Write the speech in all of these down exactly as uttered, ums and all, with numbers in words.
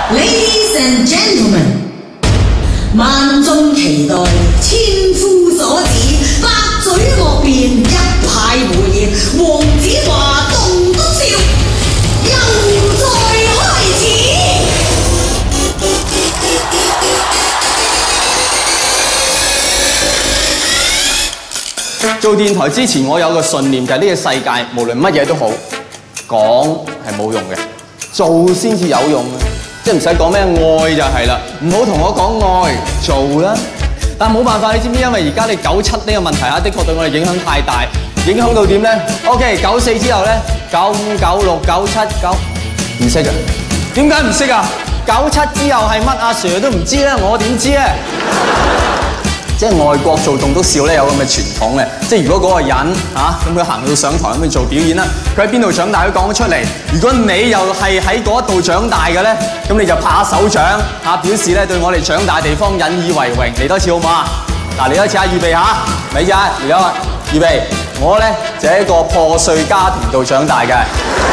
Ladies and gentlemen， 萬眾期待，千夫所指，百嘴惡辯，一派胡言，黃子華棟篤笑，又再開始。 做電台之前，我有個信念，就係呢個世界無論乜嘢都好，講係冇用嘅，做先至有用嘅。即係唔使講咩愛就係啦，唔好同我講愛，做啦。但冇辦法，你知唔知？因為而家你九七呢個問題啊，的確對我哋影響太大，影響到點咧 ？OK， 九四之後咧，九五、九六、九七、九唔識啊？點解唔識啊？九七之後係乜？阿 Sir 都唔知咧，我點知咧？即係外國做棟篤笑咧，有咁嘅傳統嘅。即係如果嗰個人嚇咁佢行到上台咁去做表演啦，佢喺邊度長大都講得出嚟。如果你又係喺嗰度長大嘅咧，咁你就拍下手掌嚇，表示咧對我哋長大地方引以為榮。嚟多次好唔好啊？嗱，嚟多次啊！預備下，咪住啊！嚟咗，預備。我咧就喺一個破碎家庭度長大嘅。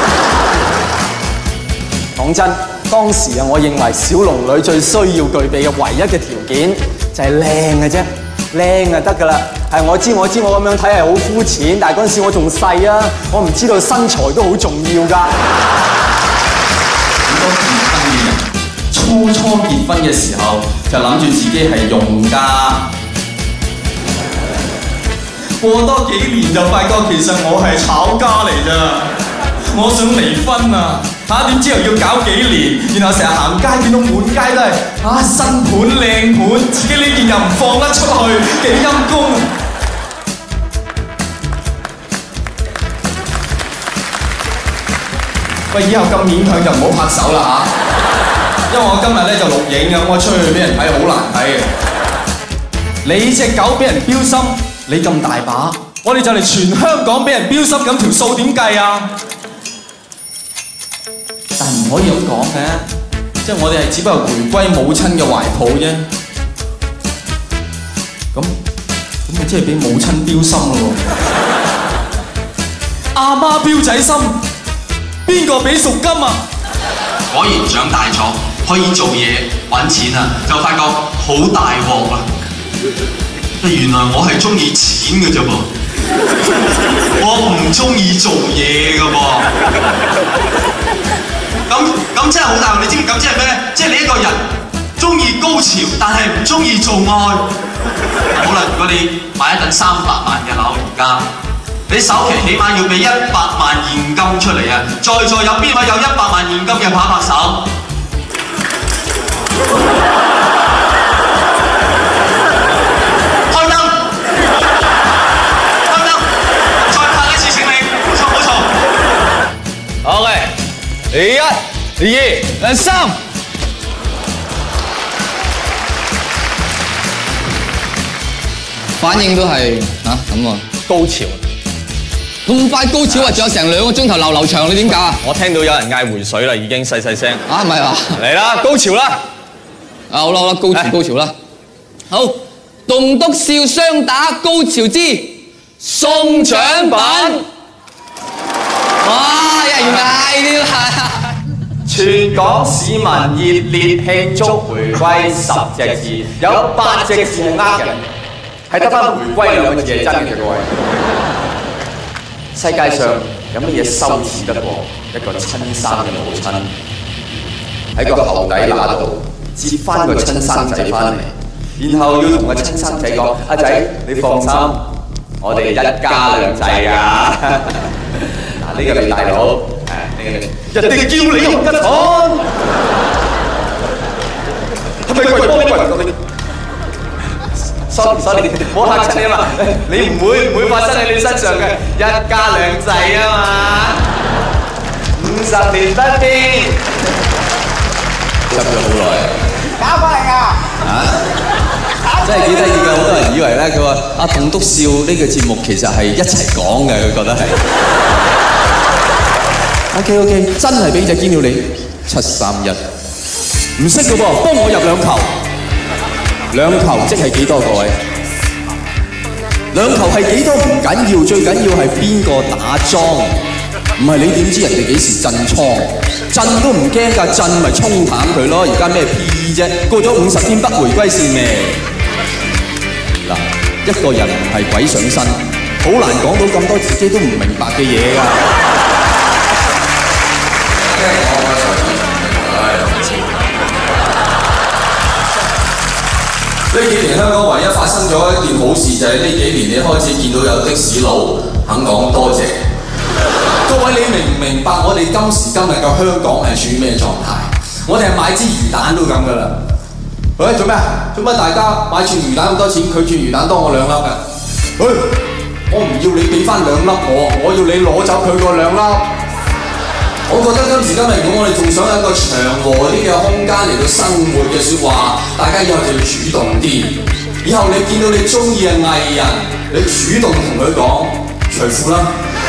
講真，當時啊，我認為小龍女最需要具備嘅唯一嘅條件，就係靚嘅啫，靚就得㗎啦。係我知我知，我咁樣睇係好膚淺，但係嗰陣時我仲細啊，我唔知道身材都好重要㗎。好多結婚嘅人，初初結婚嘅時候就諗住自己係用家，過多幾年就發覺其實我係炒家嚟咋，我想離婚啊！嚇點知又要搞幾年，然後成日行街見到滿街都係啊新盤靚盤，自己呢件又唔放得出去，幾陰公。喂，以後咁勉強就唔好拍手啦嚇，因為我今日咧就錄影咁，我出去俾人睇好難睇嘅。你隻狗俾人標心，你咁大把，我哋就嚟全香港俾人標心咁，條數點計啊？但唔可以咁講嘅，即係我哋係只不過回歸母親嘅懷抱啫。咁咁咪即係俾母親標心咯喎！阿媽標仔心，邊個俾贖金啊？ 果然長大咗，可以做嘢揾錢啊，就發覺好大鑊啦！原來我係中意錢嘅啫噃，我唔中意做嘢嘅噃。咁咁真係好大鑊，你知唔知咁即係咩咧？即係你一個人中意高潮，但係唔中意做愛。好啦，如果你買一棟三百萬嘅樓，而家你首期起碼要俾一百萬現金出嚟啊！在座有邊位有一百萬現金嘅拍拍手？開燈！開燈！再拍一次請你，冇錯冇錯。 好嘅。一、二、三， 反應都係嚇咁喎， 高潮， 咁快高潮啊！仲有成兩個鐘頭流流長，你點搞啊？ 我聽到有人嗌回水啦，已經細細聲。 啊，唔係話嚟啦，高潮啦！ 啊，好啦好啦，高潮高潮啦！好，棟篤笑雙打高潮之送獎品。哇！一係要嗌啲啦！ 全港市民熱烈慶祝回歸十隻字，有八隻字係呃人，係得返回歸兩個字係真嘅各位。世界上有乜嘢羞恥得過一個親生嘅母親喺個後底乸度接返個親生仔返嚟，然後要同個親生仔講：阿仔，你放心，我哋一家兩制㗎。嗱，呢個你大佬。人哋叫你用一廠，係咪跪波俾跪你 ？sorry sorry， 唔好嚇親你啊嘛！你唔會唔會發生喺你身上嘅，一家兩制啊嘛！五十年不變，執咗好耐， 搞翻嚟㗎！ 啊！真係幾得意㗎！好多人以為咧，佢話啊棟篤笑呢個節目其實係一齊講嘅，佢覺得係。OK OK， 真係俾隻堅料你七三一，唔識嘅噃，幫我入兩球，兩球即係幾多？各位，兩球係幾多唔緊要，最緊要係邊個打莊，唔係你點知人哋幾時震倉？ 震都唔驚㗎，震咪沖淡佢咯。而家咩 P 啫？過咗五十天不回歸線咩？嗱，一個人唔係鬼上身，好難講到咁多自己都唔明白嘅嘢㗎。呢幾年香港唯一發生咗一件好事，就係呢幾年你開始見到有的士佬肯講多謝。各位，你明唔明白我哋今時今日嘅香港係處於咩狀態？我哋係買支魚蛋都咁噶啦。喂，做咩啊？做乜大家買串魚蛋咁多錢，佢串魚蛋多我兩粒㗎？喂，我唔要你俾翻兩粒我，我要你攞走佢個兩粒。我覺得今時今日，如果我哋仲想有一個祥和啲嘅空間嚟到生活嘅説話，大家以後就要主動啲。以後你見到你中意嘅藝人，你主動同佢講除褲啦。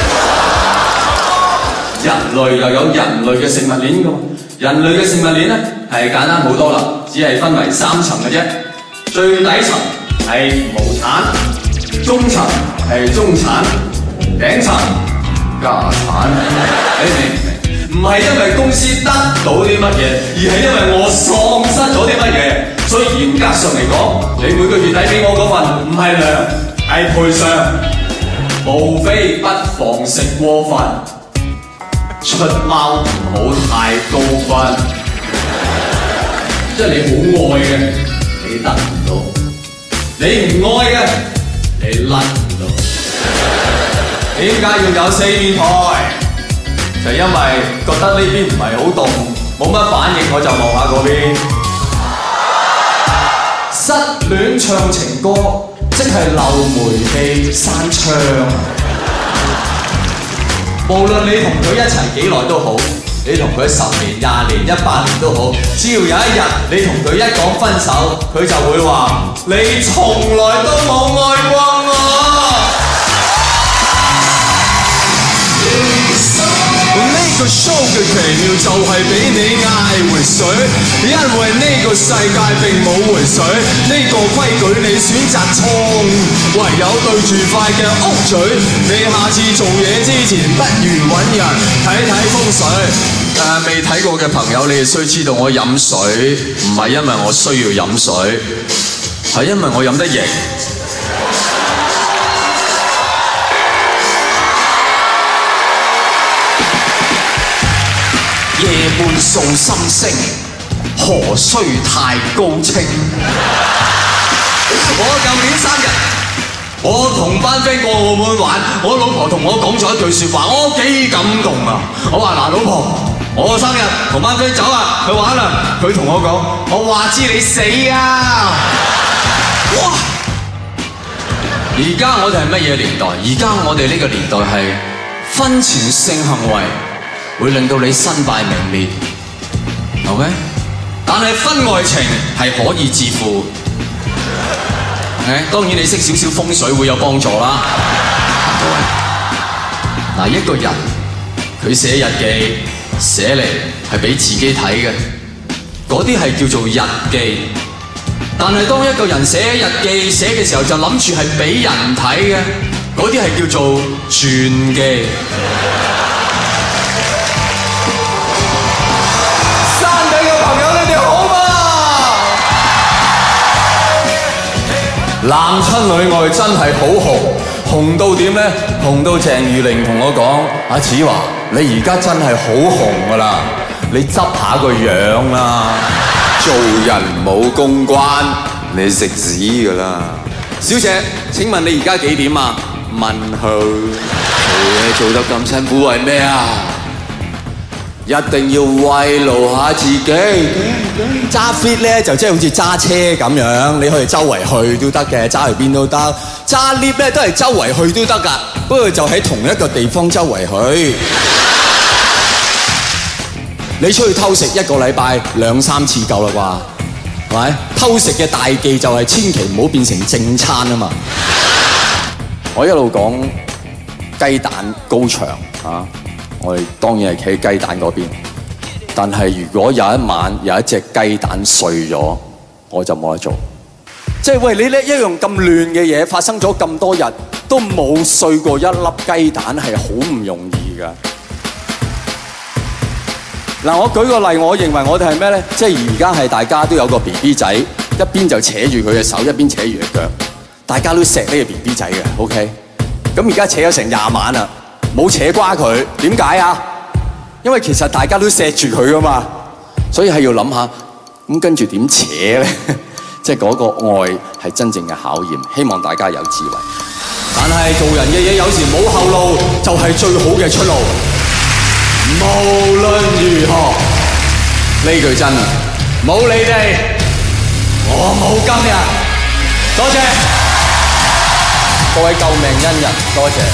人類又有人類嘅食物鏈㗎，人類嘅食物鏈咧係簡單好多啦，只係分為三層嘅啫。最底層係無產，中層係中產，頂層家產。你明唔明？唔係因為公司得到啲乜嘢，而係因為我喪失咗啲乜嘢。所以嚴格上嚟講，你每個月底俾我嗰份唔係糧，係賠償。無非不妨食過分，出貓唔好太高分。即係你好愛嘅，你得唔到；你唔愛嘅，你甩唔到。點解要有四面台？就因為覺得呢邊唔係好凍，冇乜反應，我就望下嗰邊。失戀唱情歌，即係漏煤氣閂窗。無論你同佢一齊幾耐都好，你同佢十年、廿年、一百年都好，只要有一日你同佢一講分手，佢就會話：你從來都冇愛過我。呢個 show 嘅奇妙就係俾你嗌回水，因為呢個世界並冇回水，呢個規矩你選擇錯誤，唯有對住塊嘅屋嘴。你下次做嘢之前，不如揾人睇睇風水。誒，未睇過嘅朋友，你哋需知道我飲水唔係因為我需要飲水，係因為我飲得型。夜半訴心聲，何須太高清？我舊年生日，我同班 friend 過澳門玩，我老婆同我講咗一句説話，我幾感動啊！我話嗱，老婆，我生日同班 friend 走啊，去玩啦。佢同我講，我話知你死啊！哇！而家我哋係乜嘢年代？而家我哋呢個年代係婚前性行為會令到你身敗名裂 ，OK？ 但係婚外情係可以致富 ，OK？ 當然你識少少風水會有幫助啦。嗱，一個人佢寫日記寫嚟係俾自己睇嘅，嗰啲係叫做日記。但係當一個人寫日記寫嘅時候，就諗住係俾人睇嘅，嗰啲係叫做傳記。男親女愛真係好紅，紅到點呢？紅到鄭裕玲同我講：阿子華，你而家真係好紅噶啦，你執下個樣啦。做人冇公關，你食屎噶啦！小姐，請問你而家幾點啊？問號，做嘢做得咁辛苦為咩啊？一定要慰勞下自己。揸 fit 咧就即係好似揸車咁樣，你可以周圍去都得嘅，揸去邊都得。揸 lift 咧都係周圍去都得㗎，不過就喺同一個地方周圍去。你出去偷食一個禮拜兩三次夠啦啩，係咪？偷食嘅大忌就係千祈唔好變成正餐啊嘛。我一路講雞蛋高牆啊！我哋當然係企喺雞蛋嗰邊，但係如果有一晚有一隻雞蛋碎咗，我就冇得做。即係喂，你呢一樣咁亂嘅嘢發生咗咁多日，都冇碎過一粒雞蛋，係好唔容易㗎。 嗱，我舉個例，我認為我哋係咩咧？即係而家係大家都有個 B B 仔，一邊就扯住佢嘅手，一邊扯住佢腳，大家都錫呢個 B B 仔嘅 ，OK？ 咁而家扯咗成廿晚啦，冇扯瓜佢，點解啊？因為其實大家都錫住佢噶嘛，所以係要諗下，咁跟住點扯咧？即係嗰個愛係真正嘅考驗，希望大家有智慧。但係做人嘅嘢有時冇後路，就係最好嘅出路。無論如何，呢句真，冇你哋，我冇今日。多謝各位救命恩人，多謝。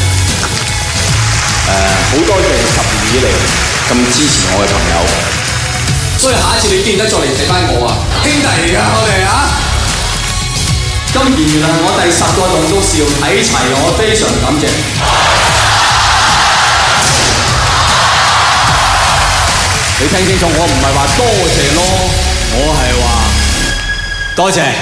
誒、呃，好多謝十年以嚟咁支持我嘅朋友。所以下一次你記得再嚟睇翻我啊，兄弟嚟㗎我哋啊！今年原來係我第十個棟篤笑睇齊，我非常感謝。你聽清楚，我唔係話多謝咯，我係話多謝。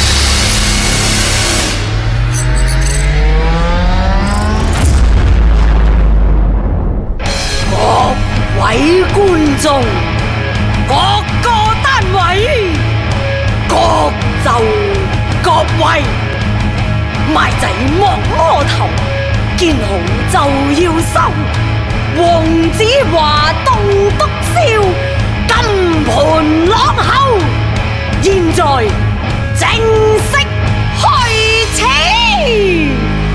各位觀眾，各個單位，各就各位，賣仔莫摸頭，見好就要收。黃子華棟篤笑，金盤啷口，現在正式開始。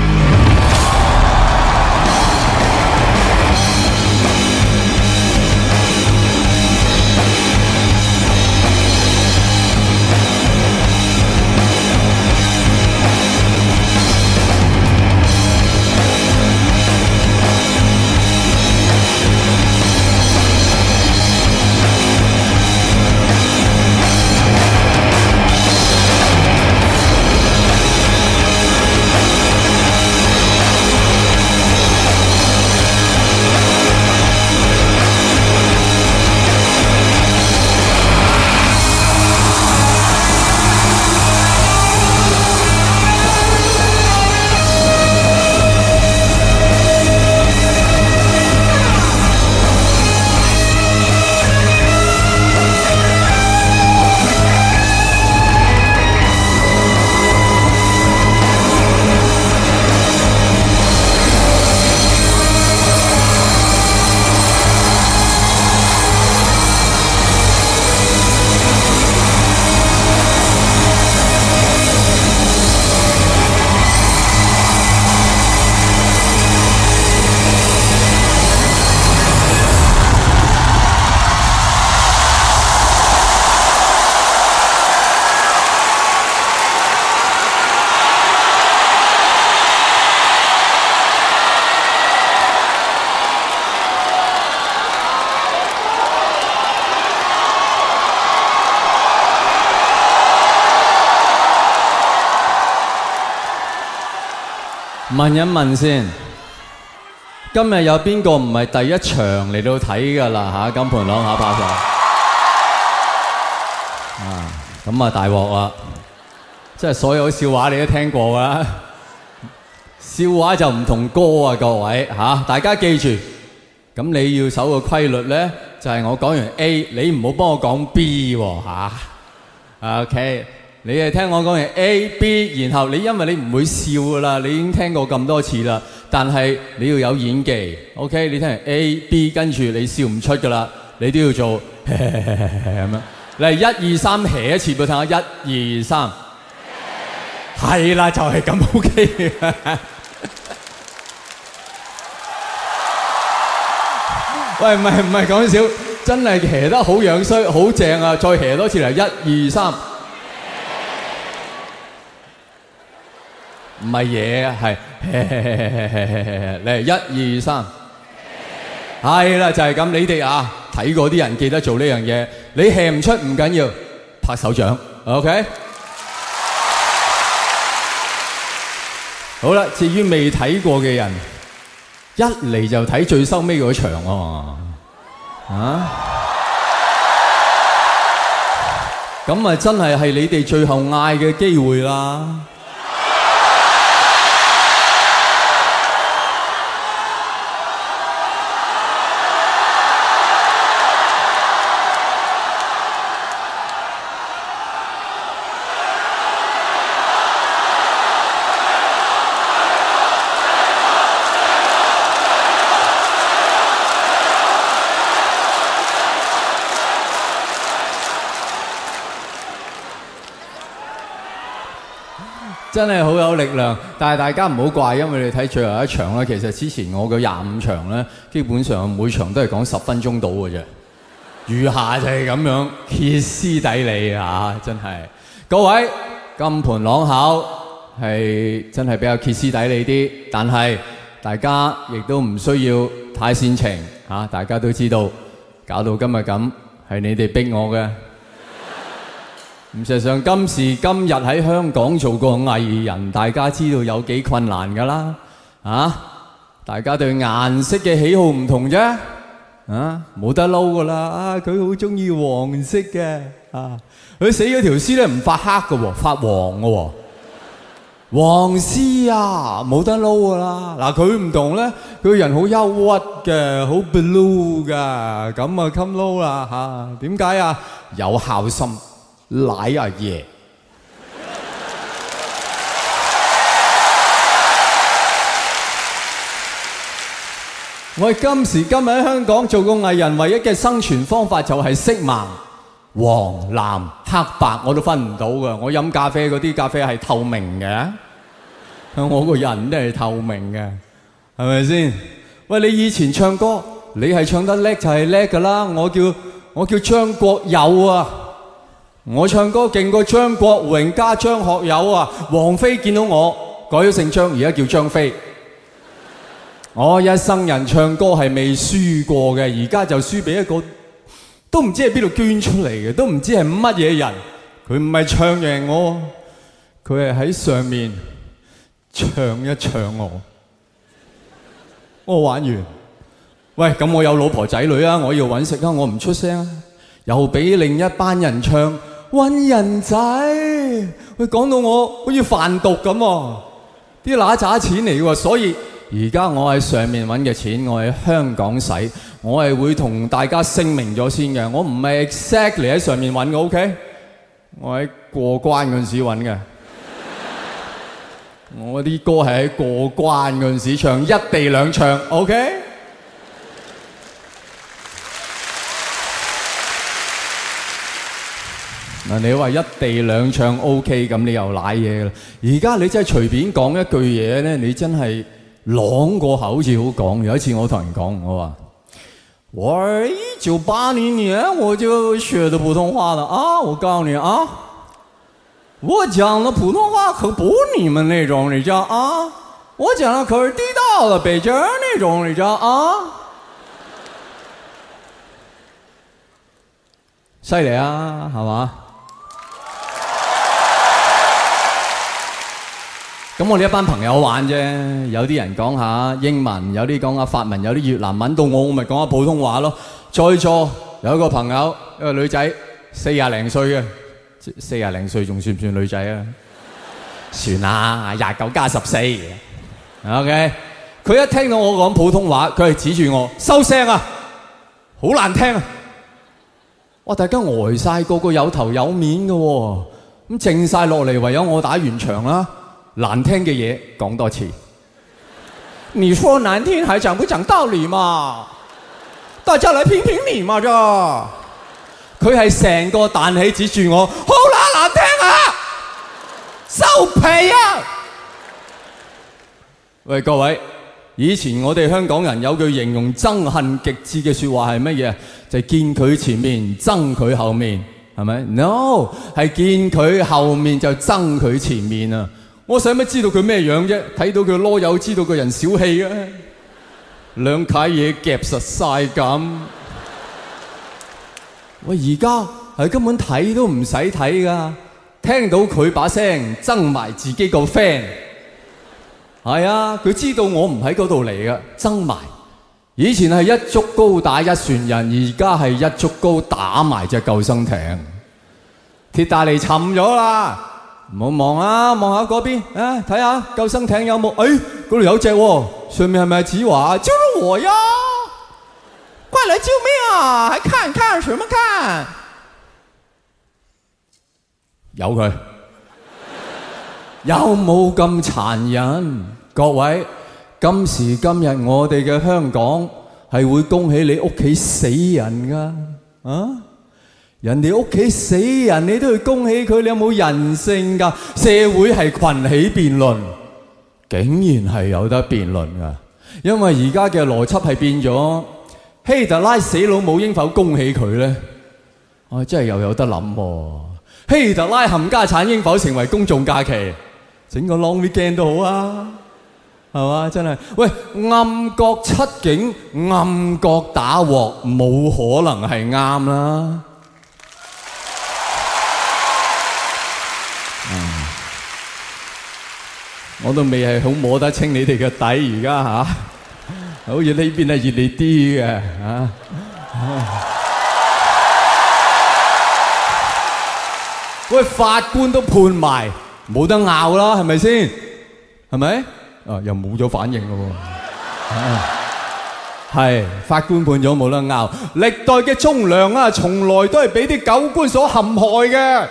問一問先，今日有邊個唔係第一場嚟到睇㗎啦嚇？金盤啷下拍手啊！咁啊大鑊啦！即係所有笑話你都聽過㗎，笑話就唔同歌啊，各位嚇！大家記住，咁你要守個規律咧，就係我講完 A， 你唔好幫我講 B 喎嚇。OK。你係聽我講完 A、B， 然後你因為你唔會笑噶啦，你已經聽過咁多次啦。但係你要有演技 ，OK？ 你聽完 A、B， 跟住你笑唔出噶啦，你都要做咁樣。嚟一二三，咳一次俾我聽下，一二三，係啦，就係咁 OK。喂，唔係唔係講笑，真係咳得好樣衰，好正啊！再咳多次嚟，一二三。唔係嘢啊，係嚟一二三，係啦，就係咁。你哋啊睇過啲人記得做呢樣嘢，你 hea 唔出唔緊要，拍手掌 ，OK？ 好啦，至於未睇過嘅人，一嚟就睇最收尾嗰場啊嘛，啊！咁啊真係係你哋最後嗌嘅機會啦。 真係好有力量。但係大家唔好怪，因為你睇最後一場咧，其實之前我嘅廿五場咧，基本上每場都係講十分鐘到嘅啫。餘下就係咁樣歇斯底里嚇，真係各位金盆朗口係真係比較歇斯底里啲，但係大家亦都唔需要太煽情嚇，大家都知道搞到今日咁係你哋逼我嘅。咁事實上今時今日喺香港做個藝人，大家知道有幾困難㗎啦嚇，大家對顏色嘅喜好唔同啫。啊，冇得撈噶啦！啊，佢好中意黃色嘅啊，佢死咗條絲咧唔發黑嘅喎，發黃嘅喎，黃絲啊，冇得撈噶啦！嗱，佢唔同咧，佢人好憂鬱嘅，好 blue 噶，咁啊襟撈啦嚇！點解啊？有孝心，奶阿爺。我哋今時今日喺香港做個藝人，唯一嘅生存方法就係色盲，黃藍黑白我都分唔到㗎。我飲咖啡嗰啲咖啡係透明嘅，我個人都係透明嘅，係咪先？喂，你以前唱歌，你係唱得叻就係叻㗎啦。我叫我叫張國友啊，我唱歌勁過張國榮加張學友啊。王菲見到我改咗姓張，而家叫張飛。我一生人唱歌係未輸過嘅，而家就輸俾一個都唔知係邊度捐出嚟嘅，都唔知係乜嘢人。佢唔係唱贏我，佢係喺上面唱一唱我。我玩完，喂，咁我有老婆仔女啊，我要揾食啊，我唔出聲啊，又俾另一班人唱揾人仔。喂，講到我好似販毒咁喎，啲揦渣錢嚟喎，所以。而家我喺上面揾嘅錢，我喺香港使，我係會同大家聲明咗先嘅。我唔係 exactly 喺上面揾嘅 ，OK？ 我喺過關嗰陣時揾嘅。我啲歌係喺過關嗰陣時唱，一地兩唱 ，OK？ 嗱，你話一地兩唱 OK， 咁你又賴嘢啦。而家你真係隨便講一句嘢咧，你真係〜啷個口好似好講，有一次我同人講，我話我一九八零年我就學的普通話了啊！我告訴你啊，我講的普通話可不你們那種，你知道啊？我講的可是地道的北京那種，你知道啊？犀利啊，係嘛？咁我哋一班朋友玩啫，有啲人講下英文，有啲講下法文，有啲越南文，到我我咪講下普通話咯。在座有一個朋友，一個女仔，四廿零歲嘅，四廿零歲仲算唔算女仔啊？算啦，廿九加十四。OK， 佢一聽到我講普通話，佢係指住我收聲啊，好難聽啊！哇，大家呆晒，個個有頭有面嘅喎，咁靜晒落嚟，唯有我打完場啦。難聽嘅嘢講多次，你說難聽還講不講道理嘛？大家來評評理嘛啫。佢係成個彈起指住我，好啦，難聽啊，收皮啊！喂，各位，以前我哋香港人有句形容憎恨極致嘅說話係乜嘢？就係見佢前面憎佢後面，係咪 ？No， 係見佢後面就憎佢前面啊！我使乜知道佢咩樣啫？睇到佢囉柚，知道個人小氣啊！兩契嘢夾實晒咁。喂，而家係根本睇都唔使睇噶，聽到佢把聲憎埋自己個 friend。係啊，佢知道我唔喺嗰度嚟噶，憎埋。以前係一竹篙打一船人，而家係一竹篙打埋隻救生艇。鐵達尼沉咗啦！唔好望啊，望下嗰邊，啊，睇下救生艇有冇？誒，嗰度有隻喎，上面係咪子華？就是我呀！快來救命啊！還看看什麼看？有佢，有冇咁殘忍？各位，今時今日我哋嘅香港係會恭喜你屋企死人噶，啊！ 人哋屋企死人，你都要恭喜佢，你有冇人性㗎？社會係群起辯論，竟然係有得辯論㗎。因為而家嘅邏輯係變咗，希特拉死佬冇應否恭喜佢呢？啊，真係又有得諗喎！希特拉冚家產應否成為公眾假期？整個 long weekend 都好啊，係嘛？真係，喂，暗角七警、暗角打鑊，冇可能係啱啦。嗯，我都未係好摸得清你哋嘅底，而家嚇，好似呢邊係熱烈啲嘅嚇。喂，法官都判埋，冇得拗啦，係咪先？係咪？啊，又冇咗反應咯喎。係法官判咗冇得拗。歷代嘅忠良啊，從來都係俾啲狗官所陷害嘅。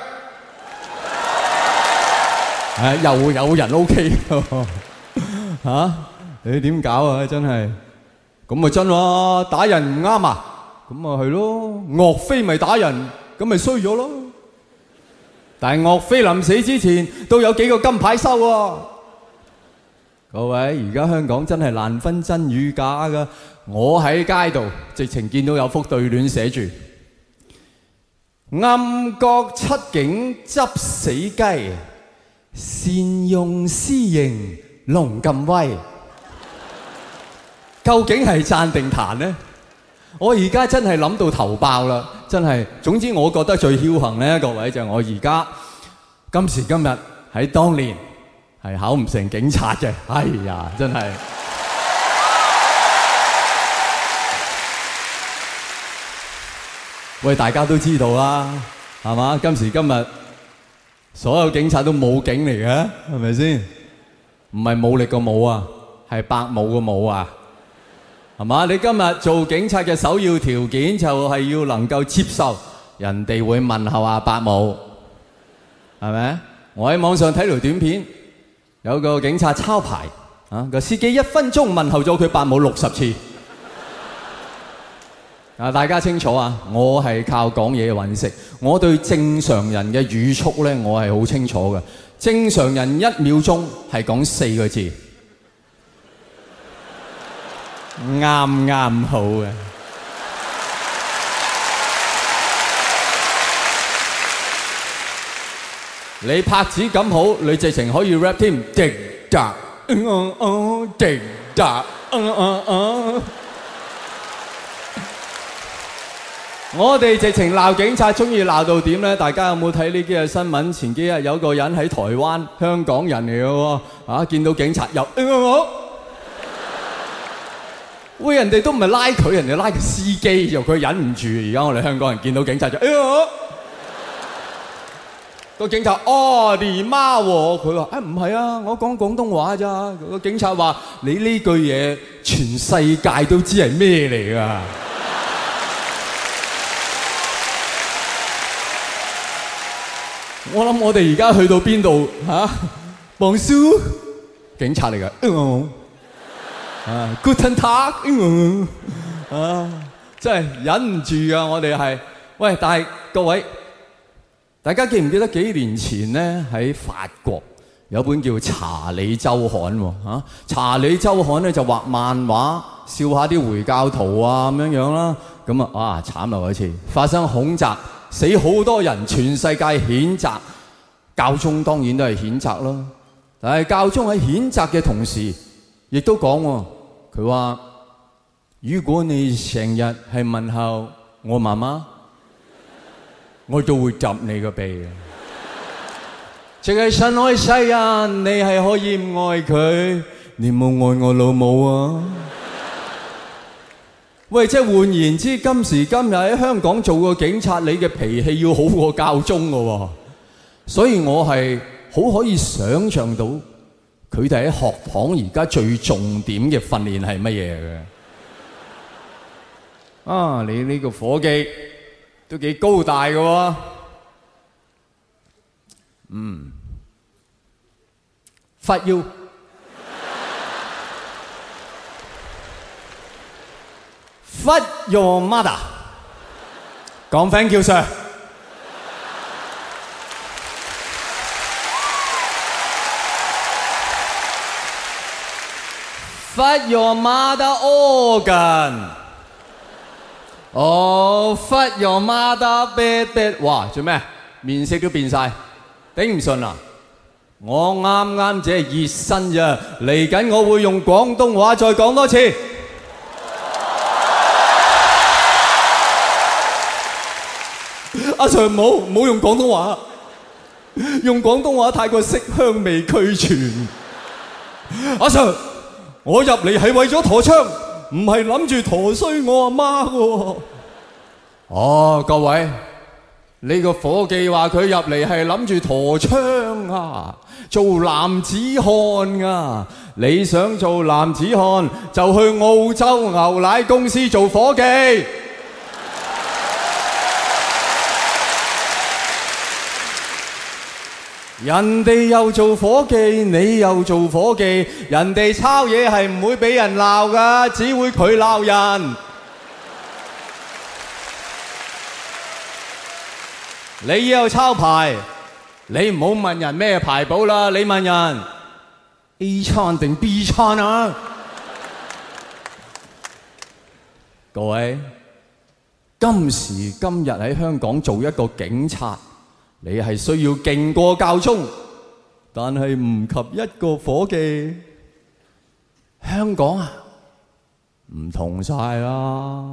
誒，又有人 OK 喎嚇？你點搞啊？真係咁咪真喎？打人唔啱啊？咁咪係咯。岳飛咪打人，咁咪衰咗咯。但係岳飛臨死之前都有幾個金牌收喎。各位，而家香港真係難分真與假㗎。我喺街度直情見到有幅對聯寫住：暗角七警執死雞，善用私刑龍咁威。究竟係讚定彈呢？我而家真係諗到頭爆啦！真係，總之我覺得最僥倖呢，各位就係我而家今時今日喺當年係考唔成警察嘅。哎呀，真係！喂，大家都知道啦，係嘛？今時今日所有警察都武警嚟嘅，係咪先？唔係武力個武啊，係伯母個母啊！係嘛？你今日做警察嘅首要條件就係要能夠接受人哋會問候阿伯母，係咪？我喺網上睇條短片，有個警察抄牌，啊個司機一分鐘問候咗佢伯母六十次。啊，大家清楚啊！我係靠講嘢揾食，我對正常人嘅語速呢，我係好清楚嘅。正常人一秒鐘係講四個字。啱啱好嘅，你拍子咁好，你直情可以 rap 添，滴答，嗯嗯嗯，滴答，嗯嗯嗯。我哋直情鬧警察，中意鬧到點咧？大家有冇睇呢幾日新聞？前幾日有個人喺台灣，香港人嚟嘅喎，啊見到警察又嗯嗯嗯。喂，人哋都唔係拉佢，人哋拉個司機，又佢忍唔住。而家我哋香港人見到警察就，哎呀，個警察哦，你媽喎！佢話：誒唔係啊，我講廣東話咋。個警察話：你呢句嘢全世界都知係咩嚟㗎？我諗我哋而家去到邊度嚇？黃叔，警察嚟㗎。嗯啊 ，Guten Tag， 嗯啊，真係忍唔住啊！我哋係，喂，但係各位，大家記唔記得幾年前咧喺法國有本叫《查理周刊》喎？嚇，《查理周刊》咧就畫漫畫，笑下啲回教徒啊咁樣樣啦。咁啊，啊慘啦嗰次，發生恐襲，死好多人，全世界譴責，教宗當然都係譴責啦。但係教宗喺譴責嘅同時，亦都講喎，佢話：如果你成日係問候我媽媽，我都會揼你個鼻嘅。淨係神愛世人，你係可以唔愛佢，你冇愛我老母啊！喂，即係換言之，今時今日喺香港做個警察，你嘅脾氣要好過教宗㗎喎。所以我係好可以想像到。佢哋喺學堂而家最重點嘅訓練係乜嘢嘅？啊，你呢個夥計都幾高大嘅喎。嗯，發腰。Fuck your mother。講 thank you sir。 Fuck your mother organ。哦，fuck your mother bed bed。哇，做咩？面色都變晒，頂唔順啦！我啱啱只係熱身咋，嚟緊我會用廣東話再講多次。阿 Sir 唔好唔好用廣東話，用廣東話太過色香味俱全。阿 Sir， 我入嚟係為咗陀槍，唔係諗住陀衰我阿媽喎。哦，各位，呢個伙計話佢入嚟係諗住陀槍啊，做男子漢啊。你想做男子漢就去澳洲牛奶公司做伙計。人哋又做伙計，你又做伙計，人哋抄嘢係唔會俾人鬧㗎，只會佢鬧人。你又抄牌，你唔好問人咩牌簿啦，你問人 A 餐定 B 餐啊？各位，今時今日喺香港做一個警察，你係需要勁過教宗，但係唔及一個伙計。香港啊，唔同晒啦。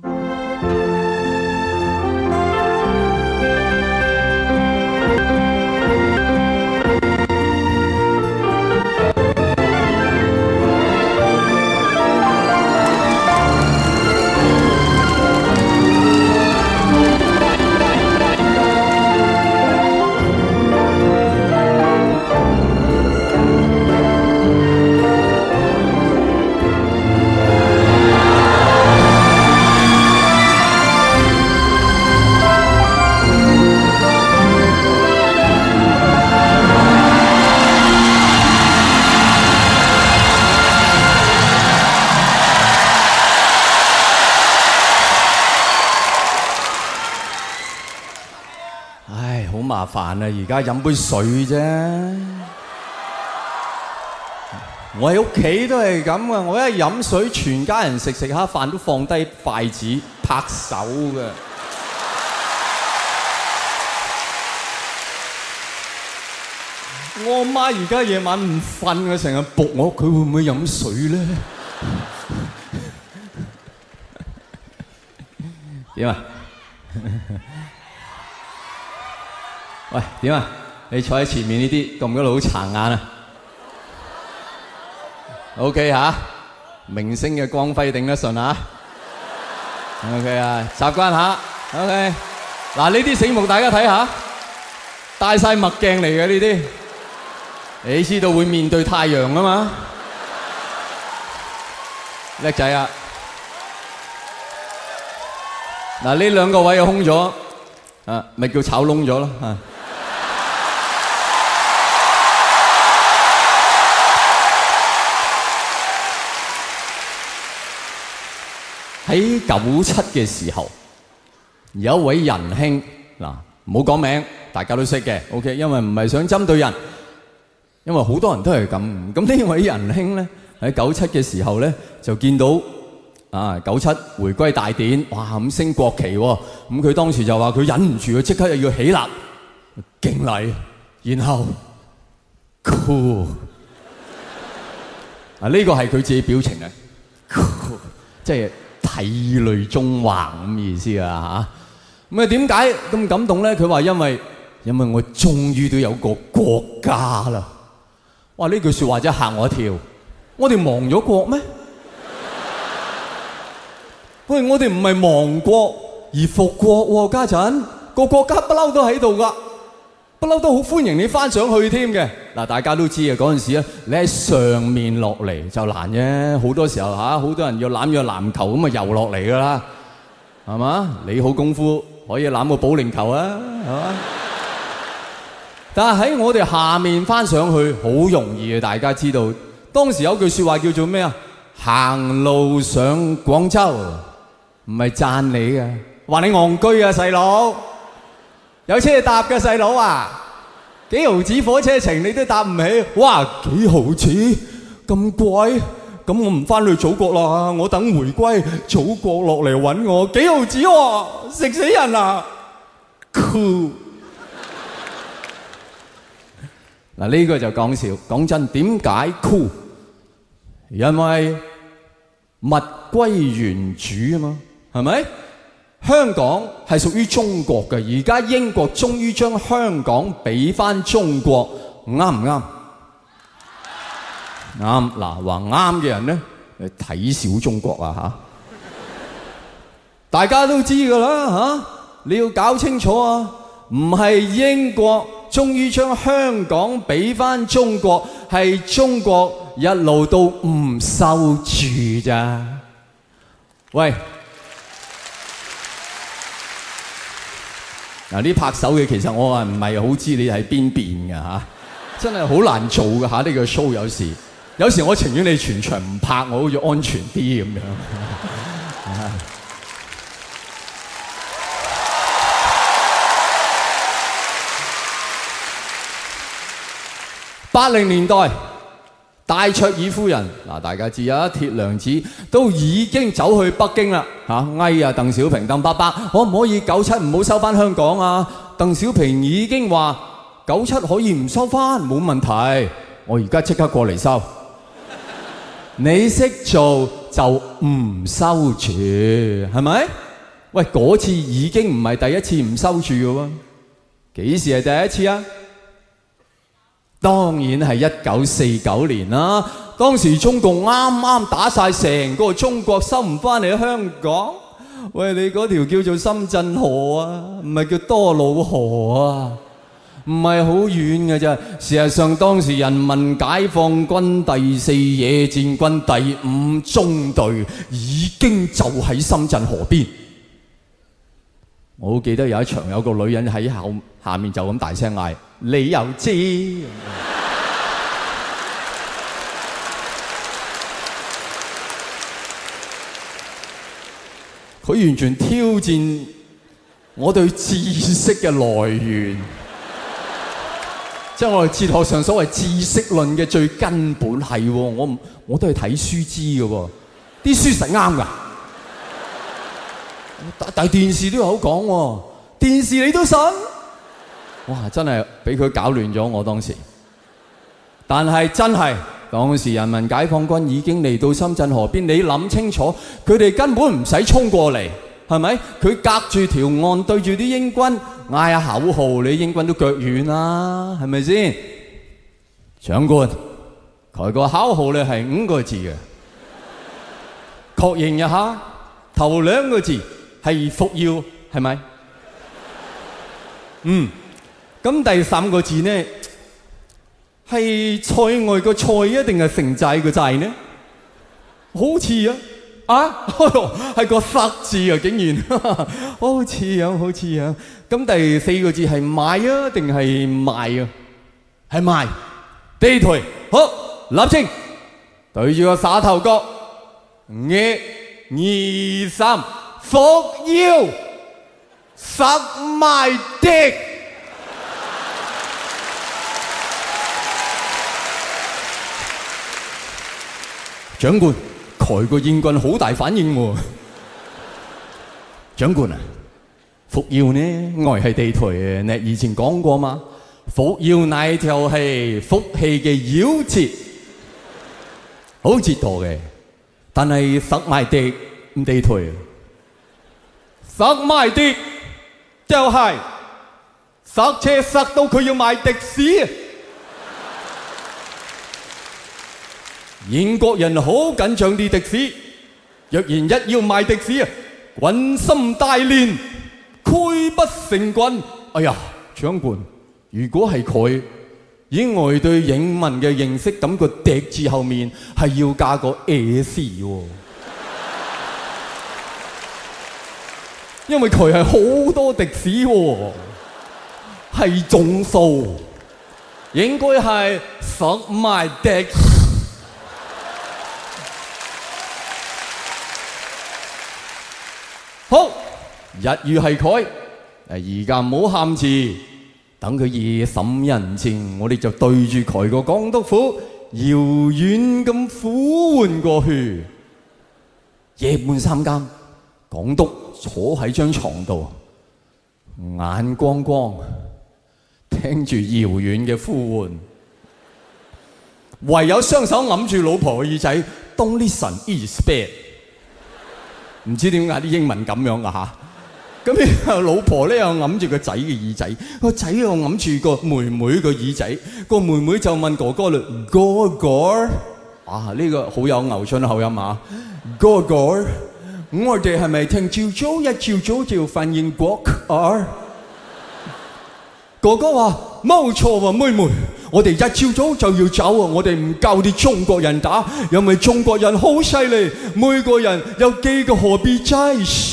麻煩啊！而家飲杯水啫。我喺屋企都係咁啊！我一飲水，全家人食食下飯都放低筷子拍手嘅。我阿媽而家夜晚唔瞓啊，成日仆我，佢會唔會飲水咧？點啊？喂，點啊？你坐喺前面呢啲，覺唔覺得好殘眼啊 ？OK 嚇，明星嘅光輝頂得順啊 ！OK 啊，習慣下 OK。嗱，呢啲醒目，大家睇下，戴晒墨鏡嚟嘅呢啲，你知道會面對太陽啊嘛？叻仔啊！嗱，呢兩個位又空咗，啊，咪叫炒窿咗咯啊！喺九七嘅時候，有一位仁兄嗱，唔好講名，大家都識嘅 ，OK， 因為唔係想針對人，因為好多人都係咁。咁呢位仁兄咧喺九七嘅時候咧，就見到啊九七回歸大典，哇咁升國旗喎，咁佢當時就話佢忍唔住，佢即刻又要起立敬禮，然後哭啊呢個係佢自己表情嘅，即係。涕淚縱橫咁意思啊嚇，咁啊點解咁感動咧？佢話因為因為我終於都有個國家啦！哇！呢句説話真係嚇我一跳。我哋亡咗國咩？喂，我哋唔係亡國而復國喎，家陣個國家不嬲都喺度噶，不嬲都好歡迎你翻上去添嘅。嗱，大家都知啊，嗰陣時咧，你喺上面落嚟就難啫。好多時候嚇，好多人要攬住籃球咁啊游落嚟噶啦，係嘛？你好功夫可以攬個保齡球啊，係嘛？但係喺我哋下面翻上去好容易嘅，大家知道。當時有句説話叫做咩啊？行路上廣州，唔係讚你嘅，話你戇居啊細佬，有車搭嘅細佬啊！幾毫子火車程你都搭唔起，哇！幾毫子咁貴咁我唔翻去祖國啦，我等回歸，祖國落嚟揾我，幾毫子喎，食死人啊！酷！嗱呢個就講笑，講真，點解酷？因為物歸原主啊嘛，係咪？香港係屬於中國嘅，而家英國終於將香港俾翻中國，啱唔啱？啱。嗱，話啱嘅人咧，你睇小中國啊嚇！大家都知㗎啦嚇，你要搞清楚啊！唔係英國終於將香港俾翻中國，係中國一路都唔收住咋。喂！嗱，啲拍手嘅其實我係唔係好知你喺邊邊嘅嚇，真係好難做嘅嚇呢個 show 有時，有時我情願你全場唔拍，我好似安全啲咁樣。八零年代，戴卓爾夫人嗱，大家知啊，鐵娘子都已經走去北京啦嚇，嗌啊鄧小平鄧伯伯，可唔可以九七唔好收翻香港啊？鄧小平已經話九七可以唔收翻，冇問題，我而家即刻過嚟收。你識做就唔收住，係咪？喂，嗰次已經唔係第一次唔收住嘅喎，幾時係第一次啊？當然係一九四九年啦，當時中共啱啱打晒成個中國，收唔翻嚟香港。喂，你嗰條叫做深圳河啊，唔係叫多瑙河啊，唔係好遠嘅啫。事實上，當時人民解放軍第四野戰軍第五中隊已經就喺深圳河邊。我好記得有一場有個女人喺後下面就咁大聲嗌：你又知？佢完全挑戰我對知識嘅來源，即係我哋哲學上所謂知識論嘅最根本係，我我都係睇書知嘅喎，啲書實啱㗎。但但電視都有講喎，電視你都信？哇！真係俾佢搞亂咗我當時。但係真係當時人民解放軍已經嚟到深圳河邊，你諗清楚，佢哋根本唔使衝過嚟，係咪？佢隔住條岸對住啲英軍嗌下口號，你英軍都腳軟啦，係咪先？長官，佢個口號咧係五個字嘅，確認一下，頭兩個字係服要，係咪？嗯，咁第三個字呢，係塞外個塞啊，定係城寨個寨呢？好似啊，啊，係個塞字啊，竟然，好似樣，好似樣。咁第四個字係買啊，定係賣啊？係賣。地腿，好，立正，對住個耍頭角，一、二、三，服要，塞埋的。長官，佢個英軍好大反應喎。長官啊，服要呢，外係地腿啊，你以前講過嘛？服要乃條係福氣嘅夭折，好折墮嘅。但係塞埋的唔地腿，塞埋的就係塞車塞到佢要賣的士。英國人好緊張啲的士，若然一要賣的士啊，軍心大亂，潰不成軍。哎呀，長官，如果係佢，以我對英文嘅認識，咁個的字後面係要加個 S 喎，因為佢係好多的士喎，係總數，應該係塞埋的。好，日語係佢，而家唔好喊字，等佢夜審人靜，我哋就對住佢個港督府遙遠咁呼喚過去。夜半三更，港督坐喺張床度，眼光光，聽住遙遠嘅呼喚，唯有雙手揞住老婆嘅耳仔。Don't listen is bad。唔知點解啲英文咁樣噶嚇。咁咧，老婆咧又揞住個仔嘅耳仔，個仔又揞住個妹妹個耳仔，個妹妹就問哥哥嘞：哥哥，啊呢個好有牛津口音啊！哥哥，我哋係咪聽朝早一朝早就要翻英國啊？哥哥話：冇錯喎，妹妹，我哋一朝早就要走啊！我哋唔夠啲中國人打，因為中國人好犀利，每個人有幾個何必齋。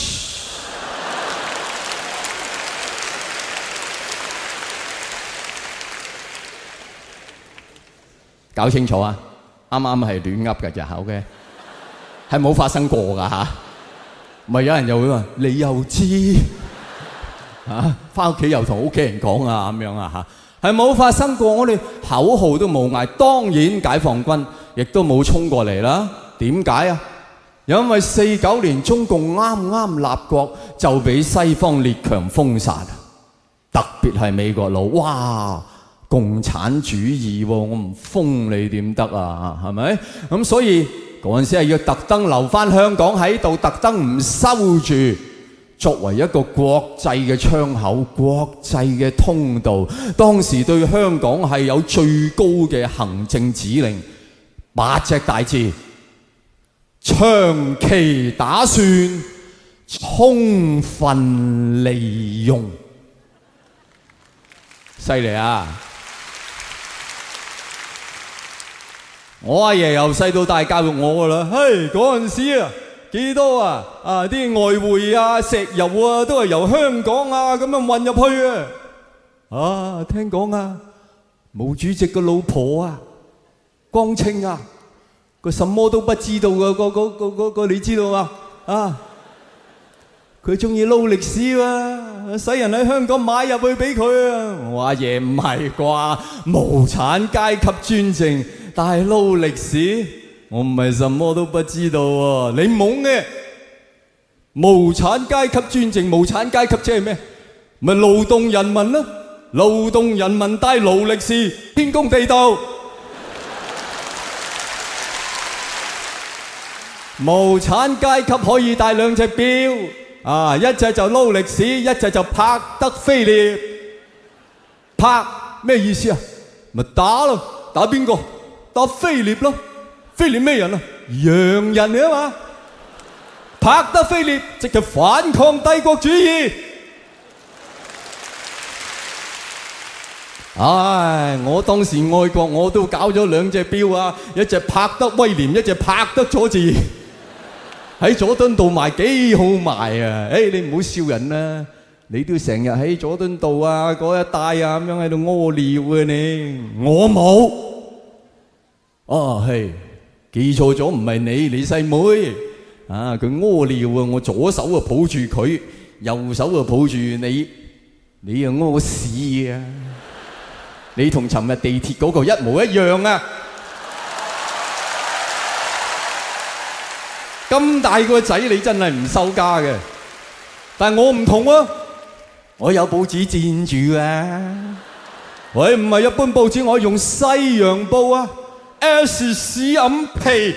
搞清楚啊！啱啱係亂噏嘅啫，口嘅係冇發生過㗎嚇。咪有人又會話你又知嚇，翻屋企又同屋企人講啊咁樣啊嚇，係冇發生過。我哋口號都冇嗌，當然解放軍亦都冇衝過嚟啦。點解啊？因為四九年中共啱啱立國就俾西方列強封殺，特別係美國佬，哇！共產主義喎，我唔封你點得啊？係咪？咁所以嗰陣時係要特登留翻香港喺度，特登唔收住，作為一個國際嘅窗口、國際嘅通道。當時對香港係有最高嘅行政指令，八隻大字：長期打算，充分利用。犀利啊！我阿爺由細到大教育我噶啦，嘿嗰陣時啊幾多啊啊啲外匯啊石油啊都係由香港啊咁樣運入去啊！啊聽講啊毛主席個老婆啊江青啊，佢什麼都不知道嘅，個個個個個你知道嘛？啊佢中意撈歷史啊，使人喺香港買入去俾佢啊！我阿爺唔係啩？無產階級專政。但係撈歷史，我唔係什麼都不知道喎。你懵嘅，無產階級專政，無產階級即係咩？咪勞動人民咯，勞動人民帶勞力士，天公地道。無產階級可以帶兩隻錶，啊，一隻就撈歷史，一隻就拍得飛獵。拍咩意思啊？咪打咯，打邊個？打飛獵咯，飛獵咩人啊？洋人嚟啊嘛！拍得飛獵，即係反抗帝國主義。唉，我當時愛國，我都搞咗兩隻錶啊，一隻拍得威廉，一隻拍得佐治。喺佐敦道賣幾好賣啊！誒，你唔好笑人啦，你都成日喺佐敦道啊嗰一帶啊咁樣喺度屙尿啊你，我冇。哦，係記錯咗，唔係你，你細妹啊！佢屙尿啊，我左手啊抱住佢，右手啊抱住你，你啊屙屎啊！你同尋日地鐵嗰個一模一樣啊！咁大個仔，你真係唔收家嘅。但係我唔同啊，我有報紙墊住啊！喂，唔係一般報紙，我用西洋報啊！S 屎揞皮，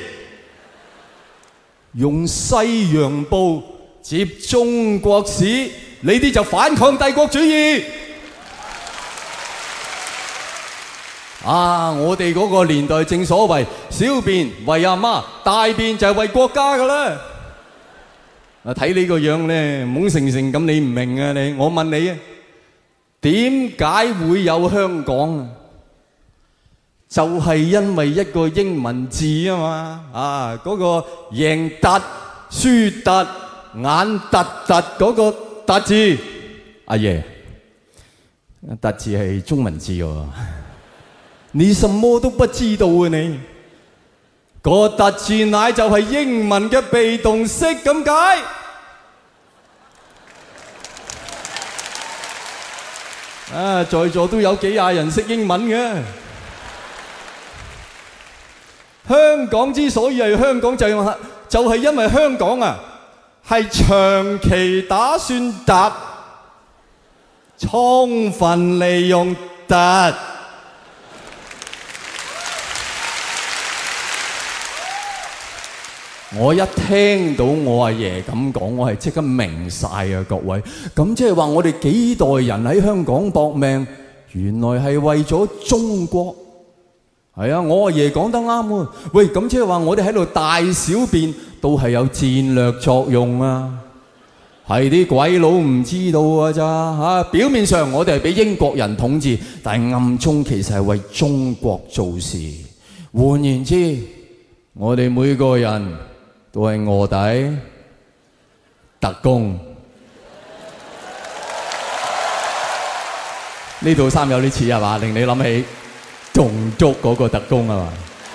用西洋報接中國史，你啲就反抗帝國主義。啊！我哋嗰個年代正所謂小便為阿媽，大便就係為國家噶啦。啊，睇你個樣咧，懵成成咁，你唔明啊你？我問你啊，點解會有香港啊？就係因為一個英文字啊嘛，啊嗰個贏突、輸突、眼突突嗰個突字，阿爺，突字係中文字喎，你什麼都不知道啊你，個突字乃就係英文嘅被動式咁解。啊，在座都有幾廿人識英文嘅。 香港之所以係香港，就係就係因為香港啊，係長期打算突，充分利用突。我一聽到我阿爺咁講，我係即刻明晒啊！各位，咁即係話我哋幾代人喺香港搏命，原來係為咗中國。係啊，我阿爺講得啱喎。喂，咁即係話我哋喺度大小便都係有戰略作用啊！係啲鬼佬唔知道㗎咋嚇？表面上我哋係俾英國人統治，但係暗中其實係為中國做事。換言之，我哋每個人都係臥底特工。呢套衫有啲似係嘛？令你諗起棟篤嗰個特工係嘛？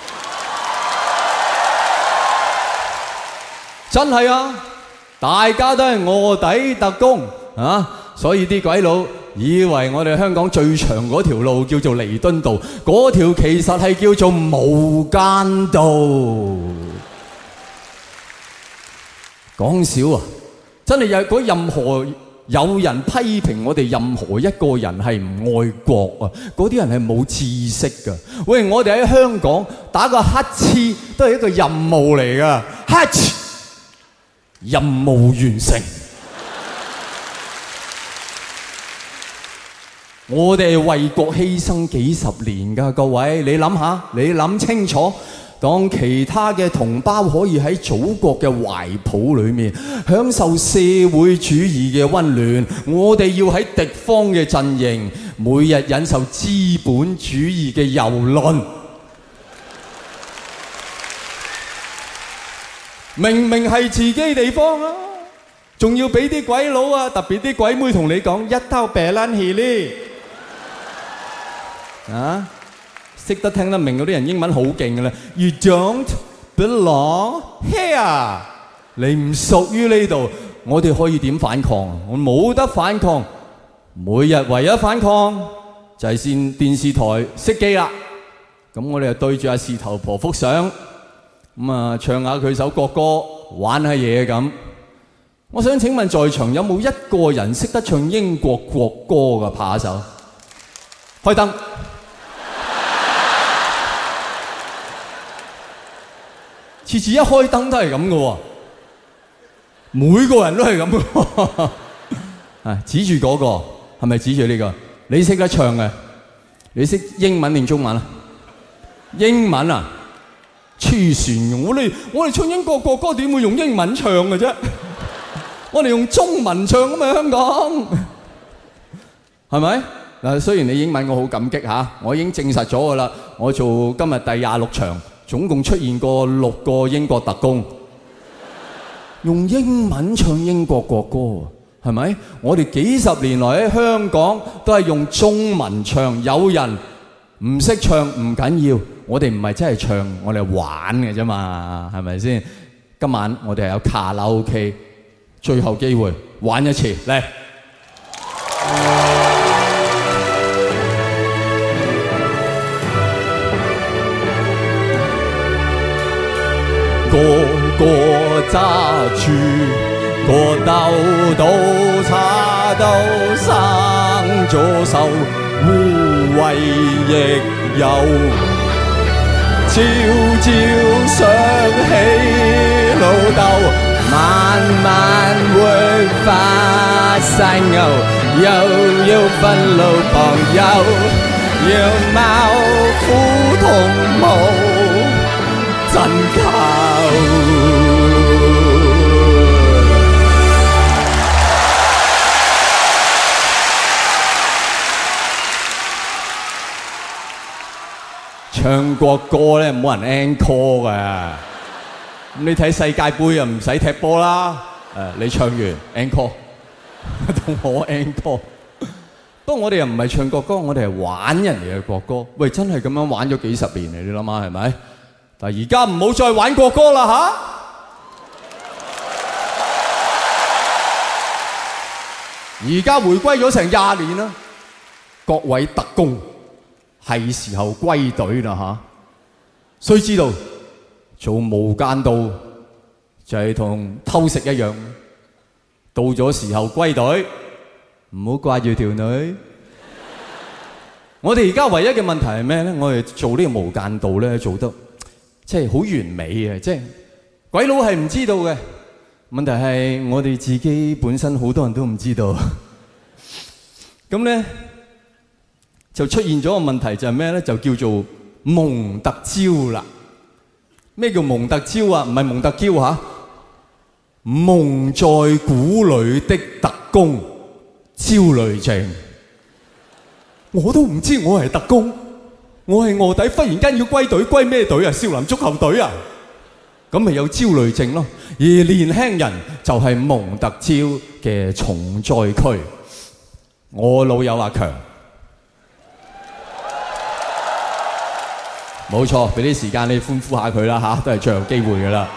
真係啊！大家都係臥底特工啊！所以啲鬼佬以為我哋香港最長嗰條路叫做彌敦道，嗰條其實係叫做無間道。講笑啊！真係有嗰任何有人批評我哋任何一個人係唔愛國啊，嗰啲人係冇知識㗎。喂，我哋喺香港打個乞嗤都係一個任務嚟㗎，乞嗤任務完成。我哋係為國犧牲幾十年㗎，各位，你諗下，你諗清楚。當其他嘅同胞可以喺祖國嘅懷抱裏面享受社會主義嘅溫暖，我哋要喺敵方嘅陣營每日忍受資本主義嘅蹂躪。明明係自己地方啊，仲要俾啲鬼佬啊，特別啲鬼妹同你講一兜啤撚氣呢啊！識得聽得明嗰啲人英文好勁嘅啦。You don't belong here， 你唔屬於呢度，我哋可以點反抗？我冇得反抗，每日唯一反抗就係線電視台熄機啦。咁我哋就對住阿事頭婆幅相，咁啊唱下佢首國歌，玩下嘢咁。我想請問在場有冇一個人識得唱英國國歌嘅？拍手，開燈。次次一開燈都係咁嘅喎，每個人都係咁嘅喎。啊，指住嗰個係咪指住呢個？你識得唱嘅？你識英文定中文啊？英文啊，黐線！我哋我哋唱英國國歌點會用英文唱嘅啫？我哋用中文唱啊嘛，香港係咪？嗱，雖然你英文我好感激嚇，我已經證實咗㗎啦。我做今日第廿六場。總共出現過六個英國特工，用英文唱英國國歌，係咪？我哋幾十年來喺香港都係用中文唱，有人唔識唱唔緊要，我哋唔係真係唱，我哋係玩嘅啫嘛，係咪先？今晚我哋係有卡拉 OK， 最後機會玩一次，嚟！個個揸住個兜都叉到生咗銹，污穢亦有，朝朝想起老豆，晚晚會發晒牛，又要分老朋友，要貓苦同毛。真靠唱國歌咧，冇人 encore 㗎。咁你睇世界盃又唔使踢波啦。誒，你唱完 encore， 同我 encore。不過我哋又唔係唱國歌，我哋係玩人哋嘅國歌。喂，真係咁樣玩咗幾十年嚟，你諗下係咪？但而家唔好再玩國歌啦吓！而家回歸咗成廿年啦，各位特工係時候歸隊啦吓！須知道做無間道就係同偷食一樣，到咗時候歸隊，唔好掛住條女。我哋而家唯一嘅問題係咩咧？我哋做呢個無間道咧，做得即係好完美嘅，即係鬼佬係唔知道嘅。問題係我哋自己本身好多人都唔知道。咁咧就出現咗個問題就係咩咧？就叫做蒙特招啦。咩叫蒙特招啊？唔係蒙特嬌嚇，蒙在鼓裏的特工焦慮症。我都唔知我係特工，我係卧底，忽然間要歸隊，歸咩隊啊？少林足球隊啊？咁咪有焦慮症咯。而年輕人就係蒙特招嘅重災區。我老友阿強，冇錯，俾啲時間你歡呼下佢啦嚇，都係最後機會噶啦。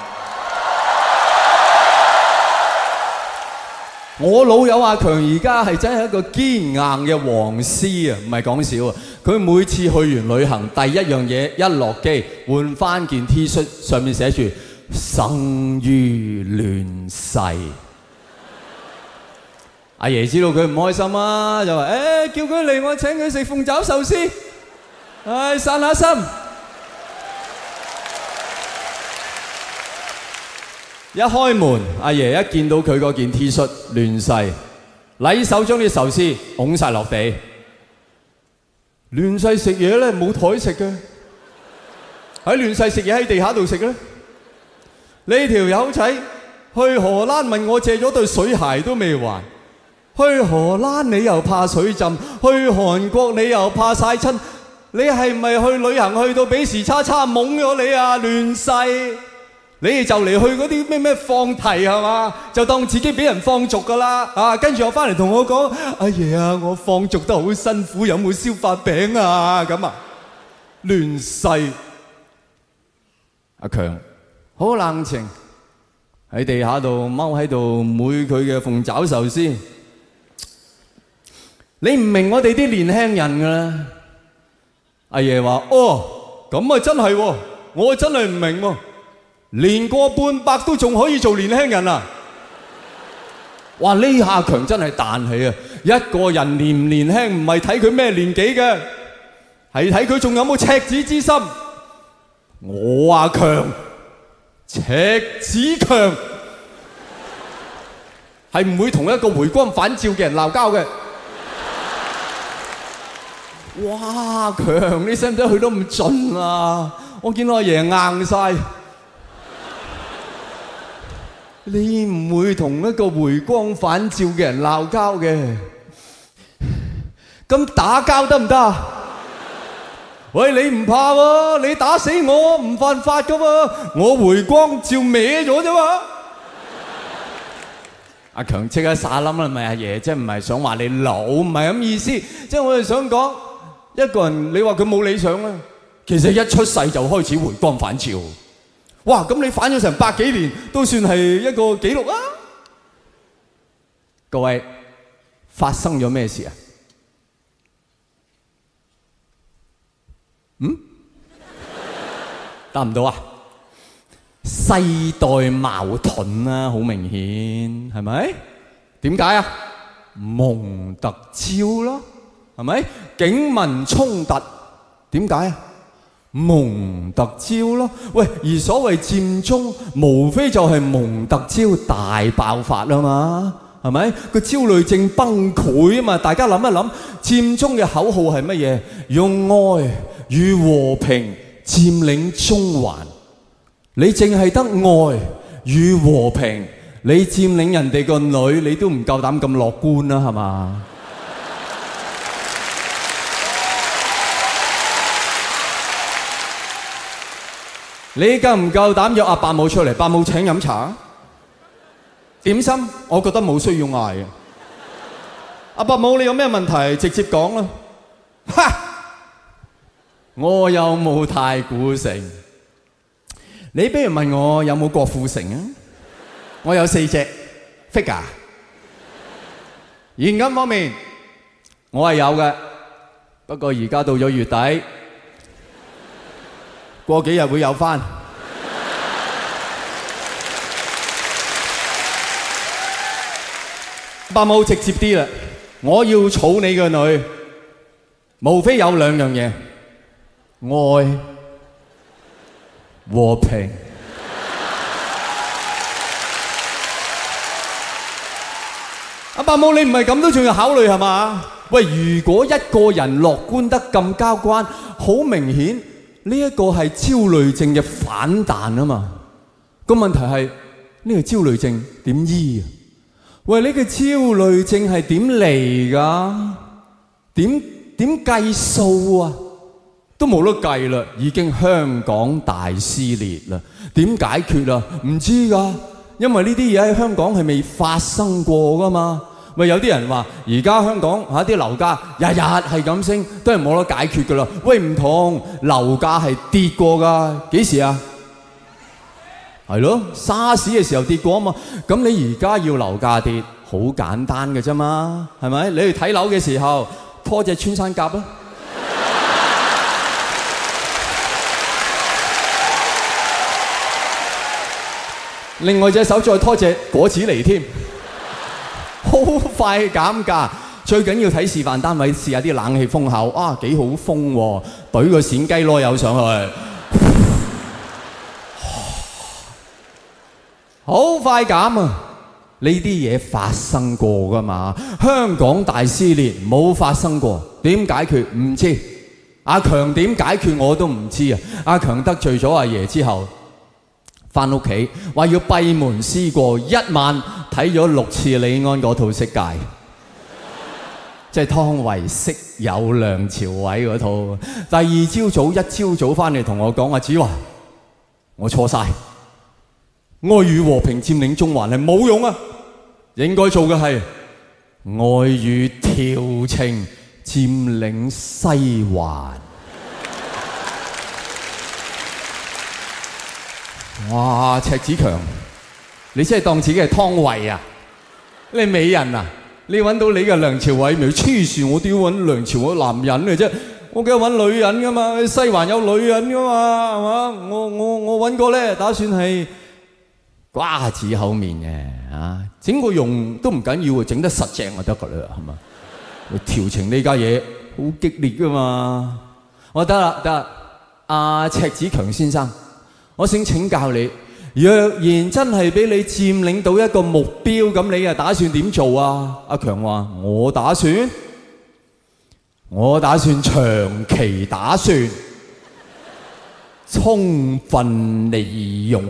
我老友阿強而家係真係一個堅硬嘅黃絲啊，唔係講笑啊！佢每次去完旅行，第一樣嘢一落機換翻件 T 恤，上面寫住生於亂世。阿爺知道佢唔開心啊，就話：誒，叫佢嚟，我請佢食鳳爪壽司，唉，散下心。一開門，阿爺一見到佢嗰件 T 恤亂世，禮手將啲壽司拱晒落地。亂世食嘢咧冇台食嘅，喺亂世食嘢喺地下度食咧。呢條友仔去荷蘭問我借咗對水鞋都未還，去荷蘭你又怕水浸，去韓國你又怕曬親，你係咪去旅行去到比時差差懵咗你啊？亂世！你哋就嚟去嗰啲咩咩放題係嘛？就當自己俾人放逐㗎啦啊！跟住我翻嚟同我講：阿爺啊，我放逐得好辛苦，有冇燒發餅啊？咁啊，亂世！阿強好冷靜喺地下度踎喺度妹佢嘅鳳爪壽司。你唔明我哋啲年輕人㗎啦。阿爺話：哦，咁啊真係喎，我真係唔明喎。年過半百都仲可以做年輕人啊！哇！呢下強真係彈起啊！一個人年唔年輕唔係睇佢咩年紀嘅，係睇佢仲有冇赤子之心。我阿強赤子強係唔會同一個回光返照嘅人鬧交嘅。哇！強你使唔使去到咁盡啊？我見到阿爺硬晒。你唔會同一個回光返照嘅人鬧交嘅，咁打交得唔得啊？喂，你唔怕喎，你打死我唔犯法噶喎，我回光照歪咗啫嘛。阿強即刻撒冧啦，咪阿爺，即係唔係想話你老，唔係咁意思，即係我哋想講一個人，你話佢冇理想啦，其實一出世就開始回光返照。哇！咁你反咗成百幾年，都算係一個紀錄啊！各位，發生咗咩事啊？嗯？答唔到啊？世代矛盾啊，好明顯，係咪？點解啊？蒙特招咯，係咪？警民衝突，點解啊？蒙特招咯，喂！而所謂佔中，無非就係蒙特招大爆發啊嘛，係咪？個焦慮症崩潰啊嘛！大家諗一諗，佔中嘅口號係乜嘢？用愛與和平佔領中環。你淨係得愛與和平，你佔領人哋個女，你都唔夠膽咁樂觀啦，係嘛？你夠唔夠膽約阿伯母出嚟？伯母請飲茶，點心我覺得冇需要嗌嘅。阿伯母，你有咩問題直接講啦。哈！我有冇太古城？你不如問我有冇郭富城啊？我有四隻 figure。現金方面，我係有嘅，不過而家到咗月底。過幾日會有翻。 伯母直接啲啦，我要儲你個女，無非有兩樣嘢，愛、和平。阿伯母，你唔係咁都仲要考慮係嘛？喂，如果一個人樂觀得咁交關，好明顯呢一個係焦慮症嘅反彈啊嘛。個問題係呢個焦慮症點醫啊？喂，呢個焦慮症係點嚟㗎？點點計數啊？都冇得計啦，已經香港大撕裂啦。點解決啊？唔知㗎，因為呢啲嘢喺香港係未發生過㗎嘛。喂，有啲人話而家香港嚇啲樓價日日係咁升，都係冇得解決㗎啦。喂，唔同，樓價係跌過㗎，幾時啊？係咯，沙士嘅時候跌過啊嘛。咁你而家要樓價跌，好簡單嘅啫嘛，係咪？你去睇樓嘅時候，拖隻穿山甲啊！另外隻手再拖隻果子嚟添，好快減價。最緊要睇示範單位試下啲冷氣風口，啊幾好風喎，懟個閃雞籮柚上去，好快減啊！呢啲嘢發生過㗎嘛？香港大撕裂冇發生過，點解決唔知？阿強點解決我都唔知啊！阿強得罪咗阿爺之後，翻屋企話要閉門思過，一晚睇咗六次李安嗰套《色戒》，即係湯唯識有梁朝偉嗰套。第二朝早一朝早翻嚟同我講：阿子華，我錯晒，愛與和平佔領中環係冇用啊！應該做嘅係愛與調情佔領西環。哇！赤子強，你真係當自己係湯唯啊？你美人啊？你揾到你嘅梁朝偉未？黐線！我都要揾梁朝偉男人嘅啫，我梗係揾女人噶嘛。西環有女人噶嘛，係嘛？我我我揾個咧，打算係瓜子口面嘅啊，整個容都唔緊要啊，整得實淨就得噶啦，係嘛？調情呢家嘢好激烈噶嘛。我得啦得啦，阿赤子強先生。我想請教你，若然真係俾你佔領到一個目標，咁你又打算點做啊？阿強話：我打算，我打算長期打算，充分利用。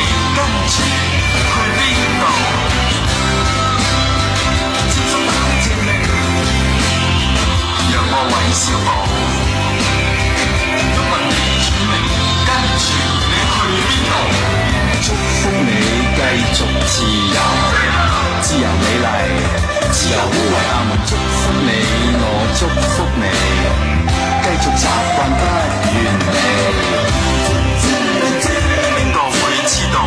去邊度？ 小寶。都問你轉名，跟住你去邊度？祝福你繼續自由，自由美麗，自由無畏。阿門祝福你，我祝福你，繼續習慣不完美。邊個會知道？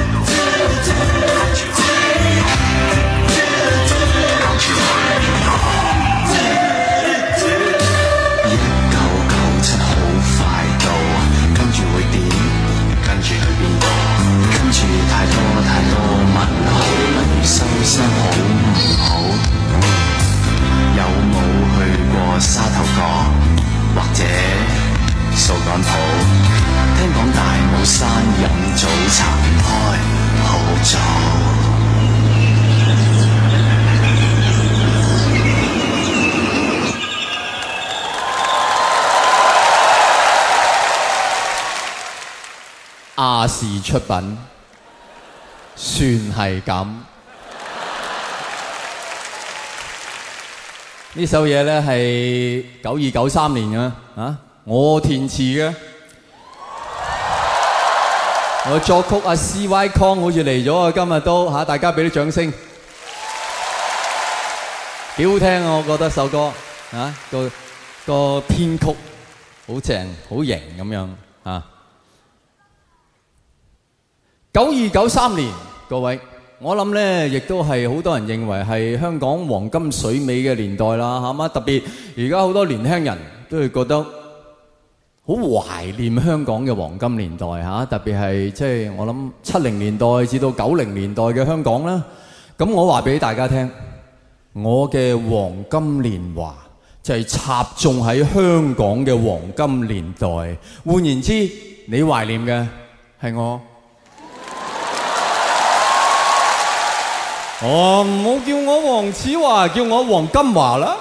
一九九七好快到，跟住會點？跟住去邊度？跟住太多太多問號，不如收聲好唔好？有冇去過沙頭角或者掃桿埔？聽講大帽山飲早茶唔開好早。 亞視出品，算係咁。呢首嘢咧係九二九三年嘅，啊，我填詞嘅，我作曲阿 C Y Kong 好似嚟咗啊，今日都嚇，大家俾啲掌聲，幾好聽啊！我覺得首歌啊，個個編曲好正，好型咁樣啊。九二九三年，各位，我諗咧，亦都係好多人認為係香港黃金水尾嘅年代啦，係嘛？特別而家好多年輕人都會覺得好懷念香港嘅黃金年代嚇，特別係即係我諗七零年代至到九零年代嘅香港啦。咁我話俾大家聽，我嘅黃金年華就係插中喺香港嘅黃金年代。換言之，你懷念嘅係我。哦，唔好叫我黃子華，叫我黃金華啦。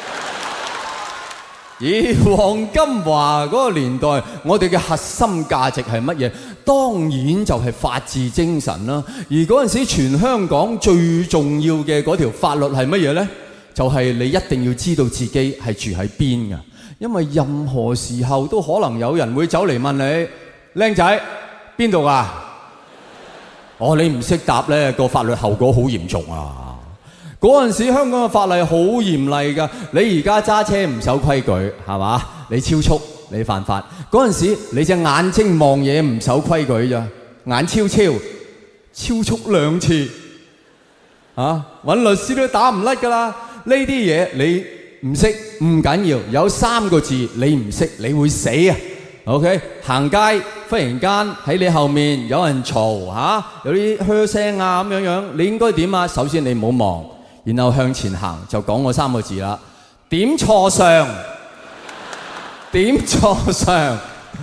咦，黃金華嗰個年代，我哋嘅核心價值係乜嘢？當然就係法治精神啦。而嗰陣時，全香港最重要嘅嗰條法律係乜嘢呢？就係你一定要知道自己係住喺邊㗎，因為任何時候都可能有人會走嚟問你，靚仔邊度㗎？哦，你唔識答呢，個法律後果好嚴重啊！嗰陣時香港嘅法例好嚴厲㗎，你而家揸車唔守規矩係嘛？你超速你犯法。嗰陣時你隻眼睛望嘢唔守規矩咋，眼超超超速兩次，啊揾律師都打唔甩㗎啦！呢啲嘢你唔識唔緊要，有三個字你唔識你會死啊！OK， 行街忽然間喺你後面有人嘈嚇、啊，有啲噓聲啊咁樣樣，你應該點啊？首先你唔好望，然後向前行，就講嗰三個字啦。點錯相，點錯相。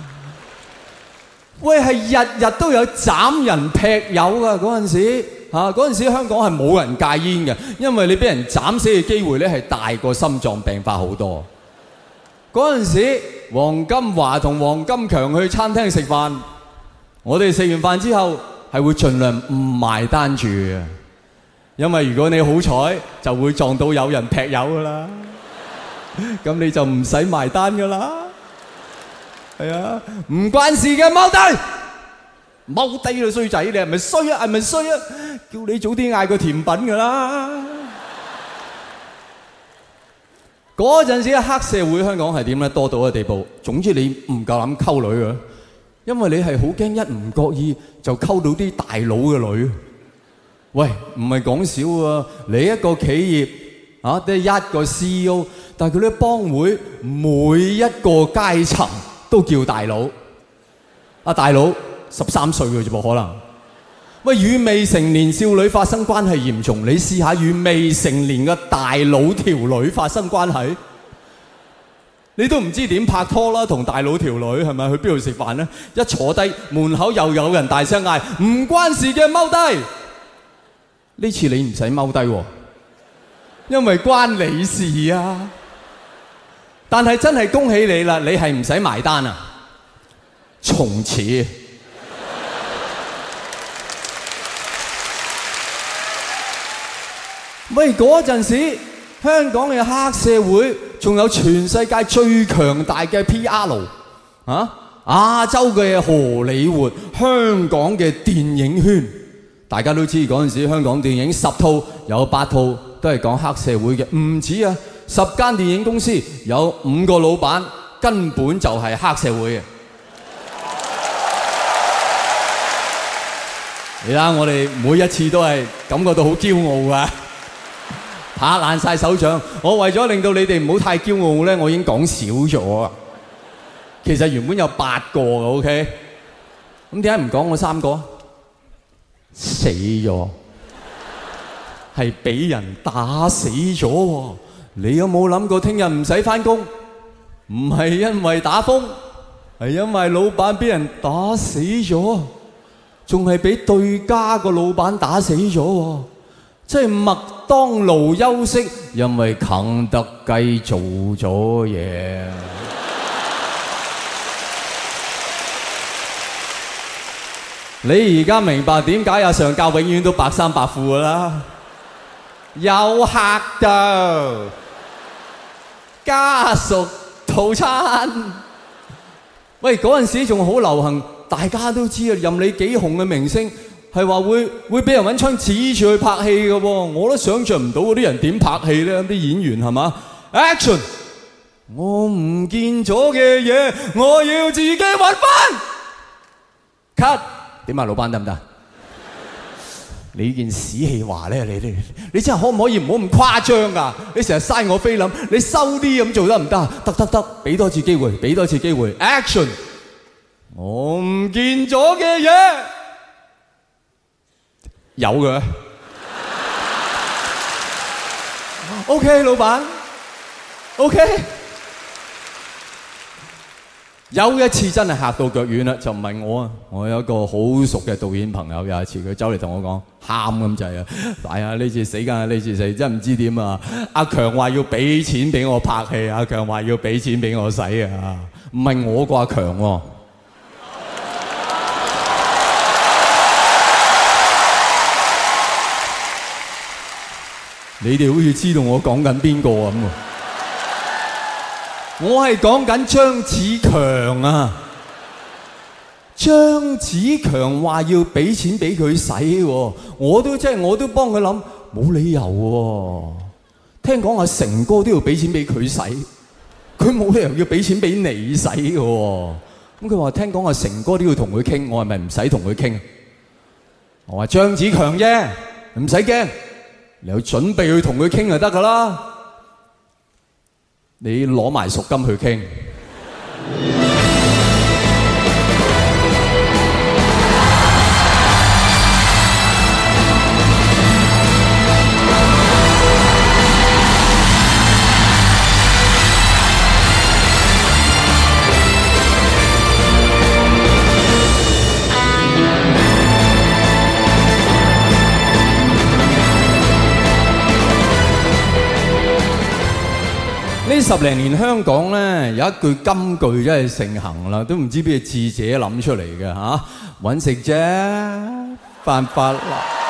喂，係日日都有斬人劈友噶嗰陣時嚇，嗰陣時香港係冇人戒煙嘅，因為你俾人斬死嘅機會咧係大過心臟病發好多。嗰陣時，黃金華同黃金強去餐廳食飯，我哋食完飯之後係會盡量唔埋單住嘅，因為如果你好彩就會撞到有人劈友噶啦，咁你就唔使埋單噶啦。係啊，唔關事嘅，踎低，踎低啦衰仔，你係咪衰啊？係咪衰啊？叫你早啲嗌個甜品噶啦。嗰陣時黑社會香港係點咧？多到嘅地步，總之你唔夠膽溝女嘅，因為你係好驚一唔覺意就溝到啲大佬嘅女。喂，唔係講笑啊！你一個企業啊，得一個 C E O， 但係佢啲幫會每一個階層都叫大佬。啊，大佬十三歲嘅啫噃，可能。喂，與未成年少女發生關係嚴重，你試下與未成年嘅大佬條女發生關係，你都唔知點拍拖啦，同大佬條女係咪去邊度食飯呢？一坐低門口又有人大聲嗌唔關事嘅，踎低。呢次你唔使踎低喎，因為關你事啊。但係真係恭喜你啦，你係唔使埋單啊，從此。喂，嗰陣時香港嘅黑社會仲有全世界最強大嘅 P R 啊！亞洲嘅荷里活，香港嘅電影圈，大家都知嗰陣時香港電影十套有八套都係講黑社會嘅，唔止啊！十間電影公司有五個老闆根本就係黑社會嘅。你睇我哋每一次都係感覺到好驕傲㗎，拍爛晒手掌。我為咗令到你哋唔好太驕傲咧，我已經講少咗啊。其實原本有八個嘅 ，OK。咁點解唔講我三個？死咗，係俾人打死咗喎。你有冇諗過聽日唔使返工？唔係因為打風，係因為老闆俾人打死咗，仲係俾對家個老闆打死咗喎。即係麥當勞休息，因為肯德雞做咗嘢。你而家明白點解阿上教永遠都白衫白褲㗎啦？有客㗎，家屬套餐。喂，嗰陣時仲好流行，大家都知啊，任你幾紅嘅明星，係話會會俾人揾槍指住去拍戲嘅喎。我都想像唔到嗰啲人點拍戲咧，啲演員係嘛 ？Action！ 我唔見咗嘅嘢，我要自己揾翻。Cut！點啊，老闆得唔得？你呢件屎氣話咧，你你你真係可唔可以唔好咁誇張㗎？你成日嘥我菲林，你收啲咁做得唔得？得得得，俾多次機會，俾多次機會。Action！ 我唔見咗嘅嘢有嘅。OK， 老闆。OK。有一次真係嚇到腳軟啦，就唔係我啊！我有一個好熟嘅導演朋友，有一次佢走嚟同我講，喊咁滯啊！哎呀，呢次死梗，呢次死真係唔知點啊！阿強話要俾錢俾我拍戲，阿強話要俾錢俾我使啊！唔係我個阿強喎。你哋好似知道我講緊邊個咁喎？我係講緊張子強啊！張子強話要俾錢俾佢使喎，我都即係我都幫佢諗，冇理由喎。聽講阿成哥都要俾錢俾佢使，佢冇理由要俾錢俾你使嘅喎。咁佢話聽講阿成哥都要同佢傾，我係咪唔使同佢傾？我話張子強啫，唔使驚，你有準備去同佢傾就得㗎啦。你攞埋贖金去傾。呢十零年香港咧有一句金句真係盛行啦，都唔知邊個智者諗出嚟嘅嚇，揾食啫，犯法啦！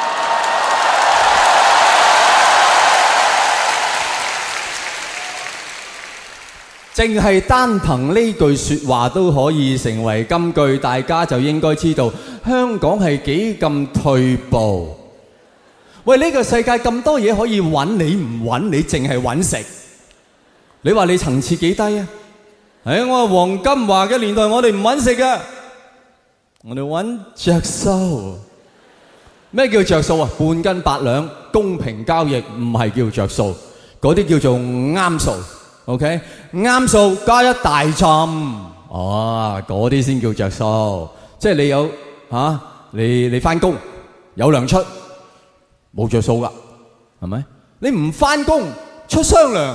淨係單憑呢句説話都可以成為金句，大家就應該知道香港係幾咁退步。喂，呢個世界咁多嘢可以揾，你唔揾，你淨係揾食。你話你層次幾低啊？係啊，我話黃金華嘅年代，我哋唔揾食㗎，我哋揾着數。咩叫着數啊？半斤八兩，公平交易唔係叫着數，嗰啲叫做啱數。OK， 啱數加一大浸，哦，嗰啲先叫着數。即係你有嚇、啊，你你翻工有糧出，冇着數㗎，係咪？你唔翻工出雙糧。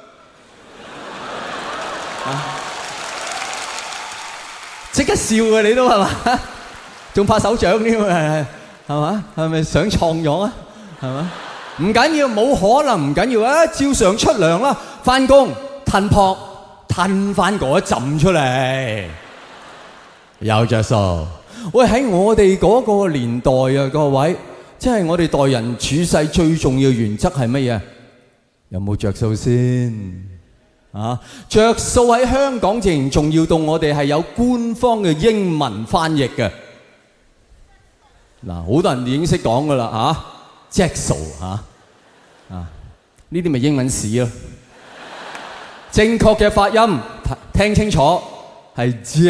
即刻笑嘅你都係嘛？仲拍手掌添啊？係嘛？係咪想創咗啊？係嘛？唔緊要，冇可能唔緊要啊！照常出糧啦，翻工吞撲吞翻嗰一浸出嚟，有着數。喂，喺我哋嗰個年代啊，各位，即係我哋待人處世最重要原則係乜嘢？ 有冇着數先？啊，着數喺香港自然重要到我哋係有官方嘅英文翻譯嘅。嗱，好多人已經識講噶啦嚇 ，Jackso 嚇啊，呢啲咪英文屎咯。正確嘅發音聽清楚係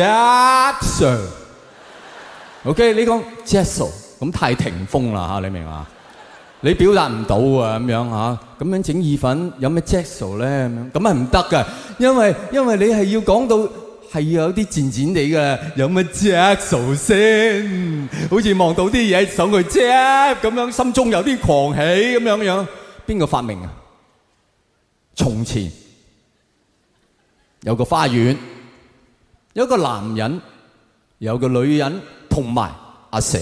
Jackso。OK， 你講 Jackso 咁太霆鋒啦嚇，你明嘛？你表達唔到啊咁樣嚇，咁樣整意粉有咩 Jackso 咧咁樣，咁係唔得㗎，因為因為你係要講到係有啲賤賤地嘅，有咩 Jackso 先，好似望到啲嘢想去 Jack 咁樣，心中有啲狂喜咁樣樣，邊個發明啊？從前有個花園，有個男人，有個女人，同埋阿蛇。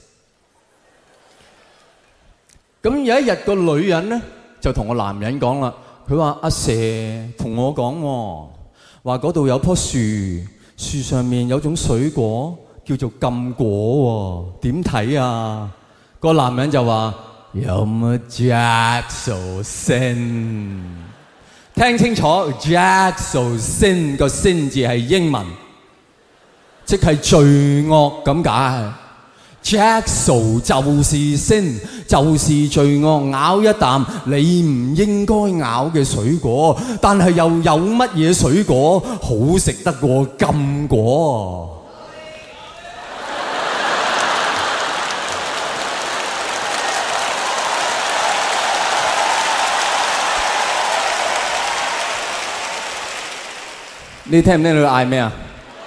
咁有一日個女人咧就同個男人講啦，佢話阿蛇同我講喎，話嗰度有棵樹，樹上面有種水果叫做禁果喎，點睇啊？個男人就話有乜 Jackso sin？聽清楚 ，Jackso sin 個 sin 字係英文，即係罪惡咁解。Jackso 就是sin，就是罪惡，咬一啖你唔應該咬嘅水果，但係又有乜嘢水果好食得過禁果？你聽唔聽到佢嗌咩啊？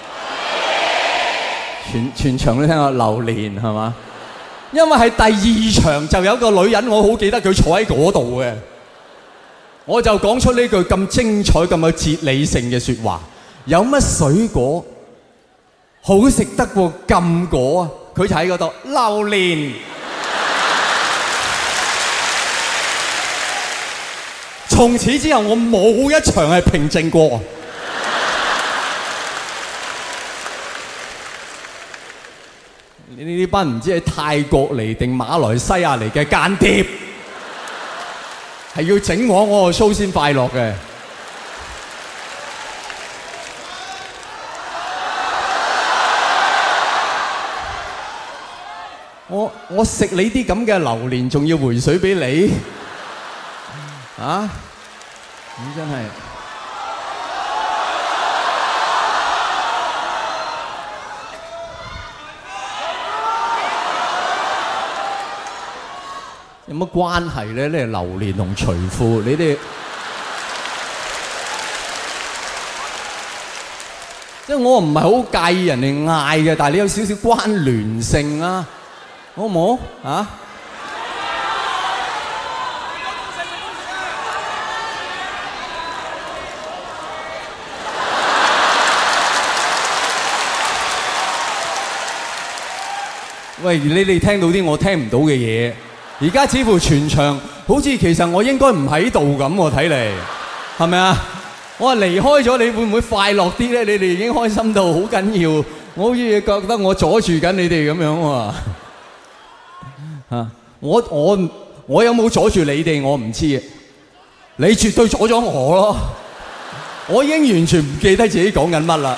全全場都聽過榴蓮係嘛？因為係第二場就有個女人，我好記得佢坐喺嗰度嘅，我就講出呢句咁精彩、咁有哲理性嘅説話。有乜水果好食得過禁果啊？佢就喺嗰度榴蓮。從此之後，我冇一場係平靜過。你呢班唔知係泰國嚟定馬來西亞嚟嘅間諜，係要整我我個 show 先快樂嘅。我我食你啲咁嘅榴蓮，仲要回水俾你，啊？你真係〜有乜關係咧？呢係榴蓮同除褲，你哋即係我唔係好介意人哋嗌嘅，但係你有少少關聯性啊，好唔好啊？喂，你哋聽到啲我聽唔到嘅嘢。而家似乎全場好似其實我應該唔喺度咁喎，睇嚟係咪啊？我話離開咗，你會唔會快樂啲咧？你哋已經開心到好緊要，我好似覺得我阻住緊你哋咁樣喎。嚇！我我我有冇阻住你哋？我唔知啊。你絕對阻咗我咯！我已經完全唔記得自己講緊乜啦。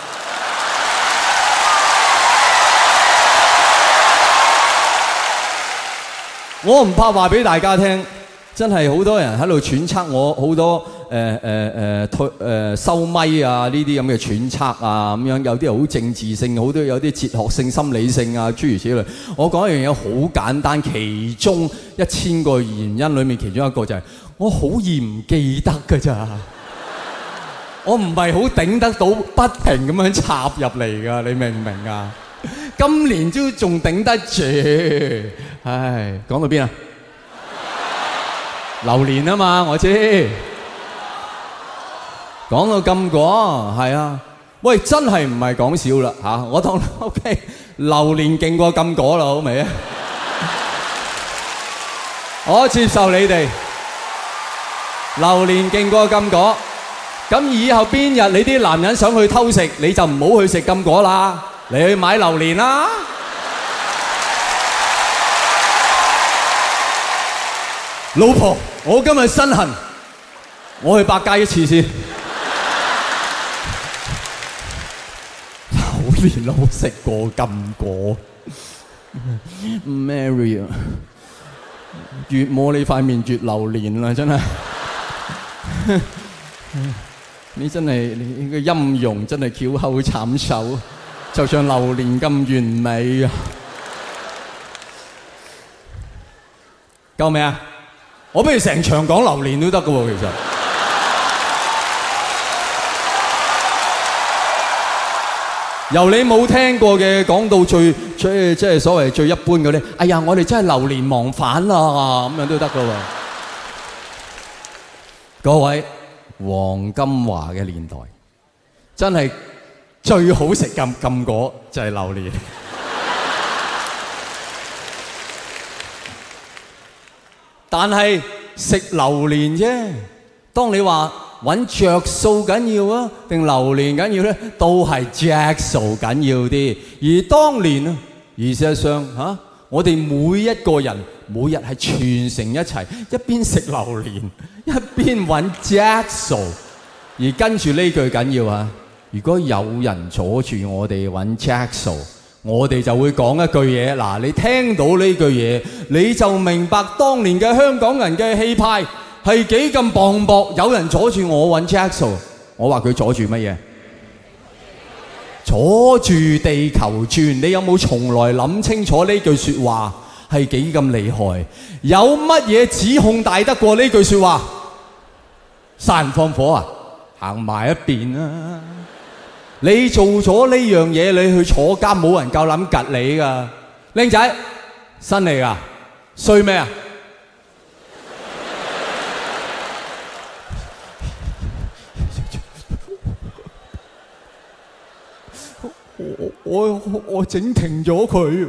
我唔怕話俾大家聽，真係好多人喺度揣測我好多誒誒誒推誒收咪啊呢啲咁嘅揣測啊咁樣，有啲好政治性，好多有啲哲學性、心理性啊諸如此類。我講一樣嘢好簡單，其中一千個原因裡面，其中一個就係、是、我好易唔記得㗎咋，我唔係好頂得到不停咁樣插入嚟㗎，你明唔明啊？今年都仲頂得住，唉，講到邊啊？榴蓮啊嘛，我知。講到禁果，係啊，喂，真係唔係講笑啦嚇！我當 OK， 榴蓮勁過禁果啦，好未啊？我接受你哋，榴蓮勁過禁果。咁以後邊日你啲男人想去偷食，你就唔好去食禁果啦。你去買榴蓮啦！老婆，我今日身痕， 我去百佳一次先。榴蓮我冇食過禁果。Mary 啊，越摸你塊面越榴蓮啦，真係。你真係你個音容真係翹口慘手，就像榴蓮咁完美啊！夠未啊？我不如成場講榴蓮都得㗎喎，其實。由你冇聽過嘅講到最最即係所謂最一般嗰啲，哎呀，我哋真係榴蓮忘返啦，咁樣都得㗎喎。各位，黃金華嘅年代真係最好食禁禁果就係榴蓮。但係食榴蓮啫，當你話揾着數緊要啊，定榴蓮緊要咧，都係着數緊要啲。而當年啊，而事實上嚇、啊，我哋每一個人每日係全城一齊，一邊食榴蓮，一邊揾着數。而跟住呢句緊要啊，如果有人阻住我哋揾着數，我哋就會講一句嘢。嗱，你聽到呢句嘢，你就明白當年嘅香港人嘅氣派係幾咁磅礴。有人阻住我揾 Jackson， 我話佢阻住乜嘢？阻住地球轉。你有冇從來諗清楚呢句説話係幾咁厲害？有乜嘢指控大得過呢句説話？殺人放火啊！行埋一邊啊！你做咗呢樣嘢，你去坐監，冇人夠膽趌你噶。靚仔，新嚟噶，衰咩啊？我我我我整停咗佢。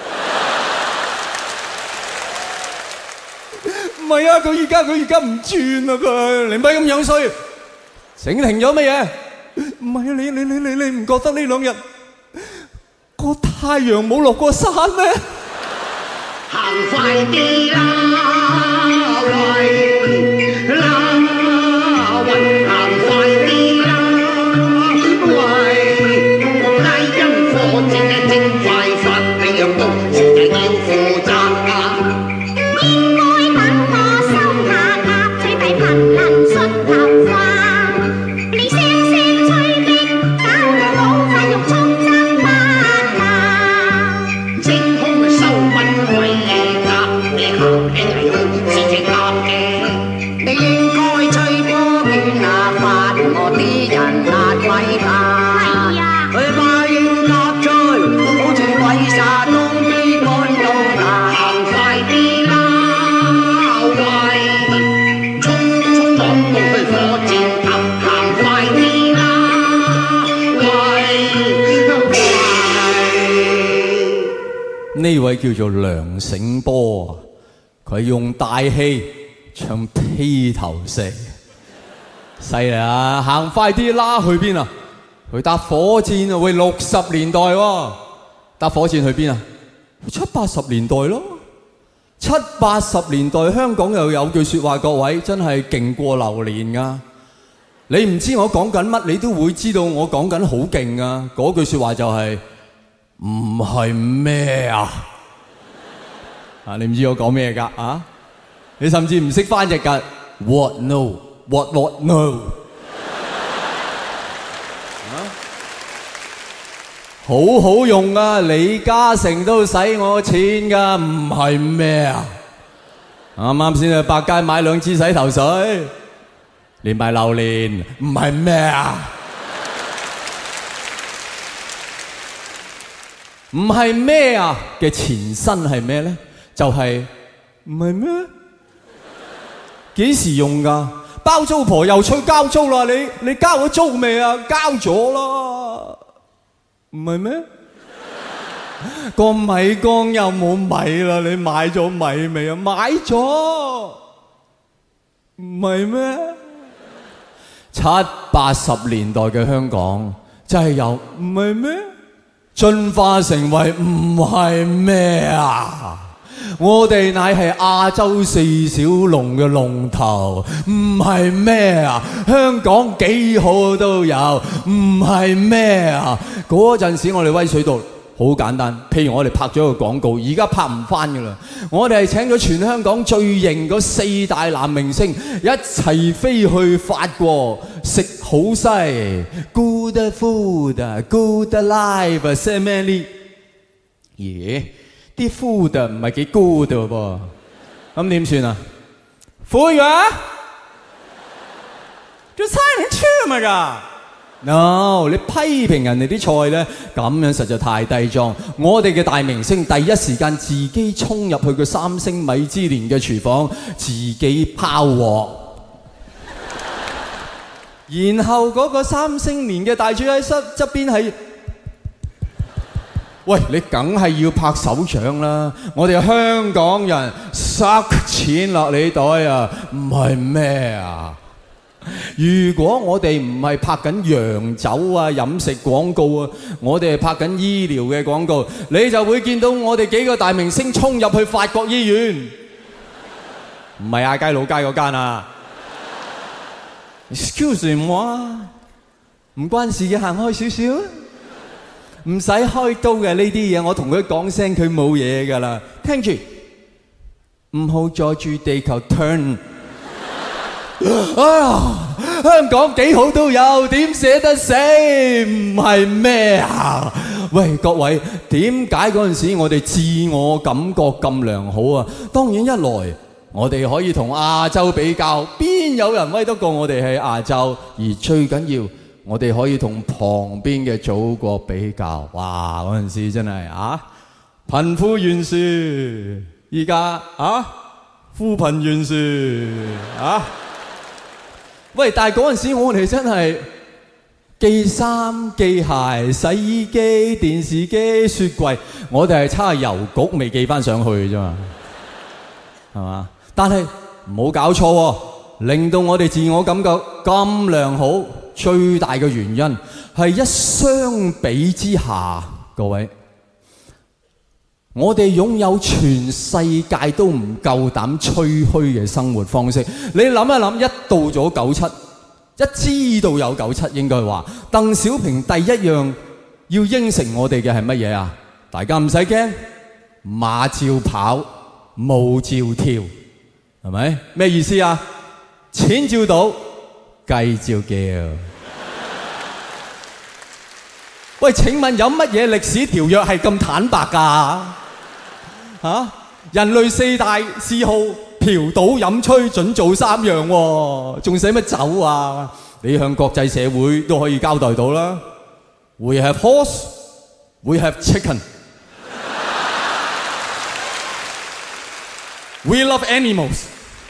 唔係啊，佢而家佢而家唔轉啊佢，你唔係咁樣衰，整停咗乜嘢？唔係啊！你你你你你唔覺得呢兩日個太陽冇落過山咩？ 行快啲啦，喂啦喂，行快啲啦，喂！皆因火箭嘅正快發，你讓到時就要負責啊！應該等我收下甲，取締貧能順頭髮。 呢位叫做梁醒波，佢用大氣唱披頭四，犀利啊！行快啲啦，去邊啊？去搭火箭啊！喂，六十年代喎，搭火箭去邊啊？七八十年代咯，七八十年代香港又有句説話，各位真係勁過榴蓮噶。你唔知我講緊乜，你都會知道我講緊好勁啊！嗰句説話就係唔係咩啊？啊，你唔知我講咩㗎啊？你甚至唔識翻譯㗎 ？What no? What what no？ 好好用啊！李嘉誠都使我錢㗎，唔係咩啊？啱啱先去百佳買兩支洗頭水，連埋榴蓮，唔係咩啊？唔係咩啊嘅前身係咩咧？就係唔係咩？幾時用㗎？包租婆又催交租啦！你你交咗租未啊？交咗啦，唔係咩？個米缸又冇米啦！你買咗米未啊？買咗，唔係咩？七八十年代嘅香港真係由唔係咩進化成為唔係咩啊？ 我哋乃係亞洲四小龍嘅龍頭，唔係咩啊？香港幾好都有，唔係咩啊？嗰陣時我哋威水道好簡單，譬如我哋拍咗個廣告，而家拍唔翻噶啦。我哋係請咗全香港最型嗰四大男明星一齊飛去法國食好西 ，good food，good life，family。咦？啲 food 唔係幾 good 喎，咁點算啊？服務員，做菜能吃嗎㗎 ？No， 你批評人哋啲菜咧，咁樣實在太低裝。我哋嘅大明星第一時間自己衝入去個三星米芝蓮嘅廚房，自己拋鑊，然後嗰個三星連嘅大廚喺側側邊係。喂，你梗係要拍手掌啦！我哋香港人塞錢落你袋啊，唔係咩啊？如果我哋唔係拍緊洋酒啊、飲食廣告啊，我哋係拍緊醫療嘅廣告，你就會見到我哋幾個大明星衝入去法國醫院，唔係亞皆老街嗰間啊 ！Excuse me， 唔關事嘅，行開少少。唔使開刀嘅呢啲嘢，我同佢講聲，佢冇嘢噶啦。聽住，唔好阻住地球 turn。哎呀，香港幾好都有，點捨得死？唔係咩啊？喂，各位，點解嗰陣時我哋自我感覺咁良好啊？當然一來，我哋可以同亞洲比較，邊有人威得過我哋喺亞洲？而最緊要，我哋可以同旁邊嘅祖國比較，哇！嗰陣時真係啊，貧富懸殊，依家啊，扶貧懸殊啊！喂，但係嗰陣時我哋真係寄衫、寄鞋、洗衣機、電視機、雪櫃，我哋係差郵局未寄翻上去啫嘛，係嘛？但係唔好搞錯喎，令到我哋自我感覺咁良好。最大嘅原因係一相比之下，各位，我哋擁有全世界都唔夠膽吹噓嘅生活方式。你諗一諗，一到咗九七，一知道有九七，應該話鄧小平第一樣要應承我哋嘅係乜嘢啊？大家唔使驚，馬照跑，舞照跳，係咪？咩意思啊？錢照賭，雞照叫。喂，請問有乜嘢歷史條約係咁坦白㗎？嚇、啊，人類四大嗜好，嫖賭飲吹準做三樣喎，仲使乜走啊？你向國際社會都可以交代到啦。We have horse, we have chicken. We love animals.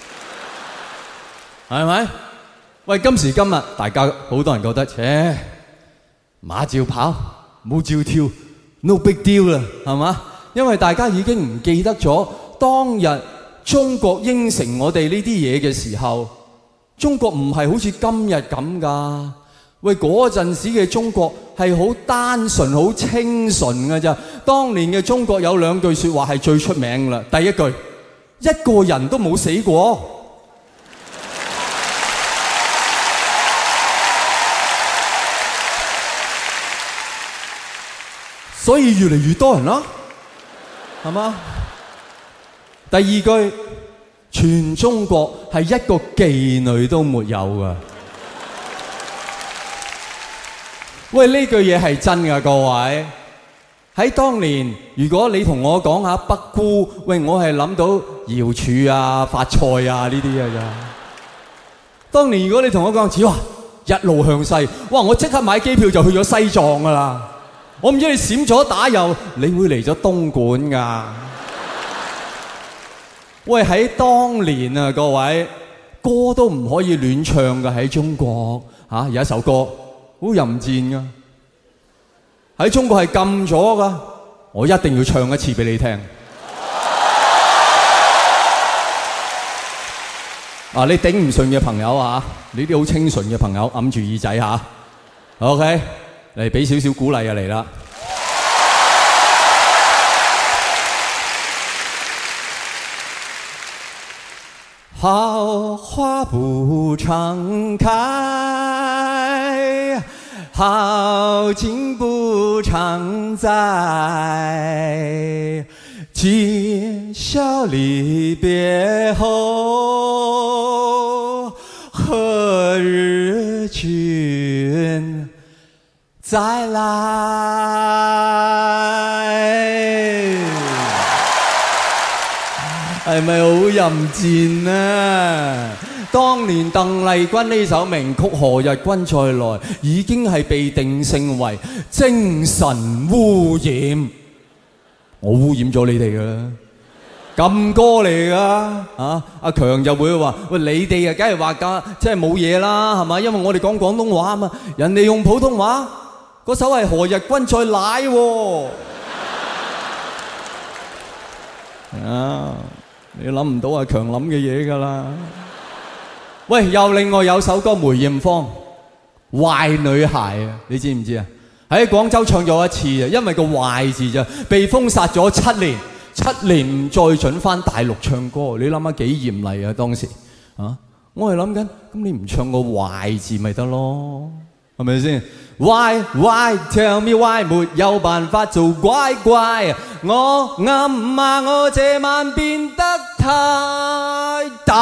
係咪？喂，今時今日大家好多人覺得，切馬照跑，舞照跳 ，no big deal 啦，係嘛？因為大家已經唔記得咗當日中國應承我哋呢啲嘢嘅時候，中國唔係好似今日咁㗎。喂，嗰陣時嘅中國係好單純、好清純㗎咋。當年嘅中國有兩句説話係最出名啦。第一句，一個人都冇死過。所以越嚟越多人啦，係嘛？第二句，全中國係一個妓女都沒有㗎。喂，呢句嘢係真㗎，各位。喺當年，如果你同我講下北姑，喂，我係諗到瑤柱啊、發菜啊呢啲㗎咋。當年如果你同我講子華一路向西，哇！我即刻買機票就去咗西藏㗎啦。我唔知你閃咗打右，你會嚟咗東莞㗎。喂，喺當年啊，各位歌都唔可以亂唱㗎，喺中國嚇、啊、有一首歌好淫賤㗎，喺中國係禁咗㗎。我一定要唱一次俾你聽。啊，你頂唔順嘅朋友啊，你啲好清純嘅朋友揞住耳仔嚇。OK。嚟俾少少鼓勵啊，嚟啦！ 好花不常開，好景不常在。今宵離別後，何日君再來？係咪好淫賤啊？當年鄧麗君呢首名曲《何日君再來》已經係被定性為精神污染。我污染咗你哋㗎啦，禁歌嚟㗎啊！阿強就會話：喂，你哋啊，梗係話㗎，即係冇嘢啦，係嘛？因為我哋講廣東話啊嘛，人哋用普通話，嗰首係《何日君再來》喎。啊！你諗唔到阿強諗嘅嘢㗎啦。喂，又另外有首歌梅艷芳《壞女孩》啊，你知唔知啊？喺廣州唱咗一次啊，因為個壞字就被封殺咗七年，七年唔再准翻大陸唱歌。你諗下幾嚴厲啊當時啊！我係諗緊，咁你唔唱個壞字咪得咯，係咪先？Why why tell me why 沒有辦法做乖乖？我暗罵我這晚變得太大。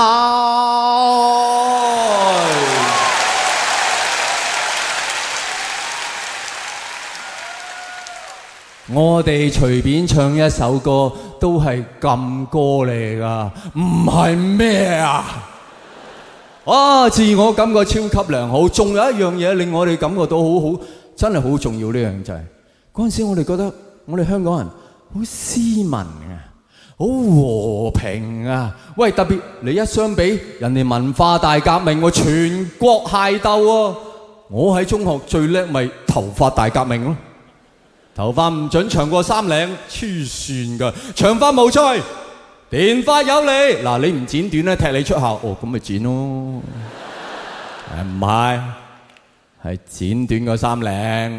我哋隨便唱一首歌都係禁歌嚟㗎，唔係咩啊？啊！自我感覺超級良好，仲有一樣嘢令我哋感覺到好好，真係好重要呢樣就係嗰陣時，我哋覺得我哋香港人好斯文啊，好和平啊。喂，特別你一相比人哋文化大革命，我全國械鬥啊！我喺中學最叻咪頭髮大革命咯，頭髮唔準長過三領，黐線㗎，長髮無罪。電髮有理，嗱你唔剪短咧，踢你出校。哦，咁咪剪咯。誒唔係，係剪短個三領。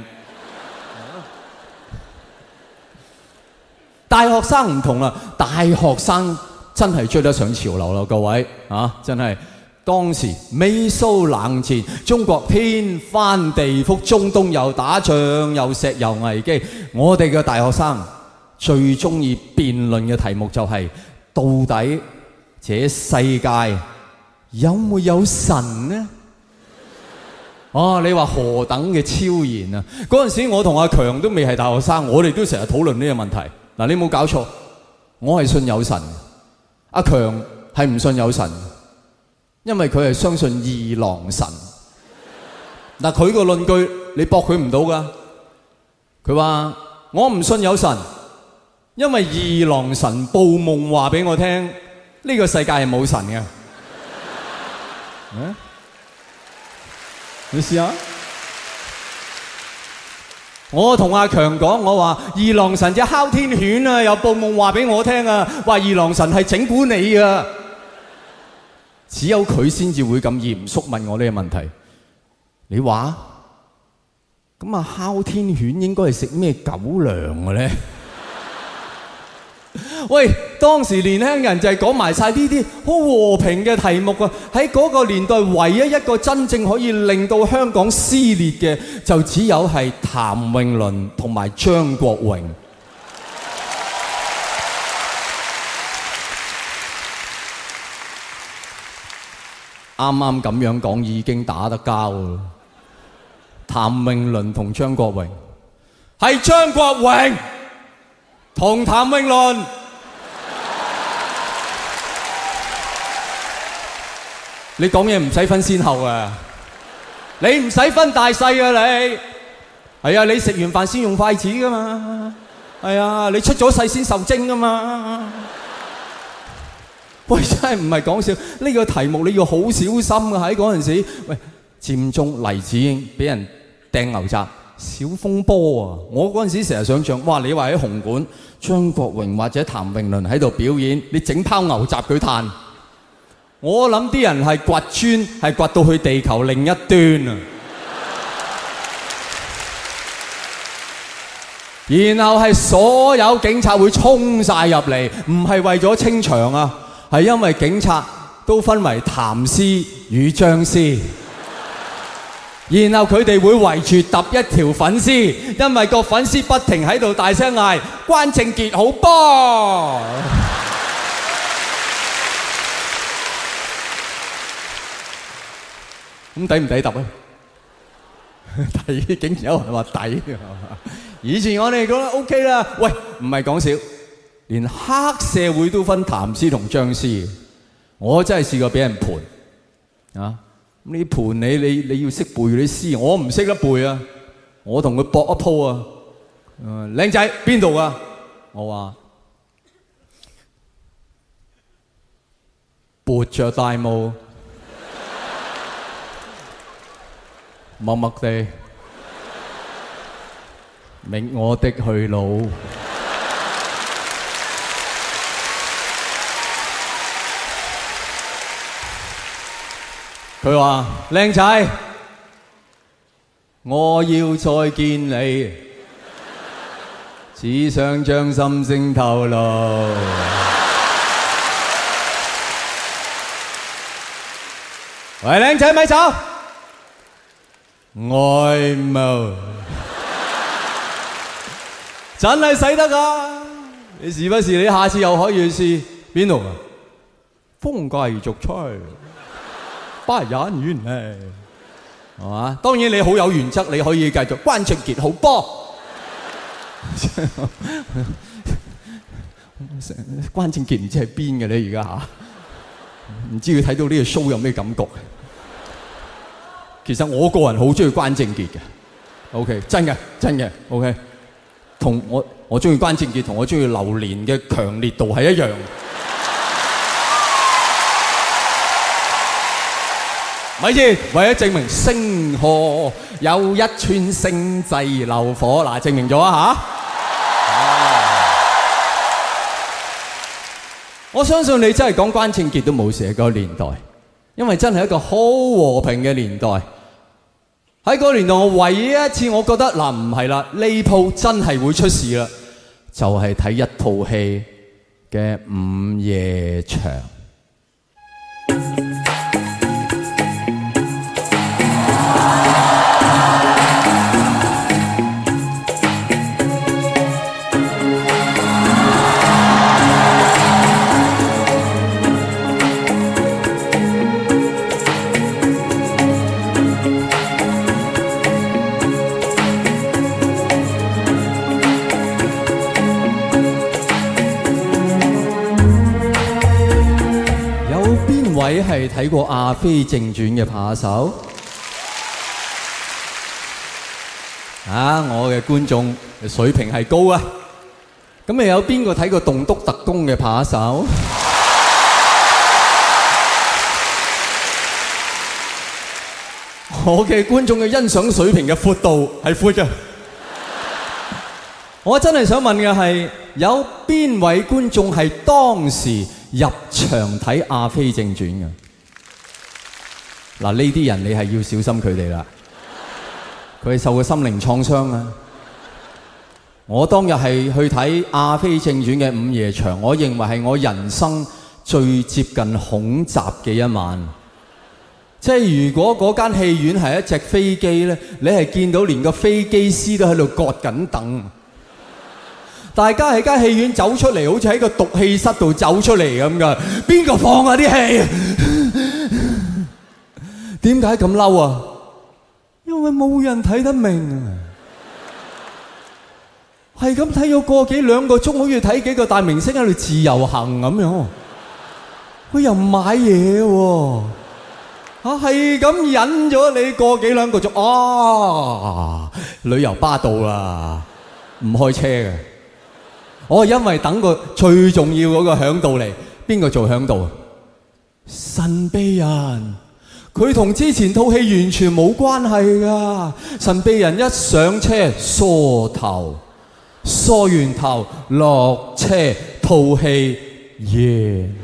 大學生唔同啦，大學生真係追得上潮流啦，各位啊，真係當時美蘇冷戰，中國天翻地覆，中東又打仗又石油危機，我哋嘅大學生最中意辯論嘅題目就係、是。到底這世界有沒有神呢？啊，你話何等嘅超然啊！嗰陣時我同阿強都未係大學生，我哋都成日討論呢個問題。嗱，你冇搞錯，我係信有神，阿強係唔信有神，因為佢係相信二郎神。嗱，佢個論據你駁佢唔到㗎。佢話我唔信有神。因為二郎神報夢話俾我聽，呢個世界係冇神嘅。嗯，你試下。我同阿強講，我話二郎神隻哮天犬啊，又報夢話俾我聽啊，話二郎神係整蠱你啊。只有佢先至會咁嚴肅問我呢個問題。你話？咁啊，哮天犬應該係食咩狗糧嘅咧？喂，當時年輕人就係講埋晒呢啲好和平嘅題目啊！喺嗰個年代，唯一一個真正可以令到香港撕裂嘅，就只有係譚詠麟同埋張國榮。啱啱咁樣講已經打得交啦！譚詠麟同張國榮，係張國榮同譚詠麟。你講嘢唔使分先後啊！你唔使分大細啊！你係啊！你食完飯先用筷子噶嘛？係啊！你出咗世先受精噶嘛？喂，真係唔係講笑，呢個題目你要好小心啊！喺嗰陣時，喂，佔中黎智英俾人掟牛雜，小風波啊！我嗰陣時成日想像，哇！你話喺紅館，張國榮或者譚詠麟喺度表演，你整拋牛雜佢嘆。我諗啲人係掘磚，係掘到去地球另一端啊！然後係所有警察會衝晒入嚟，唔係為咗清場啊，係因為警察都分為譚詩與張詩，然後佢哋會圍住揼一條粉絲，因為個粉絲不停喺度大聲嗌關正傑好波。咁抵唔抵揼啊？抵，竟然有人話抵。以前我哋覺得 OK 啦，喂，唔係講笑，連黑社會都分譚詩同張詩。我真係試過俾人盤啊！咁你盤你你你要識背啲詩，我唔識得背啊！我同佢搏一鋪啊！誒，靚仔邊度啊？我話撥着大霧。默默地覓我的去路。佢話：靚仔，我要再見你，只想將心聲透露。喂，靚仔咪走！愛慕真係使得㗎，你時不時你下次又可以去試邊度啊？風繼續吹，不忍遠離，係嘛？當然你好有原則，你可以繼續關正傑好波。關正傑唔知係邊嘅咧，而家嚇，唔知佢睇到呢個 show 有咩感覺？其實我個人好中意關正傑嘅 ，OK， 真嘅真嘅 ，OK， 同我我中意關正傑同我中意榴蓮嘅強烈度係一樣。咪先，為咗證明星河有一串星際流火，嗱，證明咗啊嚇！我相信你真係講關正傑都冇寫嗰個年代，因為真係一個好和平嘅年代。喺嗰個年代，我唯一一次我覺得嗱唔係啦，呢鋪真係會出事啦，就係睇一套戲嘅午夜場。位係睇過《阿飛正傳》嘅扒手啊！我嘅觀眾水平係高啊！咁又有邊個睇過《棟篤特工》嘅扒手？我嘅觀眾嘅欣賞水平嘅闊度係闊嘅。我真係想問嘅係，有邊位觀眾係當時入場睇《阿飛正傳》嘅？嗱，呢啲人你係要小心佢哋啦，佢係受過心靈創傷啊！我當日係去睇《阿飛正傳》嘅午夜場，我認為係我人生最接近恐襲嘅一晚。即係如果嗰間戲院係一隻飛機咧，你係見到連個飛機師都喺度割緊凳。大家喺間戲院走出嚟，好似喺個毒氣室度走出嚟咁噶。邊個放啊啲戲？點解咁嬲啊？因為冇人睇得明啊！係咁睇咗個幾兩個鐘，好似睇幾個大明星喺度自由行咁樣。佢又唔買嘢喎，嚇係咁忍咗你個幾兩個鐘。啊！旅遊巴到啦，唔開車嘅。我係因為等個最重要嗰個響度嚟，邊個做響度？神秘人，佢同之前套戲完全冇關係噶。神秘人一上車梳頭，梳完頭落車，套戲完。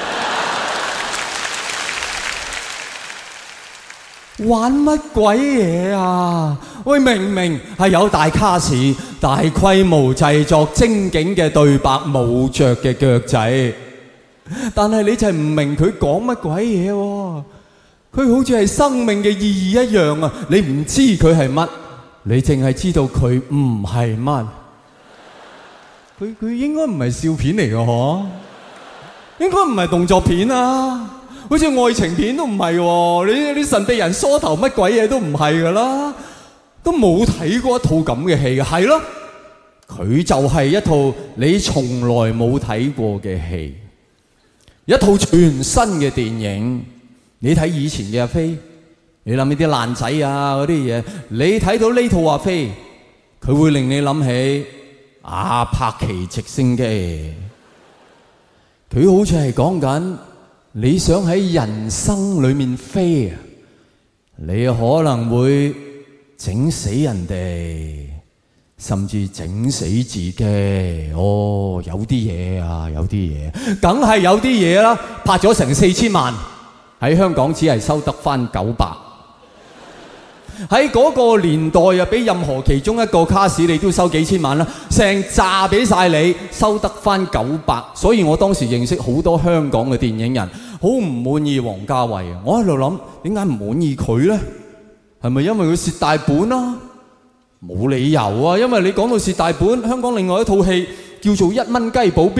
玩乜鬼嘢啊？喂，明明係有大卡士、大規模製作、精警嘅對白、冇着嘅腳仔， 但係你就係唔明佢講乜鬼嘢喎？佢好似係生命嘅意義一樣啊！你唔知佢係乜，你淨係知道佢唔係乜。佢佢應該唔係笑片嚟嘅嗬，應該唔係動作片啊，好似愛情片都唔係喎。你你神秘人梳頭乜鬼嘢都唔係噶啦，都冇睇過一套咁嘅戲嘅，係咯。佢就係一套你從來冇睇過嘅戲，一套全新嘅電影。你睇以前嘅阿飛，你諗呢啲爛仔啊嗰啲嘢，你睇到呢套阿飛，佢會令你諗起阿帕奇直升機。佢好似係講緊你想喺人生裏面飛啊，你可能會整死人哋，甚至整死自己。哦，有啲嘢啊，有啲嘢，梗係有啲嘢啦。拍咗成四千萬，喺香港只係收得翻九百。喺嗰個年代啊，俾任何其中一個卡士你都收幾千萬啦，成扎俾晒你，收得翻九百。所以我當時認識好多香港嘅電影人，好唔滿意王家衛啊！我喺度諗，點解唔滿意佢呢？係咪因為佢蝕大本啊？冇理由啊！因為你講到蝕大本，香港另外一套戲叫做《一蚊雞保鏢》。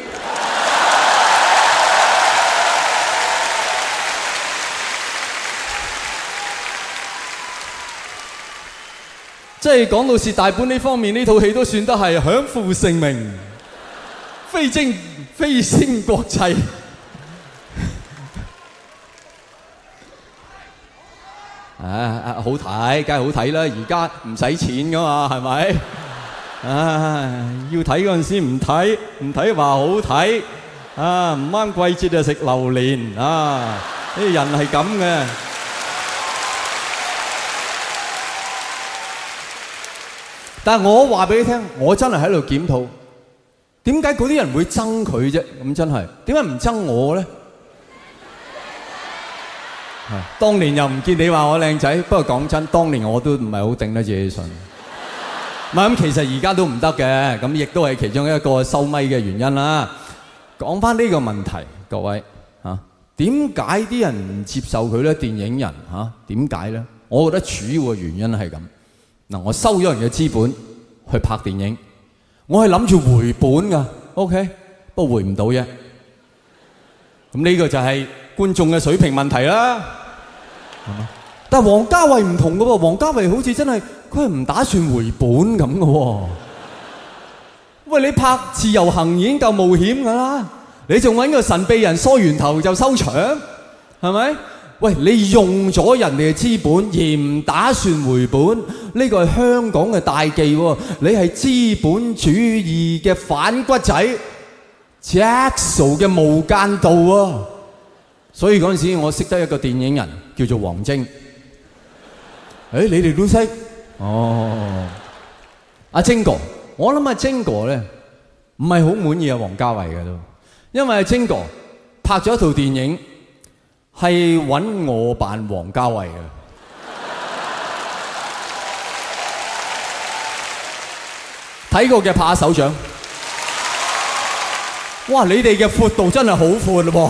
即係講到蝕大本呢方面，呢套戲都算得係享負盛名，飛升飛升國際。啊啊，好睇，梗係好睇啦！而家唔使錢噶嘛，係咪？啊，要睇嗰陣時唔睇，唔睇話好睇。啊，唔啱季節就食榴蓮。啊，呢啲人係咁嘅。但係我話俾你聽，我真係喺度檢討，點解嗰啲人會憎佢啫？咁真係，點解唔憎我咧？係，當年又唔見你話我靚仔，不過講真，當年我都唔係好頂得自己順。唔係咁，其實而家都唔得嘅，咁亦都係其中一個收咪嘅原因啦。講翻呢個問題，各位嚇，點解啲人唔接受佢咧？電影人嚇，點解咧？我覺得主要嘅原因係咁。嗱，我收咗人嘅資本去拍電影，我係諗住回本㗎 ，OK， 不過回唔到啫。咁呢個就係觀眾嘅水平問題啦。但係王家衛唔同㗎喎，王家衛好似真係佢係唔打算回本咁嘅喎。喂，你拍自由行已經夠冒險㗎啦，你仲揾個神秘人梳完頭就收場，係咪？喂，你用咗人哋嘅資本而唔打算回本，呢個係香港嘅大忌喎！你係資本主義嘅反骨仔 ，Jackson 嘅無間道啊！所以嗰陣時我識得一個電影人叫做王晶。誒，你哋都識？哦，阿晶哥，我諗阿晶哥咧唔係好滿意阿王家衛嘅都，因為阿晶哥拍咗一套電影。係揾我扮王家衛嘅，睇過嘅拍下手掌。哇！你哋嘅闊度真係好闊喎！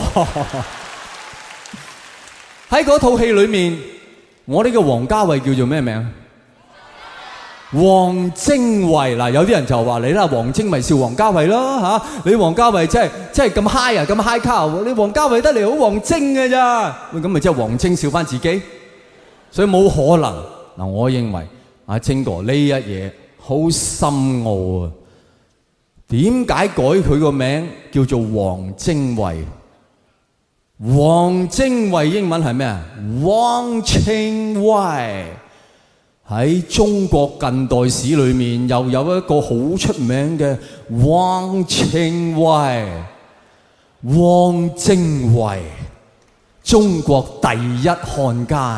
喺嗰套戲裏面，我呢個王家衛叫做咩名？王精衛。嗱，有啲人就話你啦，王精衛笑王家衛啦嚇，你王家衛真係真係咁 high 啊，咁 high 卡，你王家衛得嚟好王精嘅咋？咁咪即係王精笑翻自己，所以冇可能。嗱，我認為阿晶哥呢一嘢好深奧啊！點解改佢個名叫做王精衛？王精衛英文係咩啊？汪精衛。喺中國近代史裏面，又有一個好出名嘅汪精衛，汪精衛，中國第一漢奸，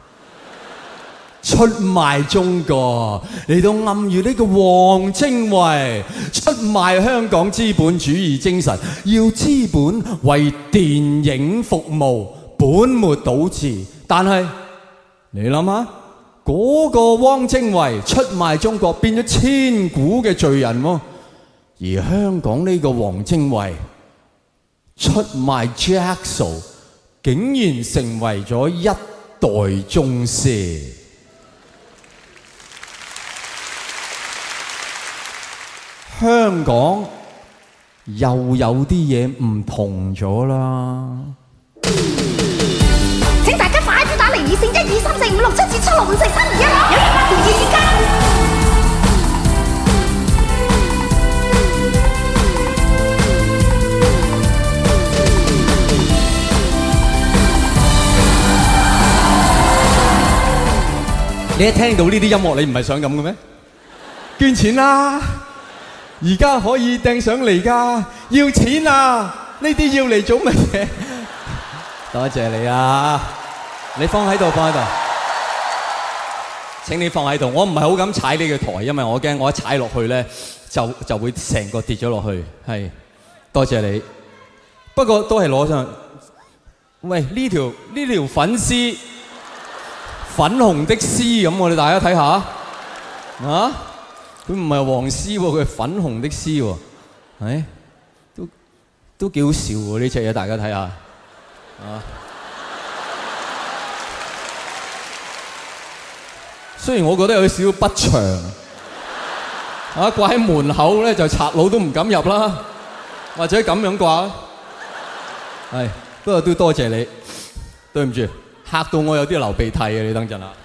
出賣中國，嚟到暗喻呢個汪精衛出賣香港資本主義精神，要資本為電影服務，本末倒置。但係你諗下，嗰個汪精衛出賣中國，變咗千古嘅罪人喎。而香港呢個汪精衛出賣 Jaxo， 竟然成為咗一代宗師。香港又有啲嘢唔同咗啦。 請大家快啲打嚟二線一二三四五六七至七六五四三二一啦，有二百條熱線卡。 你一聽到呢啲音樂，你唔係想咁嘅咩？捐錢啦！而家可以掟上嚟㗎，要錢啊！呢啲要嚟做乜嘢？多謝你啊！你放喺度，放喺度。請你放喺度。我唔係好敢踩呢個台，因為我驚我一踩落去咧，就就會成個跌咗落去。係，多謝你。不過都係攞上。喂，呢條呢條粉絲。粉紅的絲咁，我哋大家睇下啊！佢唔係黃絲喎，佢係粉紅的絲喎，係都都幾好笑喎呢隻嘢，大家睇下啊！雖然我覺得有少少不祥啊，掛喺門口咧就賊佬都唔敢入啦，或者咁樣掛，係不過都多謝你，對唔住。嚇到我有啲流鼻涕啊！你等陣啊！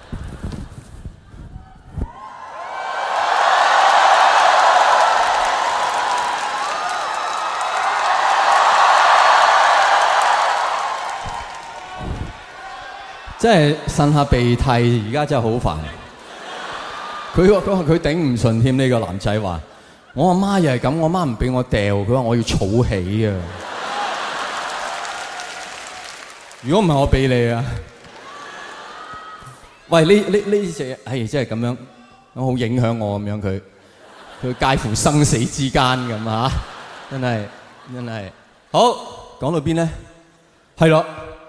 真係擤下鼻涕，而家真係好煩。佢話佢話佢頂唔順添，呢個男仔話：我阿媽又係咁，我媽唔俾我掉，佢話我要儲起啊！如果唔係我俾你啊！喂，呢呢呢隻係真係咁樣，好影響我咁樣佢，佢介乎生死之間咁啊！真係真係好，講到邊咧？係咯，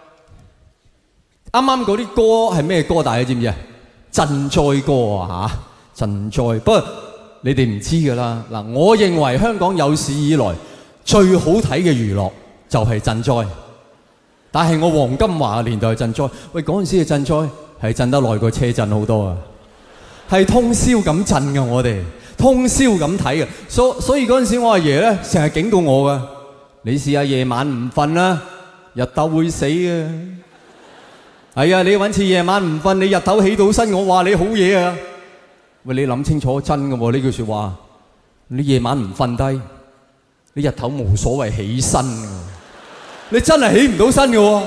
啱啱嗰啲歌係咩歌？大家知唔知啊？賑災歌啊嚇，賑災。不過你哋唔知㗎啦。嗱，我認為香港有史以來最好睇嘅娛樂就係賑災。但係我黃金華嘅年代係賑災。喂，嗰陣時嘅賑災係震得耐過車震好多啊！係通宵咁震㗎，我哋通宵咁睇嘅。所所以嗰陣時我阿爺咧成日警告我㗎，你試下夜晚唔瞓啦，日頭會死嘅。係啊，你揾次夜晚唔瞓，你日頭起到身，我話你好嘢啊！喂，你諗清楚真㗎喎呢句説話。你夜晚唔瞓低，你日頭無所謂起身㗎。你真係起唔到身嘅喎，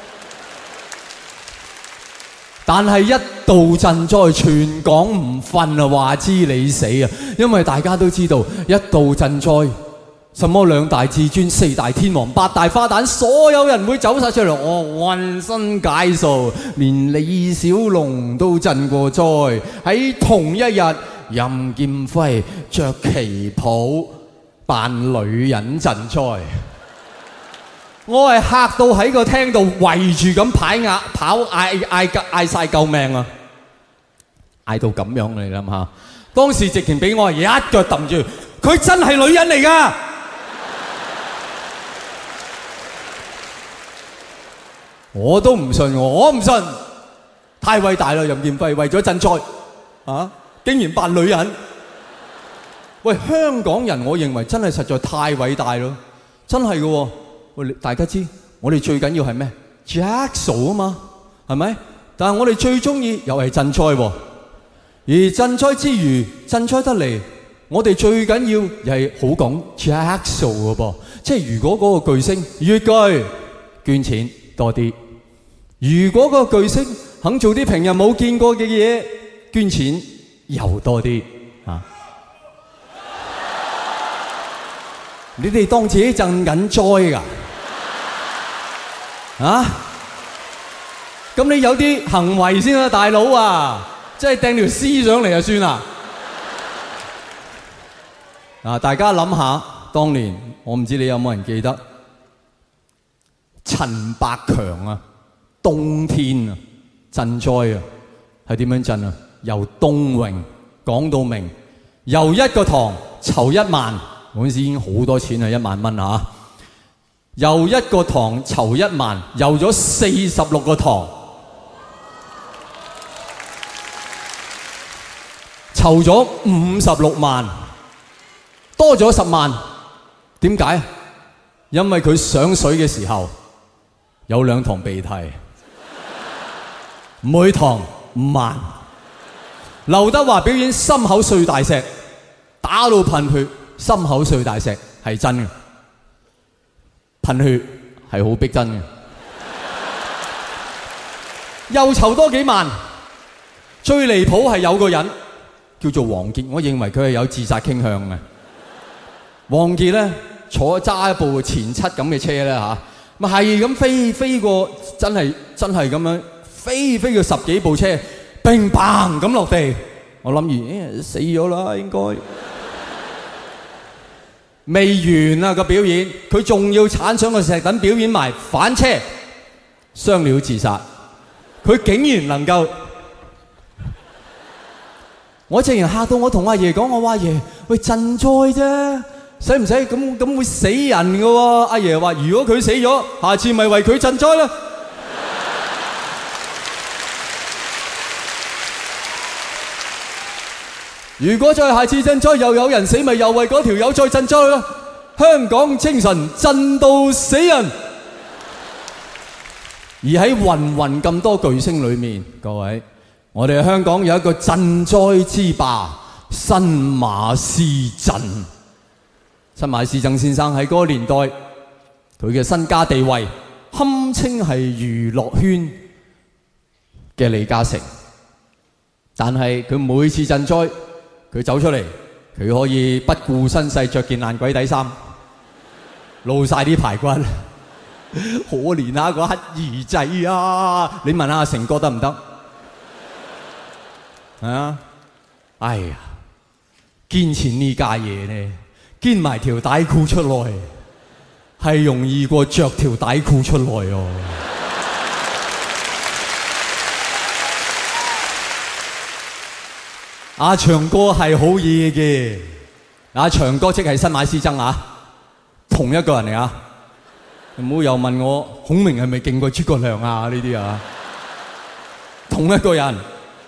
但係一到賑災，全港唔瞓啊，話知你死啊！因為大家都知道，一到賑災，什麼兩大至尊、四大天王、八大花旦，所有人會走晒出嚟，我渾身解數，連李小龍都賑過災。喺同一日，任劍輝着旗袍扮女人賑災。我係嚇到喺個廳度圍住咁跑嗌跑嗌嗌嗌曬救命啊！嗌到咁樣你諗下，當時直情俾我一腳揼住，佢真係女人嚟㗎！我都唔信我，我唔信，太偉大啦！任劍輝為咗賑災啊，竟然扮女人。喂，香港人我認為真係實在太偉大咯，真係㗎喎。喂，大家知我哋最緊要係咩 ？Jaxo 啊嘛，係咪？但係我哋最中意又係賑災喎。而賑災之餘，賑災得嚟，我哋最緊要又係好講 Jaxo 嘅噃。即係如果嗰個巨星越巨捐錢多啲，如果嗰個巨星肯做啲平日冇見過嘅嘢，捐錢又多啲啊！你哋當自己賑緊災㗎？啊！咁你有啲行為先啊，大佬啊！即係掟條絲上嚟就算啦。啊！大家諗下，當年我唔知你有冇人記得陳百強啊，冬天啊，賑災啊，係點樣賑啊？由冬泳講到明，由一個堂籌一萬，嗰陣時已經好多錢啊，一萬蚊啊！ 又一個堂籌一萬，又咗四十六個堂，籌咗五十六萬，多咗十萬。點解？因為佢上水嘅時候有兩堂鼻涕，每堂五萬。劉德華表演心口碎大石，打到噴血，心口碎大石係真嘅，噴血係好逼真嘅。又籌多幾萬，最離譜係有個人叫做王傑，我認為佢係有自殺傾向嘅。王傑咧坐揸一部前七咁嘅車咧嚇，咪係咁飛飛過，真係真係咁樣飛飛過十幾部車。乒乓咁落地，我諗住誒死咗啦，應該未完啊個表演，佢仲要鏟上個石躉表演埋反車，雙料自殺。佢竟然能夠，我竟然嚇到我同阿爺講，我話阿爺，喂賑災啫，使唔使咁咁會死人㗎喎？阿爺話如果佢死咗，下次咪為佢賑災啦。如果再下次賑災又有人死，咪又為嗰條友再賑災咯。香港精神震到死人。而喺芸芸咁多巨星裏面，各位，我哋香港有一個賑災之霸新馬師曾。新馬師曾先生喺嗰個年代，佢嘅身家地位堪稱係娛樂圈嘅李嘉誠。但係佢每次賑災，佢走出嚟，佢可以不顧身世，着件爛鬼底衫，露晒啲排骨，可憐下個乞兒仔啊！你問下阿成哥得唔得？啊！哎呀，堅持呢家嘢咧，堅埋條底褲出來，係容易過着條底褲出來哦。阿長哥係好嘢嘅，阿長哥即係新馬師曾啊，同一個人嚟啊！唔好又問我孔明係咪勁過諸葛亮啊？呢啲啊，同一個人。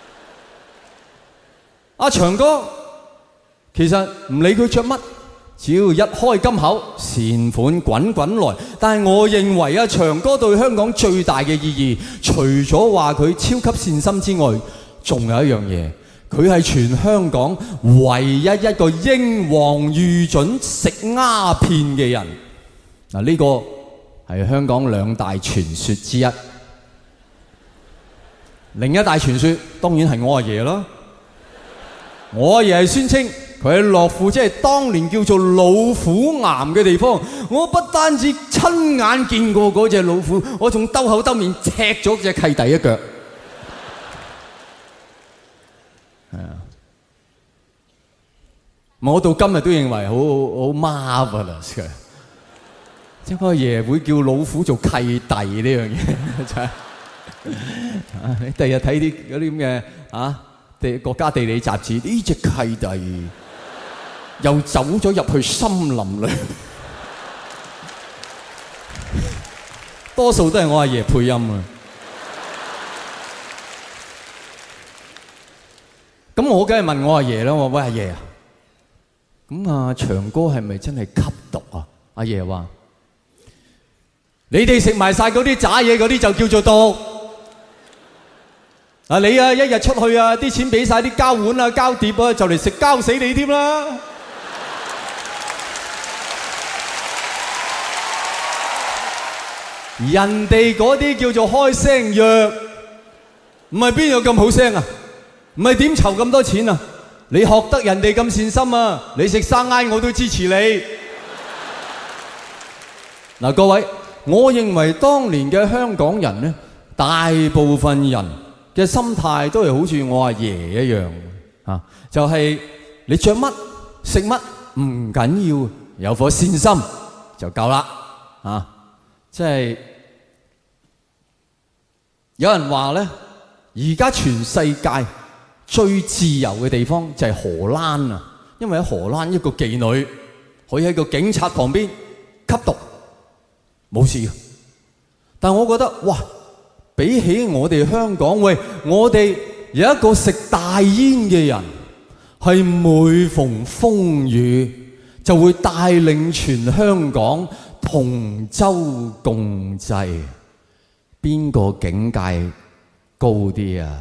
阿長哥其實唔理佢着乜，只要一開金口，善款滾滾來。但係我認為阿長哥對香港最大嘅意義，除咗話佢超級善心之外，仲有一樣嘢。佢係全香港唯一一個英皇御准食鴉片嘅人。嗱，呢個係香港兩大傳說之一。另一大傳說當然係我阿爺啦。我阿爺係宣稱佢喺樂富，即係當年叫做老虎岩嘅地方。我不單止親眼見過嗰隻老虎，我仲兜口兜面踢咗隻契弟一腳。我到今日都認為好好 marvelous 嘅，即係個爺會叫老虎做契弟呢樣嘢，真係。你第日睇啲嗰啲咁嘅啊地國家地理雜誌，呢隻契弟又走咗入去森林裏，多數都係我阿爺配音啊。咁我梗係問我阿爺啦，我話喂阿爺啊，咁啊長哥係咪真係吸毒啊？阿爺話：你哋食埋晒嗰啲渣嘢，嗰啲就叫做毒。啊你啊一日出去啊，啲錢俾晒啲膠碗啊、膠碟啊，就嚟食膠死你添啦！人哋嗰啲叫做開聲藥，唔係邊有咁好聲啊？唔係點籌咁多錢啊？你學得人哋咁善心啊！你食生挨我都支持你。嗱，各位，我認為當年嘅香港人呢，大部分人嘅心態都係好似我阿爺一樣啊，就係你着乜食乜唔緊要，有顆善心就夠啦啊！即係有人話呢，而家全世界最自由嘅地方就係荷蘭啊，因為喺荷蘭一個妓女可以喺個警察旁邊吸毒， 冇事嘅。但我覺得哇，比起我哋香港，喂，我哋有一個食大煙嘅人，係每逢風雨就會帶領全香港同舟共濟，邊個境界高啲啊？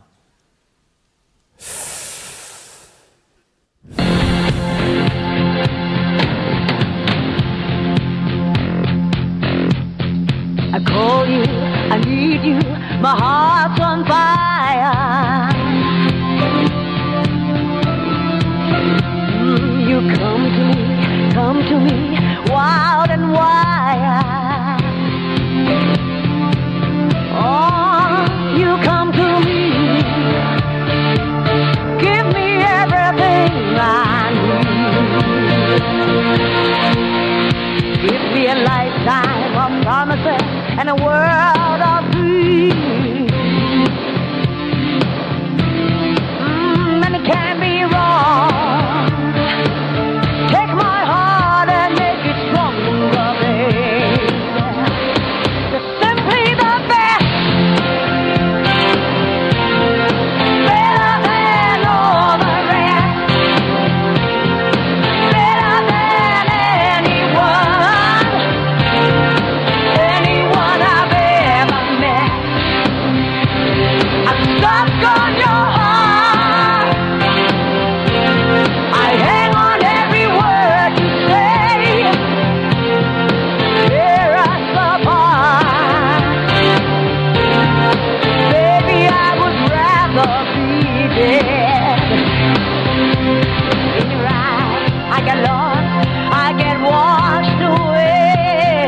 I call you, I need you, my heart's on fire. Mm, you come to me, come to me, wild and wild. Oh, you come to me, give me everything I need. Give me a lifetime of promises and a world of dreams. Mm, and it can't be wrong. Take my heart and make it stronger, babe. You're simply the best, better than all the rest, better than anyone, anyone I've ever met. I'm stuck on your heart. I hang on every word you say. Tear us apart. Baby, I would rather be dead. In your eyes, I get lost, I get washed away.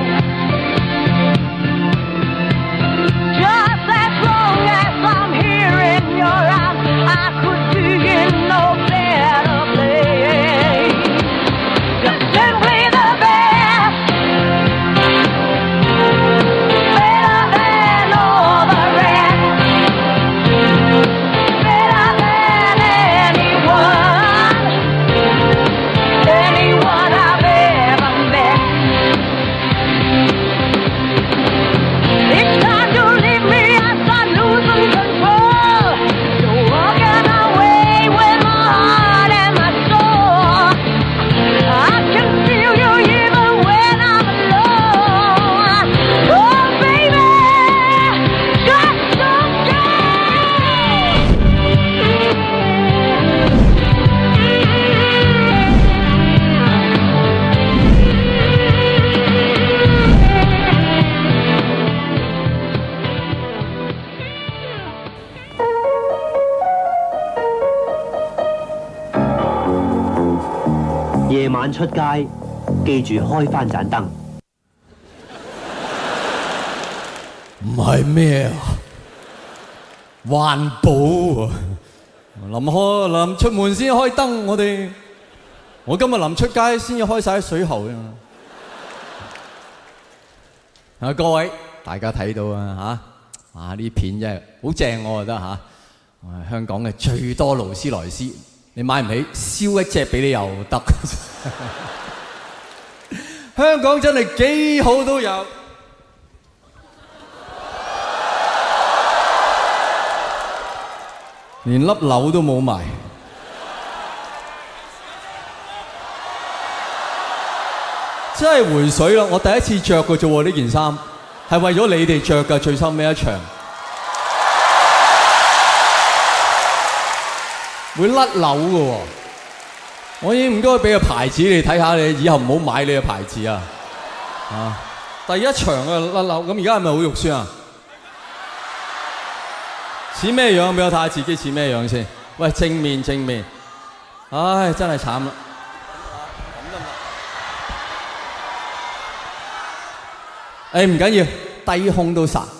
Just as long as I'm here in your arms, I could be in no better place. You're simply the best, better than all the rest, better than anyone, anyone I've ever met. Each time you leave me, I start losing control. You're walking away with my heart and my soul. I can feel you even when I'm alone. Oh, baby, just don't go. 「夜晚出街，記住開返盞燈。 唔係咩啊？環保啊！臨開臨出門先開燈，我哋我今日臨出街先至開晒啲水喉啫嘛。啊，各位大家睇到啊嚇，啊呢片真係好正，我覺得嚇。我係香港嘅最多勞斯萊斯，你買唔起燒一隻俾你又得。香港真係幾好都有。連粒樓都冇埋，真係回水啦！我第一次着嘅啫喎，呢件衫係為咗你哋着㗎，最收尾一場會甩樓嘅喎。我應唔應該俾個牌子你睇下，你以後唔好買你嘅牌子啊！啊，第一場啊甩樓，咁而家係咪好肉酸啊？似咩樣？俾我睇下自己似咩樣先。喂，正面正面，唉，真係慘啦。誒唔緊要，低胸都殺。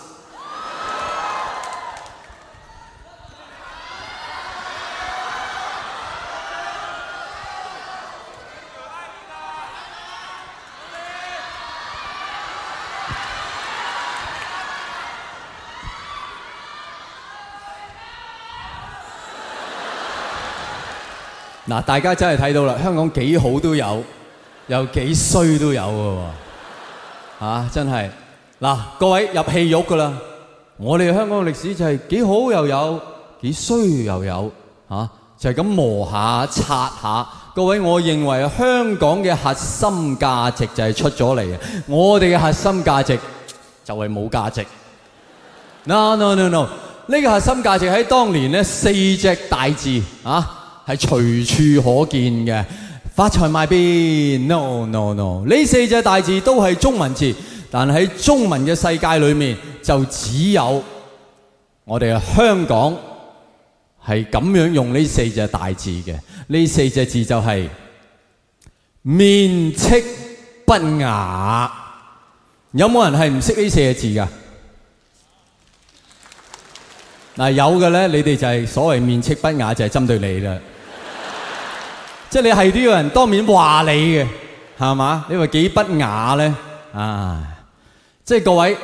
嗱，大家真係睇到啦，香港幾好都有，又幾衰都有嘅喎。 啊，真係嗱，各位入戲肉噶啦，我哋香港嘅歷史就係幾好又有，幾衰又有，啊，就係咁磨下擦下。各位，我認為香港嘅核心價值就係出咗嚟嘅，我哋嘅核心價值就係冇價值。No no no no， 呢個核心價值喺當年呢四隻大字啊，係隨處可見嘅。發財賣邊 ？No no no， 呢四隻大字都係中文字，但喺中文嘅世界裏面，就只有我哋嘅香港係咁樣用呢四隻大字嘅。呢四隻字就係面斥不雅。有冇人係唔識呢四隻字㗎？嗱，有嘅咧，你哋就係所謂面斥不雅，就係針對你啦。即係你係都有人當面話你嘅，係嘛？你話幾不雅咧？啊！即係各位。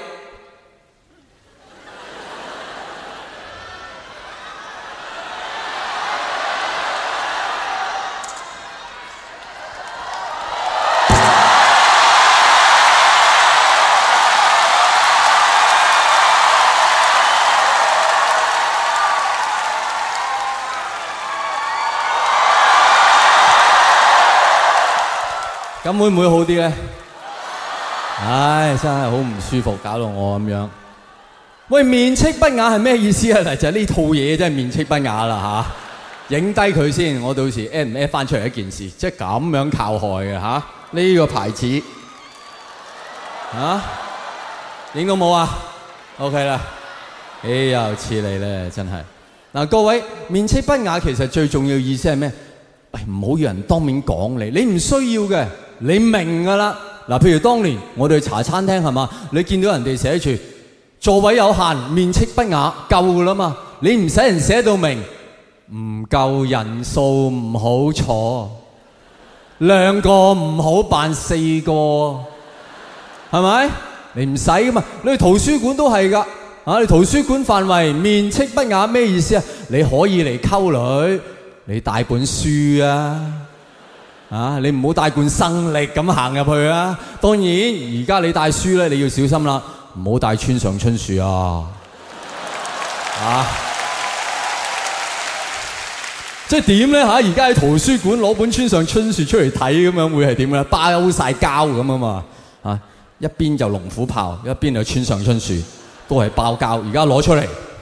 咁會唔會好啲咧？唉，真係好唔舒服，搞到我咁樣。喂，面斥不雅係咩意思啊？就係呢套嘢真係面斥不雅啦嚇！影低佢先，我到時 at 唔 at 翻出嚟一件事，即係咁樣靠害嘅嚇。呢個牌子嚇，影到冇啊 ？OK 啦，哎又似你咧，真係。嗱，各位，面斥不雅其實最重要意思係咩？喂，唔好要人當面講你，你唔需要嘅。你明㗎啦，嗱，譬如當年我哋去茶餐廳係嘛，你見到人哋寫住座位有限，面斥不雅，夠㗎啦嘛，你唔使人寫到明，唔夠人數唔好坐，兩個唔好扮四個，係咪？你唔使㗎嘛，你去圖書館都係㗎，啊，你圖書館範圍面斥不雅咩意思啊？你可以嚟溝女，你帶本書啊。啊！你唔好帶罐生力咁行入去啊！當然，而家你帶書咧，你要小心啦，唔好帶村上春樹啊！啊！即係點咧嚇？而家喺圖書館攞本村上春樹出嚟睇咁樣，會係點咧？包晒膠咁啊嘛！啊，一邊就龍虎豹，一邊就村上春樹，都係包膠。而家攞出嚟，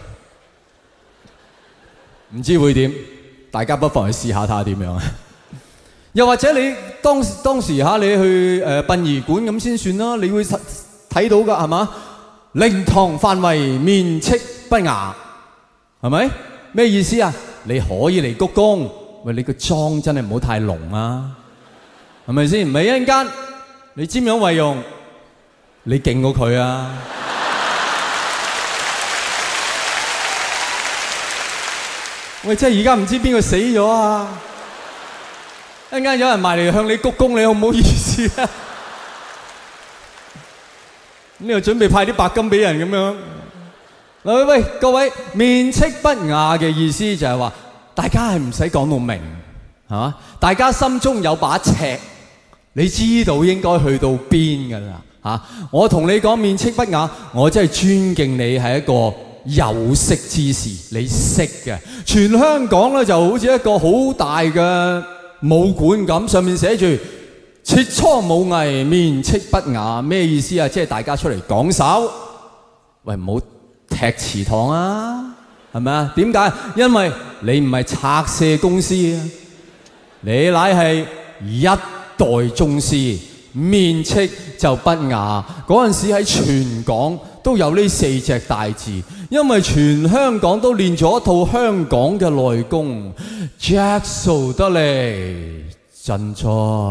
唔知會點？大家不妨去試下睇下點樣啊！又或者你當當時嚇你去誒殯儀館咁先算啦，你會睇到㗎係嘛？靈堂範圍面斥不雅，係咪？咩意思啊？你可以嚟鞠躬，喂，你個妝真係唔好太濃啊，係咪先？唔係一陣間你瞻仰遺容，你勁過佢啊！喂，即係而家唔知邊個死咗啊！一陣間有人埋嚟向你鞠躬，你好唔好意思啊？你又準備派啲白金俾人咁樣？喂喂，各位，面斥不雅嘅意思就係話，大家係唔使講到明，係嘛？大家心中有把尺，你知道應該去到邊㗎啦嚇。我同你講面斥不雅，我真係尊敬你係一個有識之士，你識嘅。全香港咧就好似一個好大嘅武館咁，上面寫住切磋武藝，面斥不雅，咩意思啊？即係大家出嚟講手，喂，唔好踢祠堂啊，係咪啊？點解？因為你唔係拆卸公司啊，你乃係一代宗師，面斥就不雅。嗰陣時喺全港都有呢四隻大字，因為全香港都練咗一套香港嘅內功。Jack 數得嚟真在，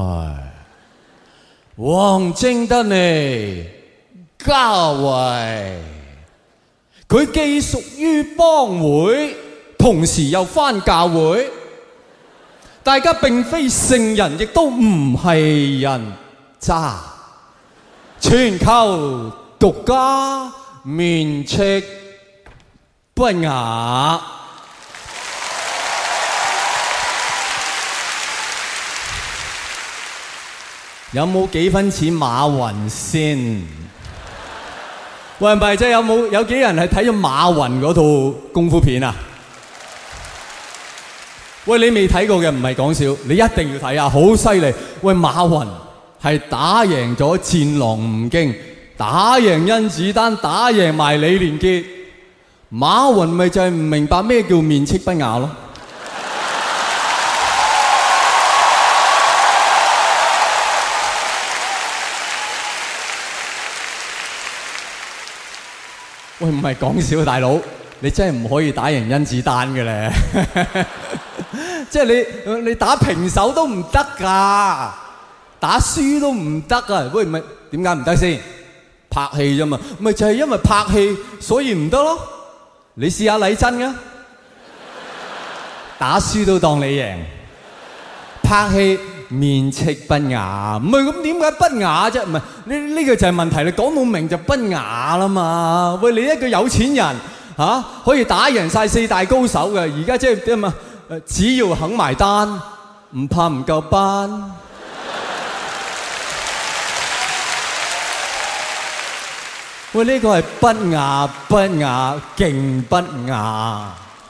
王晶得嚟家衛。佢既屬於幫會，同時又返教會。大家並非聖人，亦都唔係人渣，全靠獨家面斥不雅。 有冇幾分似馬雲先？喂，唔係，即係有冇有幾人係睇咗馬雲嗰套功夫片啊？喂，你未睇過嘅唔係講笑，你一定要睇啊！好犀利！喂，馬雲係打贏咗戰狼吳京，打贏甄子丹，打贏埋李連杰。馬雲咪就係唔明白咩叫面斥不雅咯。喂，唔係講笑，大佬，你真係唔可以打贏甄子丹嘅咧。即係你你打平手都唔得㗎，打輸都唔得啊！喂，咪點解唔得先？拍戲啫嘛，咪就係因為拍戲所以唔得咯。你試下禮真啊，打輸都當你贏，拍戲面斥不雅，唔係咁點解不雅啫？唔係呢呢個就係問題，你講到明就不雅啦嘛。喂，你一個有錢人嚇、啊、可以打贏晒四大高手嘅，而家即係點啊？只要肯埋單，唔怕唔夠班。喂，呢個係不雅不雅，勁不雅。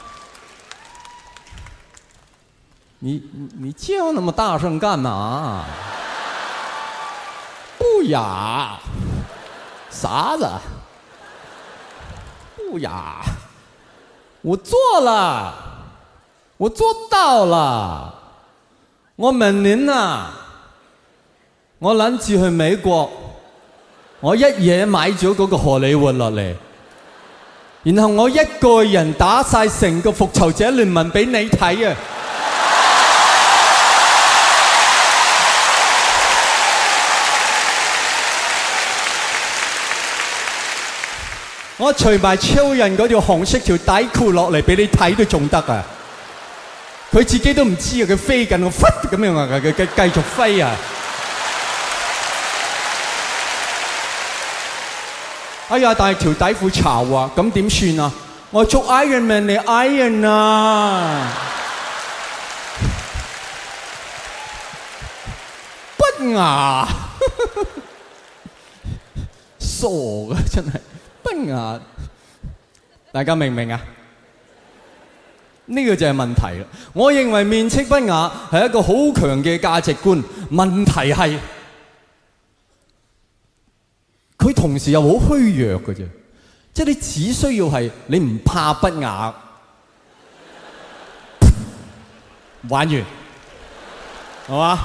你你叫那麼大聲幹嘛？不雅，啥子？不雅。我做了，我做到了。我明年啊，我諗住去美國。我一嘢買咗嗰個荷里活落嚟，然後我一個人打晒成個復仇者聯盟俾你睇啊！我除埋超人嗰條紅色條底褲落嚟俾你睇都仲得啊！佢自己都唔知啊，佢飛緊，我忽咁樣啊，佢佢繼續飛啊！哎呀！但係條底褲潮啊，咁點算啊？我捉 Iron Man 嚟 Iron 啊！不雅，傻嘅真係不雅。大家明唔明啊？呢個就係問題啦。我認為面斥不雅係一個好強嘅價值觀，問題係佢同時又好虛弱嘅啫，即係你只需要係你唔怕不雅，玩完，係嘛？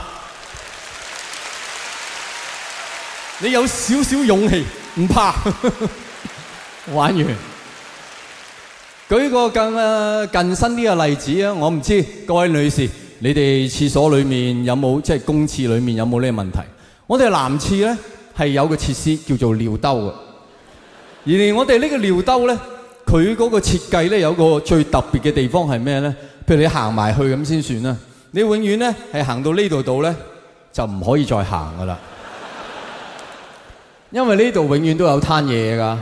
你有少少勇氣，唔怕，玩完。舉個更誒近身啲嘅例子啊，我唔知各位女士，你哋廁所裡面有冇即係公廁裡面有冇呢個問題？我哋男廁咧係有個設施叫做尿兜嘅，而我哋呢個尿兜咧，佢嗰個設計咧有個最特別嘅地方係咩咧？譬如你行埋去咁先算啦，你永遠咧係行到呢度度咧就唔可以再行噶啦，因為呢度永遠都有攤嘢㗎。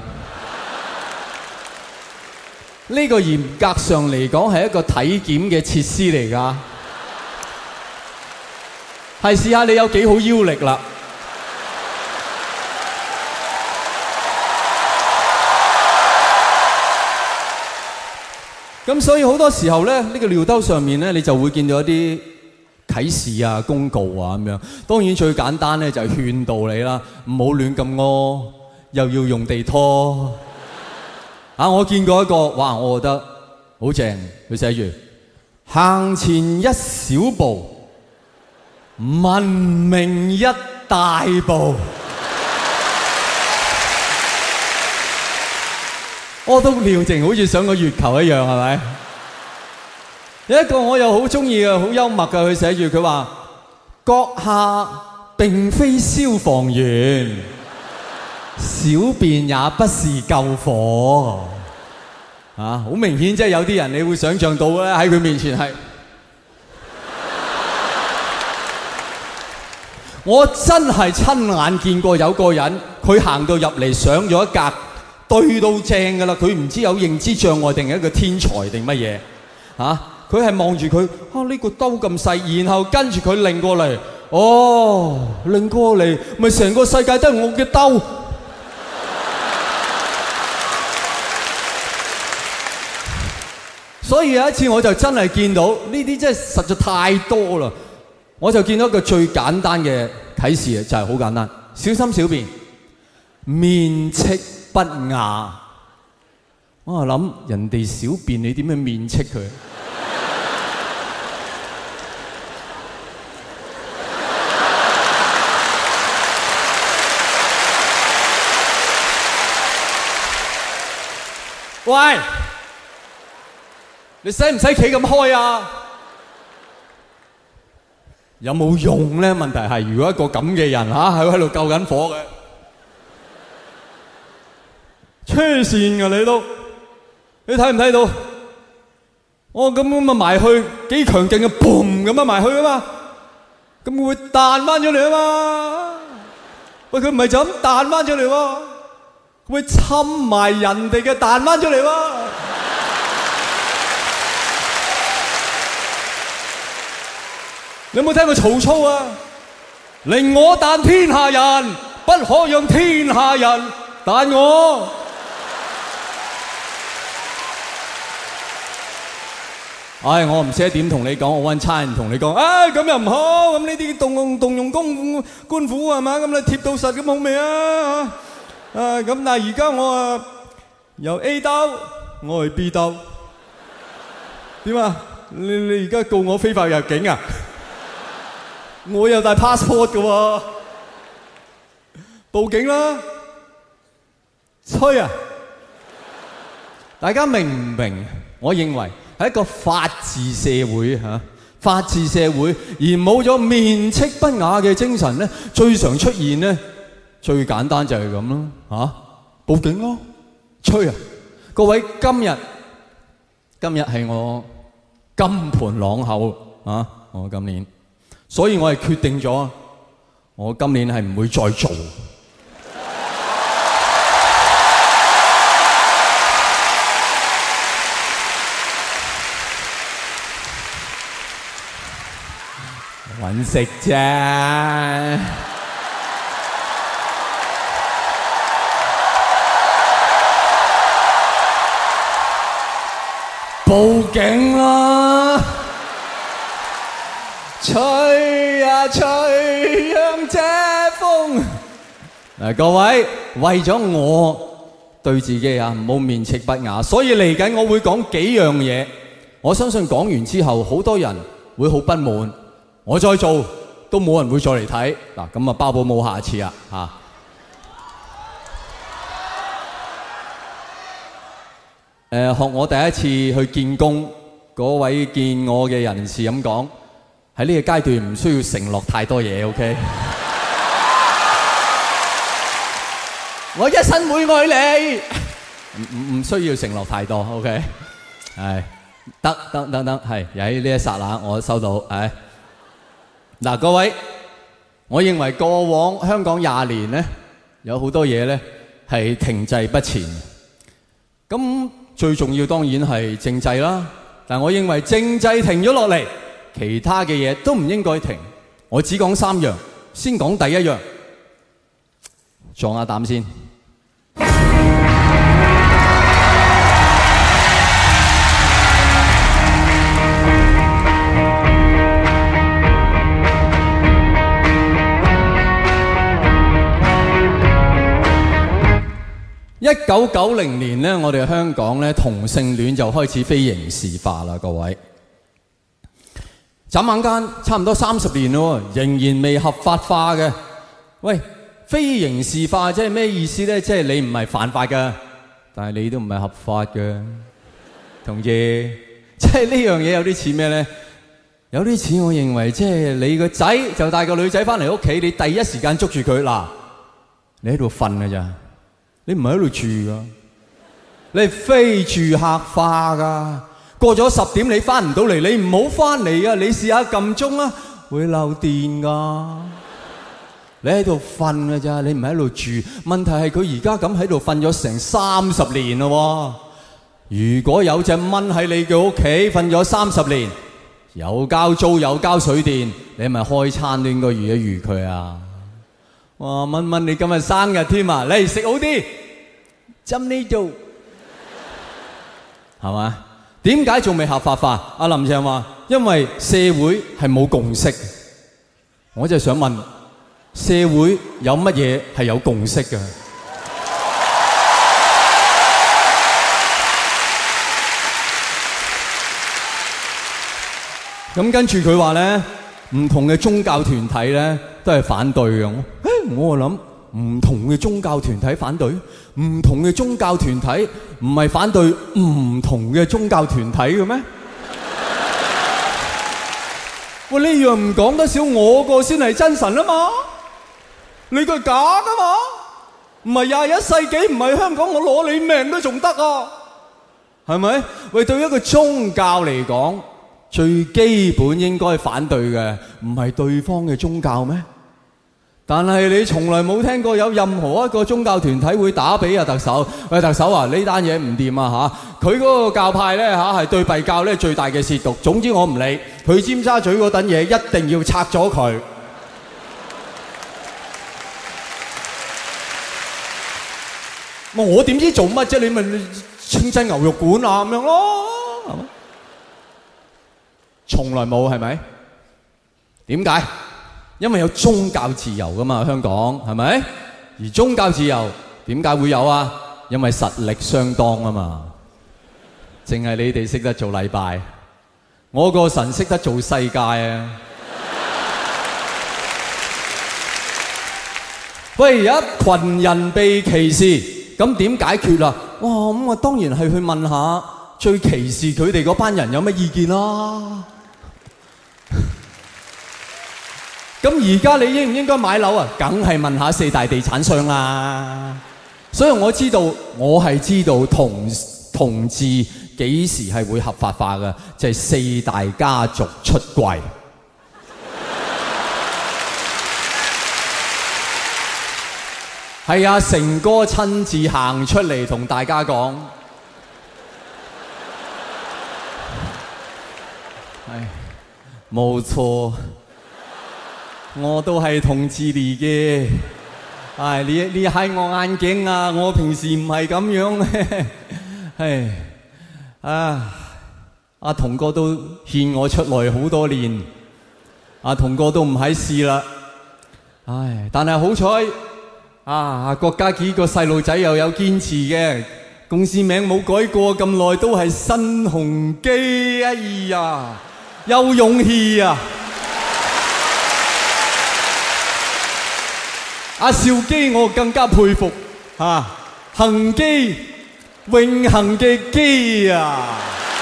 呢個嚴格上嚟講係一個體檢嘅設施嚟㗎，係試下你有幾好腰力啦。咁所以好多時候咧，呢個尿兜上面咧，你就會見到一啲啟示啊、公告啊咁樣。當然最簡單咧就係勸導你啦，唔好亂咁屙，又要用地拖。啊！我見過一個，哇！我覺得好正，佢寫住行前一小步，文明一大步。屙督尿淨好似上個月球一樣，係咪？有一個我又好中意嘅，好幽默嘅，佢寫住佢話：閣下並非消防員。小便也不是救火，啊！好明顯，即係有啲人你會想像到咧，喺佢面前係，我真係親眼見過有個人，佢行到入嚟上咗一格，對到正㗎啦，佢唔知有認知障礙定係一個天才定乜嘢，嚇！佢係望住佢，啊呢個兜咁細，然後跟住佢擰過嚟， 哦，擰過嚟咪成個世界都係我嘅兜。所以有一次我就真係見到呢啲真係實在太多啦，我就見到一個最簡單嘅啟示就係好簡單，小心小便，面斥不雅。我就諗人哋小便你點樣面斥佢？喂！你使唔使企咁開啊？有冇用咧？問題係，如果一個咁嘅人嚇喺喺度救緊火嘅，黐線㗎你都，你睇唔睇到？我咁咁啊埋去，幾強勁嘅，嘣咁啊埋去啊嘛，咁會彈翻咗嚟啊嘛。喂，佢唔係就咁彈翻咗嚟喎，會侵埋人哋嘅彈翻咗嚟喎。你有冇聽過曹操啊？令我彈天下人，不可讓天下人彈我。唉，我唔識得點同你講，我揾差人同你講。唉，咁又唔好，咁呢啲動用動用公官府係嘛？咁你貼到實咁好未啊？啊，咁但係而家我啊由 A 兜我去 B 兜，點啊？你你而家告我非法入境啊？我有帶 passport 嘅喎，報警啦！吹啊！大家明唔明？我認為係一個法治社會嚇，法治社會而冇咗面斥不雅嘅精神咧，最常出現咧，最簡單就係咁咯嚇，報警咯！吹啊！各位，今日今日係我金盆朗口啊！我今年。所以我係決定咗，我今年係唔會再做。揾食啫，報警啦！吹啊吹，讓這風。嗱，各位，為咗我對自己啊，唔好面斥不雅，所以嚟緊我會講幾樣嘢。我相信講完之後，好多人會好不滿。我再做都冇人會再嚟睇。嗱，咁啊包保冇下次啊嚇。誒，學我第一次去見工嗰位見我嘅人士咁講。喺呢個階段唔需要承諾太多嘢 ，OK？ 我一生會愛你，唔唔唔需要承諾太多 ，OK？ 係得得得得，係喺呢一剎那我收到，係嗱各位，我認為過往香港廿年咧，有好多嘢咧係停滯不前，咁最重要當然係政制啦，但我認為政制停咗落嚟。其他嘅嘢都唔應該停，我只講三樣，先講第一樣，撞下膽先。一九九零年呢，我哋香港咧同性戀就開始非刑事化啦，各位。眨眼間差唔多三十年咯，仍然未合法化嘅。喂，非刑事化即係咩意思咧？即係你唔係犯法嘅，但係你都唔係合法嘅，同意？即係呢樣嘢有啲似咩咧？有啲似我認為，即係你個仔就帶個女仔翻嚟屋企，你第一時間捉住佢嗱，你喺度瞓㗎咋？你唔係喺度住噶，你係非住客化噶。過咗十點你翻唔到嚟，你唔好翻嚟啊！你試下撳鐘啊，會漏電噶。你喺度瞓㗎咋，你唔係喺度住。問題係佢而家咁喺度瞓咗成三十年咯。如果有隻蚊喺你嘅屋企瞓咗三十年， 有交租有交水電，你係咪開餐都應該預一預佢啊？哇！蚊蚊你今日生日添啊，嚟食好啲，斟呢度係嘛？點解仲未合法化？阿林鄭話因為社會係冇共識。我就想問，社會有乜嘢係有共識嘅？咁跟住佢話咧，唔同嘅宗教團體咧都係反對嘅。我我諗唔同嘅宗教團體反對，唔同嘅宗教團體唔係反對唔同嘅宗教團體嘅咩？喂，呢樣唔講得少，我個先係真神啊嘛！你個係假噶嘛？唔係廿一世紀，唔係香港，我攞你命都仲得啊！係咪？喂，對一個宗教嚟講，最基本應該反對嘅唔係對方嘅宗教咩？但係你從來冇聽過有任何一個宗教團體會打俾阿特首，喂，特首啊，呢單嘢唔掂啊嚇！佢嗰個教派咧嚇係對幣教咧最大嘅褻瀆。總之我唔理，佢尖沙咀嗰等嘢一定要拆咗佢。我點知做乜啫？你咪清真牛肉館啊咁樣咯，係嘛？從來冇係咪？點解？因為有宗教自由噶嘛，香港係咪？而宗教自由點解會有啊？因為實力相當啊嘛。淨係你哋識得做禮拜，我個神識得做世界啊！喂，有一群人被歧視，咁點解決啊？哇，咁我當然係去問下最歧視佢哋嗰班人有乜意見啦。咁而家你應唔應該買樓啊？梗係問下四大地產商啦。所以我知道，我係知道同同志幾時係會合法化嘅，就係四大家族出櫃。係啊，成哥親自行出嚟同大家講。係，冇錯。我都係同志嚟嘅，唉，你你喺我眼鏡啊！我平時唔係咁樣嘅，唉，啊，阿童哥都勸我出來好多年，阿童哥都唔喺事啦，唉，但係好彩，啊，國家幾個細路仔又有堅持嘅，公司名冇改過咁耐，都係新鴻基，哎呀，有勇氣啊！阿兆基我更加佩服嚇，恒基永恆嘅基啊！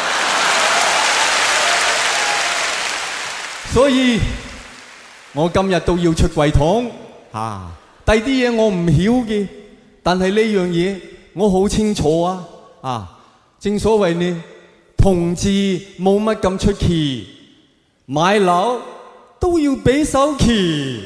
所以我今日都要出櫃筒嚇，第啲嘢我唔曉嘅，但係呢樣嘢我好清楚啊！啊，正所謂呢，同志冇乜咁出奇，買樓都要俾首期。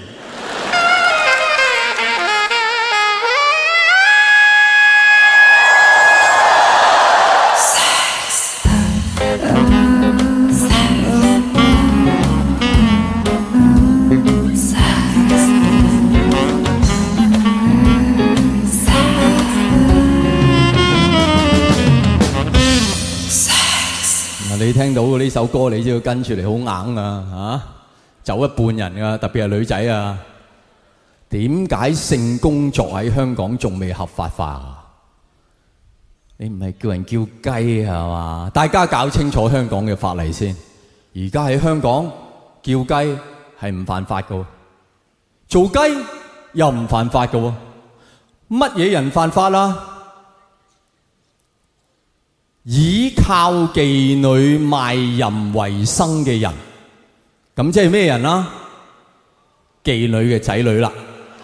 你聽到呢首歌，你就要跟住嚟，好硬啊嚇，走一半人噶，特別係女仔啊。點解性工作喺香港仲未合法化啊？你唔係叫人叫雞係嘛？大家搞清楚香港嘅法例先。而家喺香港叫雞係唔犯法噶，做雞又唔犯法噶。乜嘢人犯法啦？依靠妓女賣淫為生嘅人，咁即係咩人啦？妓女嘅仔女啦。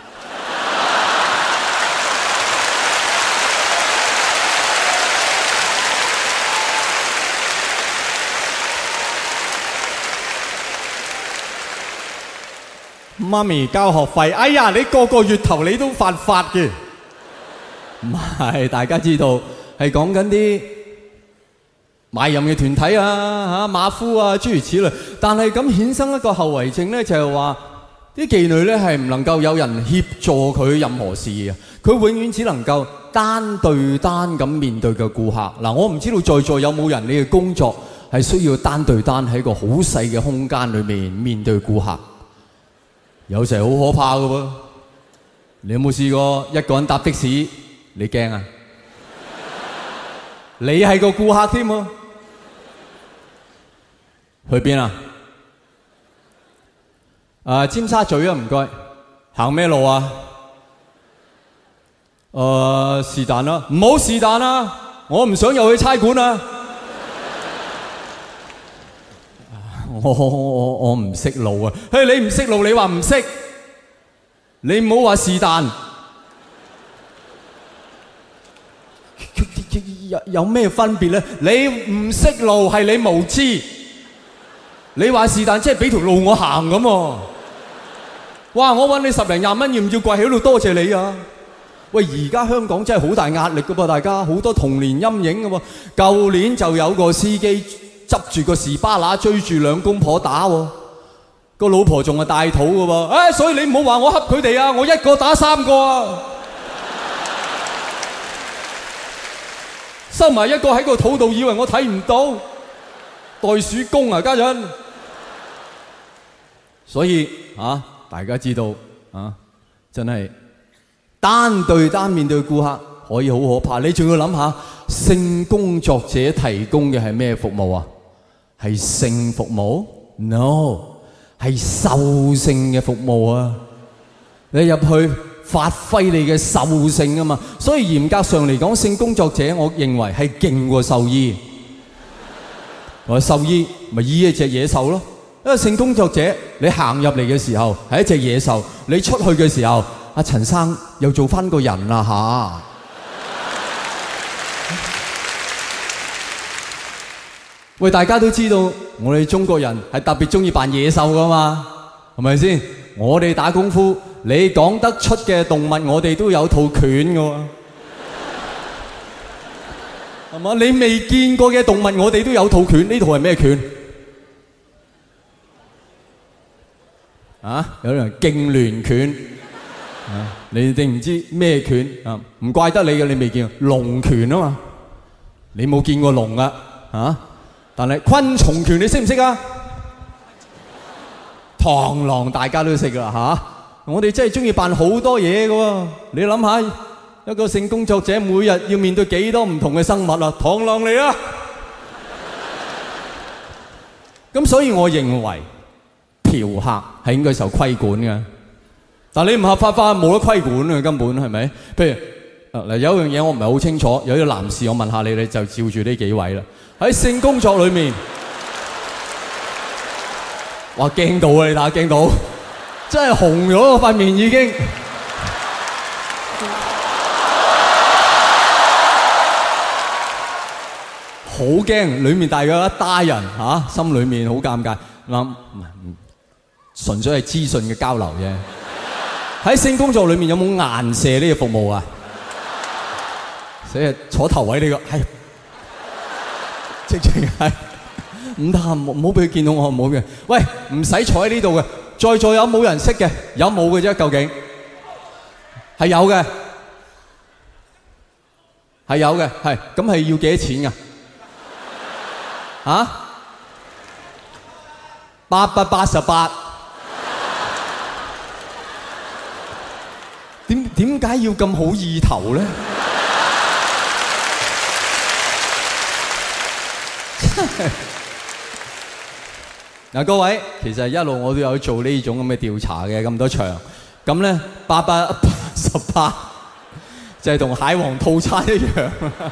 媽咪交學費，哎呀，你個個月頭你都犯法嘅。唔係，大家知道係講緊啲賣淫嘅團體啊、嚇馬夫啊諸如此類，但係咁衍生一個後遺症咧，就係話啲妓女咧係唔能夠有人協助佢任何事嘅，佢永遠只能夠單對單咁面對嘅顧客。嗱，我唔知道在座有冇人你嘅工作係需要單對單喺個好細嘅空間裏面面對顧客，有時好可怕嘅喎。你有冇試過一個人搭的士？你驚啊？你係個顧客添喎，去邊啊？啊，尖沙咀啊，唔該。行咩路啊？誒，是但啦，唔好是但啦，我唔想又去差館啊！我我我我唔識路啊！嘿，你唔識路，你話唔識，你唔好話是但。有有咩分別咧？你唔識路係你無知，你話是但即係俾條路我行咁喎。哇！我揾你十零廿蚊，要唔要跪喺度多謝你啊？喂，而家香港真係好大壓力噶噃，大家好多童年陰影噶喎。舊年就有個司機執住個士巴拿追住兩公婆打喎，個老婆仲係大肚噶喎。唉，所以你唔好話我恰佢哋啊，我一個打三個啊！收埋一個喺個肚度，以為我睇唔到，袋鼠公啊家陣。所以啊，大家知道啊，真係單對單面對顧客可以好可怕。你仲要諗下，性工作者提供嘅係咩服務啊？係性服務 ？No， 係獸性嘅服務啊！你入去發揮你嘅獸性啊嘛，所以嚴格上嚟講，性工作者我認為係勁過獸醫。我獸醫咪醫一隻野獸咯，因為性工作者你行入嚟嘅時候係一隻野獸，你出去嘅時候，阿陳生又做翻個人啦嚇。喂，大家都知道我哋中國人係特別中意扮野獸噶嘛，係咪先？我哋打功夫，你講得出嘅動物，我哋都有套拳噶喎，係嘛？你未見過嘅動物，我哋都有套拳。呢套係咩拳？啊，有人痙攣拳，啊，你哋唔知咩拳啊？唔怪得你嘅，你未見過龍拳啊嘛？你冇見過龍啊？啊？但係昆蟲拳你識唔識啊？螳螂大家都識噶啦嚇，我哋真係中意扮好多嘢噶喎。你諗下，一個性工作者每日要面對幾多唔同嘅生物啊？螳螂嚟啊！咁所以我認為嫖客係應該受規管嘅，但你唔合法化冇得規管啊，根本係咪？譬如嗱，有一樣嘢我唔係好清楚，有啲男士我問下你，你就照住呢幾位啦。喺性工作裏面，哇驚到啊！你睇下驚到，真係紅咗個塊面已經。好驚，裏面大約一打人嚇、啊，心裏面好尷尬。諗唔係，純粹係資訊嘅交流啫。喺性工作裏面有冇顏射呢個服務啊？所以坐頭位呢、呢個係。直情係唔得，唔好俾佢見到我，唔好嘅。喂，唔使坐喺呢度嘅，在座有冇人識嘅？有冇嘅啫？究竟係有嘅，係有嘅，係咁係要幾多錢㗎？啊？八百八十八。點點解要咁好意頭咧？嗱，各位，其實一路我都有做呢種咁嘅調查嘅，咁多場，咁咧八百八十八就係同蟹黃套餐一樣，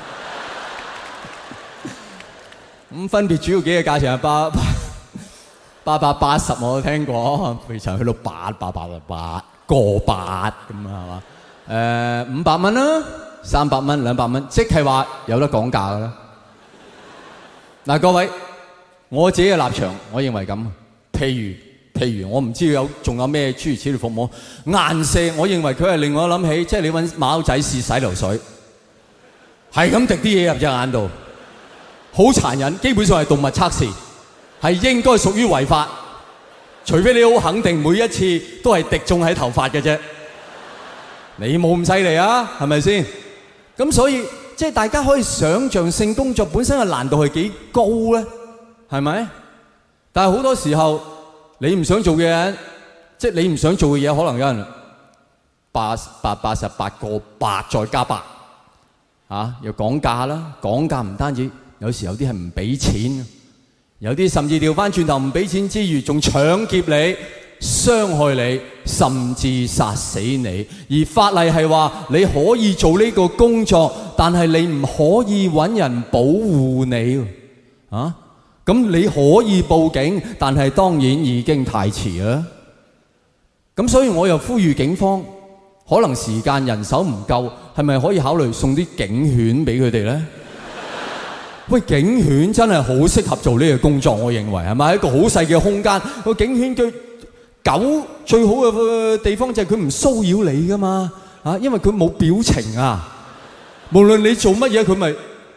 咁分別主要幾個價錢係八八百八十我都聽過，非常去到八百八十八個八咁啊，係嘛？誒五百蚊啦，三百蚊、兩百蚊，即係話有得講價㗎啦。嗱，各位，我自己嘅立場，我認為咁。譬如譬如，我唔知有仲有咩諸如此類服務。顏射，我認為佢係令我諗起，即係你揾馬騮仔試洗頭水，係咁滴啲嘢入隻眼度， 好殘忍，基本上係動物測試，係應該屬於違法，除非你好肯定每一次都係滴中喺頭髮嘅啫。你冇咁犀利啊，係咪先？咁所以即係大家可以想像性工作本身嘅難度係幾高咧，係咪？但係好多時候你唔想做嘅人，即係你唔想做嘅嘢，可能有人八八八十八個八再加八，啊又講價啦，講價唔單止，有時有啲係唔俾錢，有啲甚至調翻轉頭唔俾錢之餘，仲搶劫你、傷害你，甚至殺死你。而法例係話你可以做呢個工作，但係你唔可以揾人保護你，啊？咁你可以報警，但係當然已經太遲啦。咁所以我又呼籲警方，可能時間人手唔夠，係咪可以考慮送啲警犬俾佢哋咧？喂，警犬真係好適合做呢個工作，我認為係咪？一個好細嘅空間，個警犬嘅狗最好嘅地方就係佢唔騷擾你噶嘛，啊，因為佢冇表情啊，無論你做乜嘢佢咪。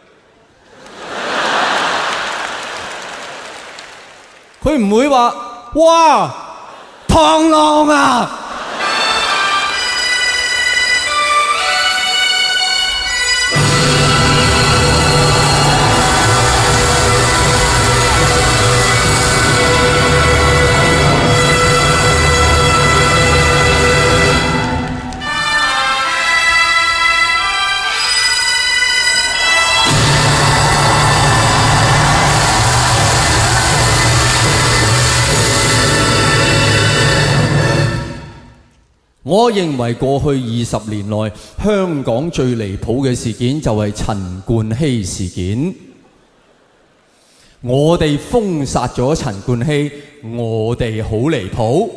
佢唔會話，哇，螳螂啊！我認為過去二十年內香港最離譜嘅事件就係陳冠希事件。我哋封殺咗陳冠希，我哋好離譜。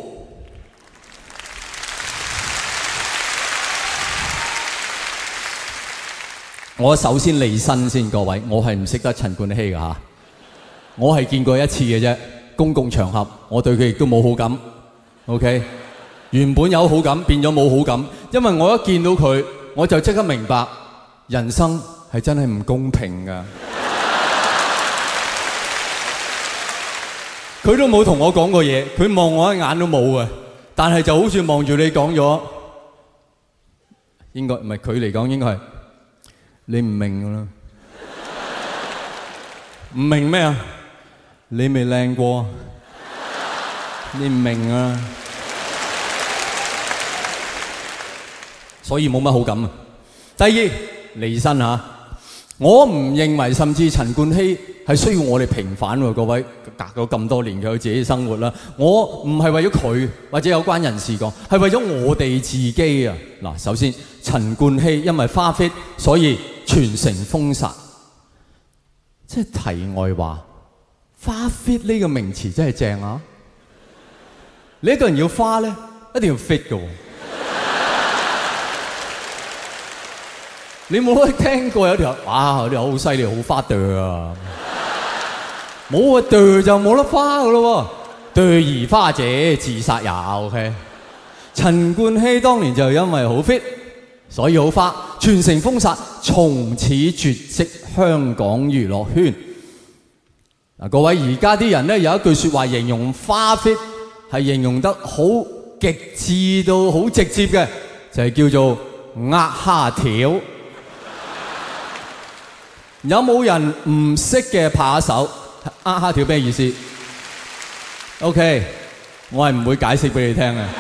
我首先離身先，各位，我係唔識得陳冠希㗎嚇，我係見過一次嘅啫，公共場合，我對佢亦都冇好感。OK。原本有好感，變咗冇好感，因為我一見到佢，我就即刻明白人生係真係唔公平㗎。佢都冇同我講過嘢，佢望我一眼都冇嘅，但係就好似望住你講咗，應該唔係佢嚟講，應該係你唔明㗎啦。唔明咩啊？你未靚過，你唔明啊？所以冇乜好感啊。第二，離身嚇，我唔認為甚至陳冠希係需要我哋平反喎，各位，隔咗咁多年佢有自己生活啦。我唔係為咗佢或者有關人士講，係為咗我哋自己啊。嗱，首先陳冠希因為花 fit，所以全城封殺。即係題外話，花 fit 呢個名詞真係正啊！你一個人要花咧，一定要 fit 嘅喎。你冇得聽過有條哇，條好犀利，好花朵啊！冇啊，朵就冇得花嘅咯喎，朵而花者自殺也 OK。陳冠希當年就因為好 fit，所以好花，全城封殺，從此絕跡香港娛樂圈。嗱，各位而家啲人咧有一句説話形容花 fit 係形容得好極致到好直接嘅，就係、是、叫做呃蝦條。有冇人唔識嘅拍下手？呃蝦條咩意思 ？OK， 我係唔會解釋俾你聽嘅，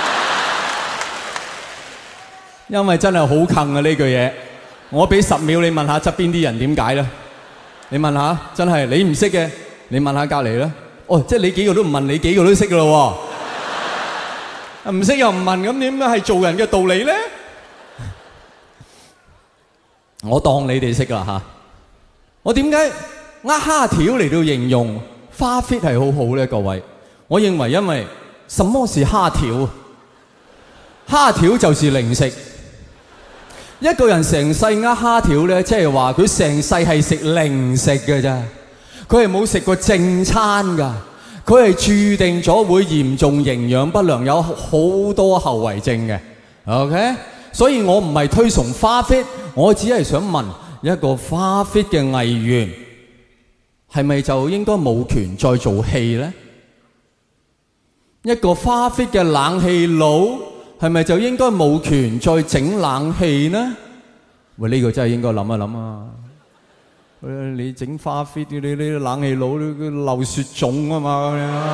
因為真係好近啊呢句嘢。我俾十秒你問下側邊啲人點解啦？你問下，真係你唔識嘅，你問下隔離啦。哦，即係你幾個都唔問，你幾個都識噶咯喎。唔識又唔問，咁點解係做人嘅道理咧？我當你哋識啦嚇。我點解呃蝦條嚟到形容花 fit 係好好咧？各位，我認為因為什麼是蝦條？蝦條就是零食。一個人成世呃蝦條咧，即係話佢成世係食零食嘅啫，佢係冇食過正餐㗎，佢係註定咗會嚴重營養不良，有好多後遺症嘅。OK， 所以我唔係推崇花 fit，我只係想問。一個花 fit 嘅藝員， 係咪就應該冇權再做戲呢？一個花 fit 嘅冷氣佬，係咪就應該冇權再整冷氣呢？喂，呢個真係應該諗一諗啊！你整花 fit 啲，你啲冷氣佬你漏雪種啊嘛！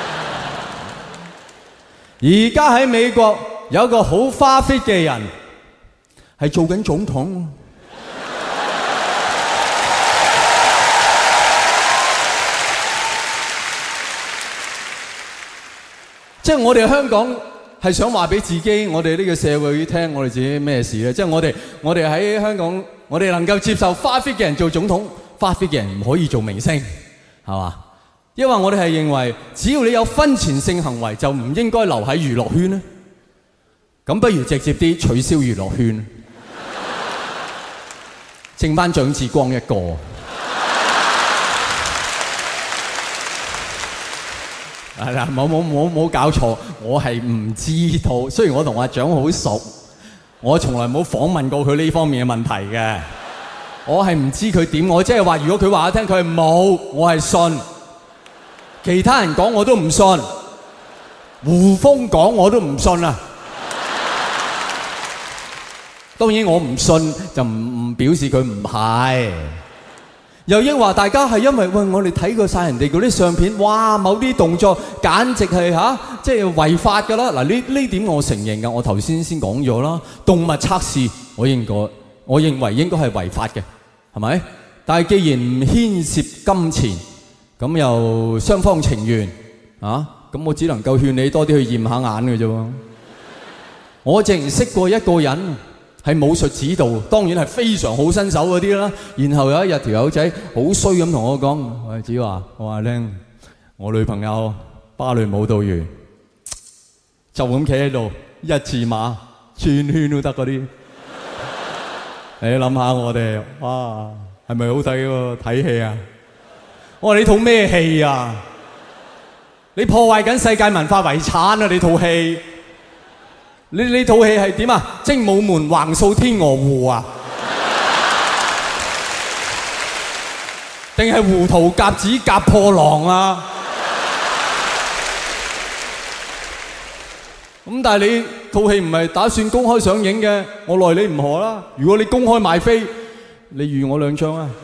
而家喺美國有一個好花 fit 嘅人，係做緊總統。即係我哋香港係想話俾自己，我哋呢個社會聽，我哋自己咩事咧？即係我哋我哋喺香港，我哋能夠接受花 fit 嘅人做總統，花 fit 嘅人唔可以做明星，係嘛？因為我哋係認為，只要你有婚前性行為，就唔應該留喺娛樂圈咧。咁不如直接啲取消娛樂圈，剩翻蔣志光一個。係啦，冇冇冇冇搞錯，我係唔知道。雖然我同阿蔣好熟，我從來冇訪問過佢呢方面嘅問題嘅。我係唔知佢點，我即係話，如果佢話我聽佢係冇，我係信。其他人講我都唔信，胡楓講我都唔信啊。當然我唔信就唔唔表示佢唔係。又抑話大家係因為喂，我哋睇過晒人哋嗰啲相片，哇，某啲動作簡直係嚇、啊，即係違法㗎啦！嗱，呢呢點我承認㗎，我頭先先講咗啦。動物測試，我應該，我認為應該係違法嘅，係咪？但係既然唔牽涉金錢，咁又雙方情願啊，咁我只能夠勸你多啲去驗下眼㗎啫喎。我淨識過一個人。係武術指導，當然係非常好身手嗰啲啦。然後有一日條友仔好衰咁同我講：喂，子華，我話聽，我女朋友芭蕾舞蹈員，就咁企喺度一字馬轉圈都得嗰啲。你諗下我哋，哇，係咪好睇喎？睇戲啊！我話你套咩戲啊？你破壞緊世界文化遺產啊！你套戲。你你套戲係點啊？精武門橫掃天鵝湖啊？定係胡桃夾子夾破狼啊？咁但係你套戲唔係打算公開上映嘅，我奈你唔何啦。如果你公開賣飛，你預我兩張啊！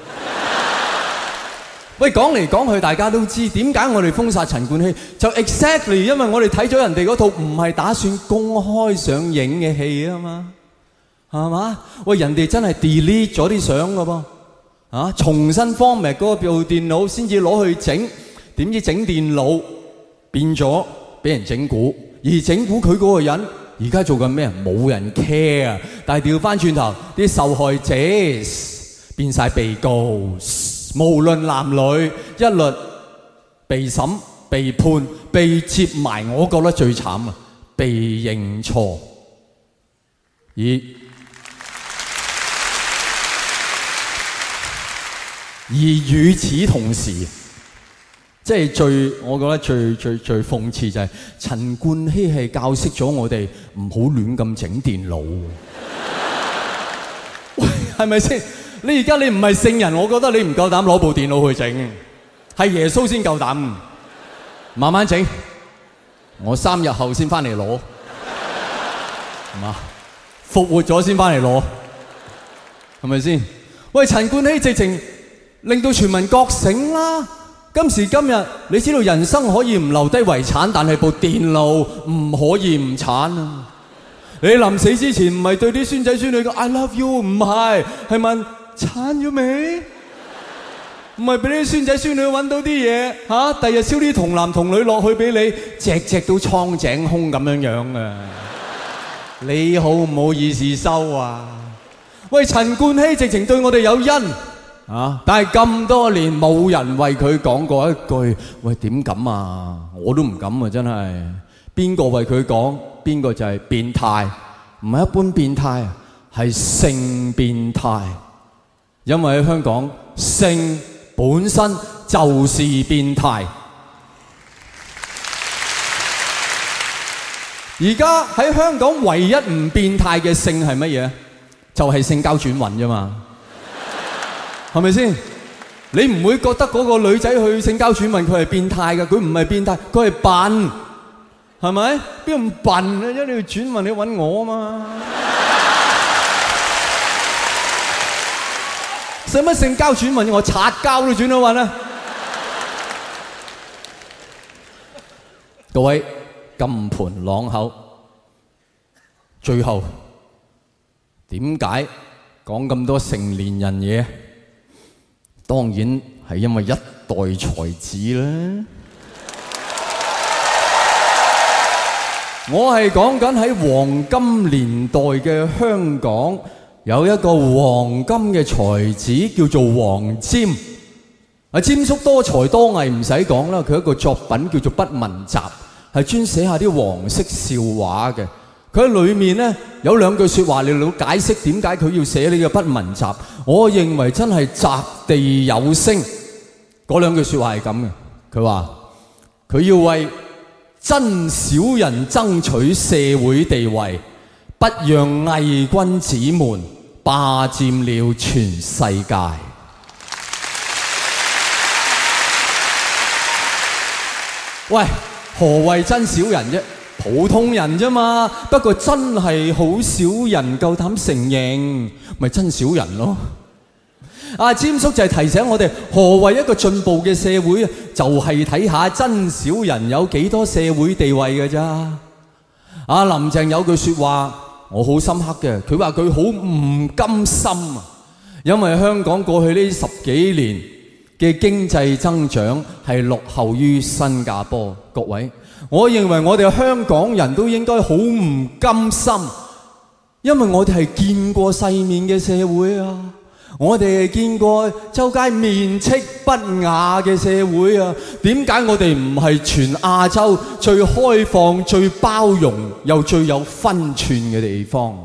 喂，講嚟講去，大家都知點解我哋封殺陳冠希，就 exactly 因為我哋睇咗人哋嗰套唔係打算公開上映嘅戲啊嘛，係嘛？喂，人哋真係 delete 咗啲相噶噃，啊，重新 format 嗰部電腦先至攞去整，點知整電腦變咗俾人整蠱，而整蠱佢嗰個人而家做緊咩啊？冇人 care 啊！但係調翻轉頭，啲受害者變晒被告。無論男女，一律被審、被判、被接埋，我覺得最慘啊！被認錯，而而與此同時，即係最我覺得最最最諷刺就係陳冠希係教識咗我哋唔好亂咁整電腦，喂，係咪先？你而家你唔係聖人，我覺得你唔夠膽攞部電腦去整，係耶穌先夠膽。慢慢整，我三日後先翻嚟攞，係嘛？復活咗先翻嚟攞，係咪先？喂，陳冠希直情令到全民覺醒啦！今時今日，你知道人生可以唔留低遺產，但係部電腦唔可以唔鏟啊！你臨死之前唔係對啲孫仔孫女講 I love you， 唔係，係問。鏟咗未？唔係俾啲孫仔孫女揾到啲嘢嚇，第日燒啲童男童女落去俾你，隻隻都蒼井空咁樣樣啊！你好唔好意思收啊？喂，陳冠希直情對我哋有恩啊，但係咁多年冇人為佢講過一句，喂，點敢啊？我都唔敢啊！真係邊個為佢講？邊個就係變態，唔係一般變態啊，係性變態。因為喺香港，性本身就是變態。而家喺香港唯一唔變態嘅性係乜嘢？就係性交轉運啫嘛，係咪先？ 你唔會覺得嗰個女仔去性交轉運佢係變態㗎，佢唔係變態，佢係笨，係咪？邊咁笨啊？一定要轉運你揾我啊嘛！使乜性交轉運？我擦膠都轉到運啊！各位金盆朗口，最後點解講咁多成年人嘢？當然係因為一代才子啦。我係講緊喺黃金年代嘅香港，有一個黃金嘅才子叫做黃霑。阿霑叔多才多藝唔使講啦，佢一個作品叫做《不文集》，係專寫下啲黃色笑話嘅。佢喺裏面呢，有兩句説話，你嚟解釋點解佢要寫呢個《不文集》。我認為真係擲地有聲。嗰兩句説話係咁嘅，佢話佢要為真小人爭取社會地位，不讓偽君子們霸佔了全世界。喂，何謂真小人啫？普通人啫嘛，不過真係好少人夠膽承認，咪真小人咯。阿霑叔就係提醒我哋，何謂一個進步嘅社會啊？就係睇下真小人有幾多社會地位嘅咋。阿林鄭有句説話我好深刻嘅，佢話佢好唔甘心啊，因為香港過去呢十幾年嘅經濟增長係落後於新加坡。各位，我認為我哋香港人都應該好唔甘心，因為我哋係見過世面嘅社會啊，我哋係見過周街面斥不雅嘅社會啊。點解我哋唔係全亞洲最開放、最包容又最有分寸嘅地方？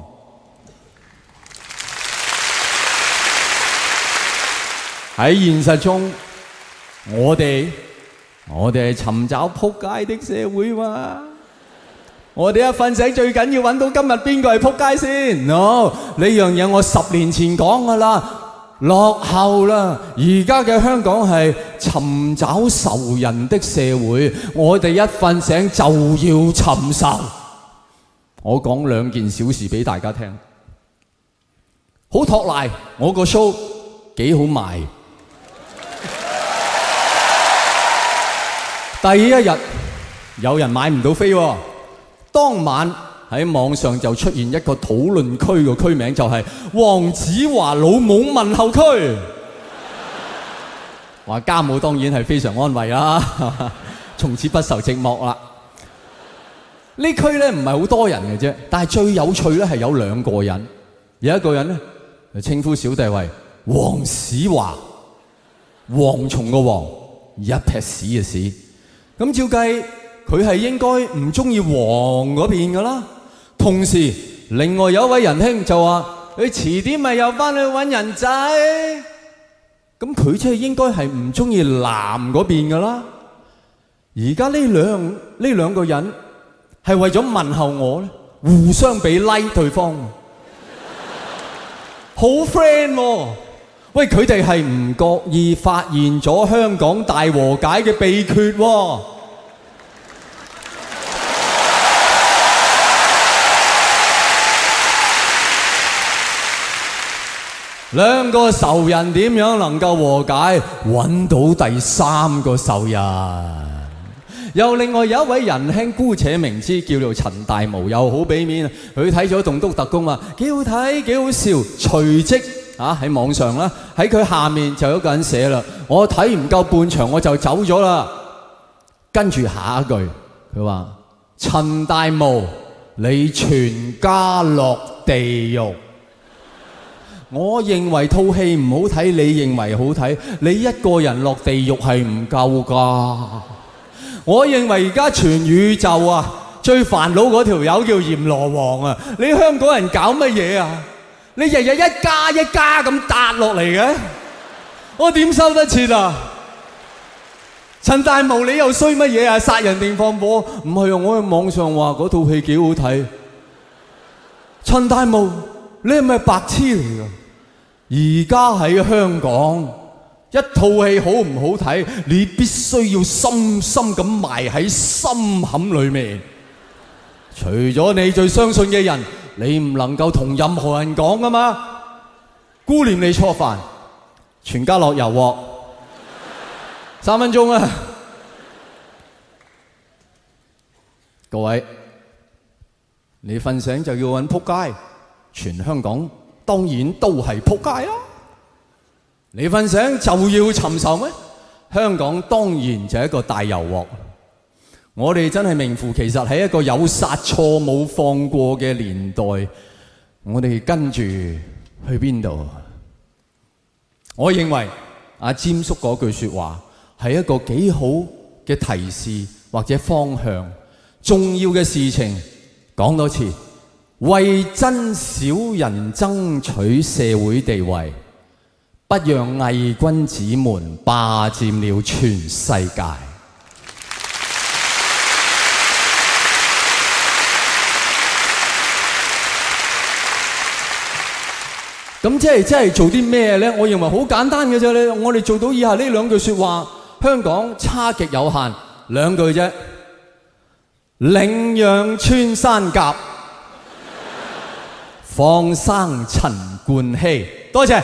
喺現實中，我哋我哋係尋找撲街的社會嘛。我哋一瞓醒最緊要揾到今日邊個係撲街先。no， 呢樣嘢我十年前講噶啦，落後啦。而家嘅香港係尋找仇人的社會，我哋一瞓醒就要尋仇。我講兩件小事俾大家聽，好托賴我個 show 幾好賣。第一日有人買唔到飛喎，當晚喺網上就出現一個討論區，個區名就係黃子華老母問候區。話家母當然係非常安慰啦，從此不受寂寞啦。呢區咧唔係好多人嘅啫，但係最有趣咧係有兩個人，有一個人咧就稱呼小弟為黃屎華，蝗蟲個蝗，一撇屎嘅屎。咁照計佢係應該唔中意黃嗰邊噶啦。同時另外有一位仁兄就話：你遲啲咪又翻去揾人仔。咁佢即係應該係唔中意藍嗰邊噶啦。而家呢兩呢兩個人係為咗問候我咧，互相俾 like 對方，好 friend 喎。喂，佢哋係唔覺意發現咗香港大和解嘅秘訣喎。兩個仇人點樣能夠和解？揾到第三個仇人。又另外有一位仁兄，姑且名之叫做陳大毛，又好俾面。佢睇咗《棟篤特工》啊，幾好睇，幾好笑。隨即啊喺網上啦，喺佢下面就有一個人寫啦：我睇唔夠半場我就走咗啦。跟住下一句，佢話：陳大毛，你全家落地獄。我認為套戲唔好睇，你認為好睇，你一個人落地獄係唔夠㗎。我認為而家全宇宙啊，最煩惱嗰條友叫閻羅王啊！你香港人搞乜嘢啊？你日日一家一家咁搭落嚟嘅，我點收得切啊？陳大毛你又衰乜嘢啊？殺人定放火？唔係啊！我喺網上話嗰套戲幾好睇。陳大毛，你係咪白痴嚟㗎？而家喺香港一套戲好唔好睇，你必須要深深咁埋喺心坎裏面。除咗你最相信嘅人，你唔能夠同任何人講噶嘛。顧念你錯飯，全家落油鑊，三分鐘啊！各位，你瞓醒就要揾仆街，全香港當然都係仆街啦。你瞓醒就要尋仇咩？香港當然就係一個大油鑊。我哋真係名副其實係一個有殺錯冇放過嘅年代。我哋跟住去邊度？我認為阿詹叔嗰句説話係一個幾好嘅提示或者方向。重要嘅事情講多次，為真小人爭取社會地位，不讓偽君子們霸佔了全世界。咁即係即係做啲咩呢？我認為好簡單嘅啫。你我哋做到以下呢兩句説話，香港差極有限，兩句啫。領養穿山甲，放生陳冠希。多謝。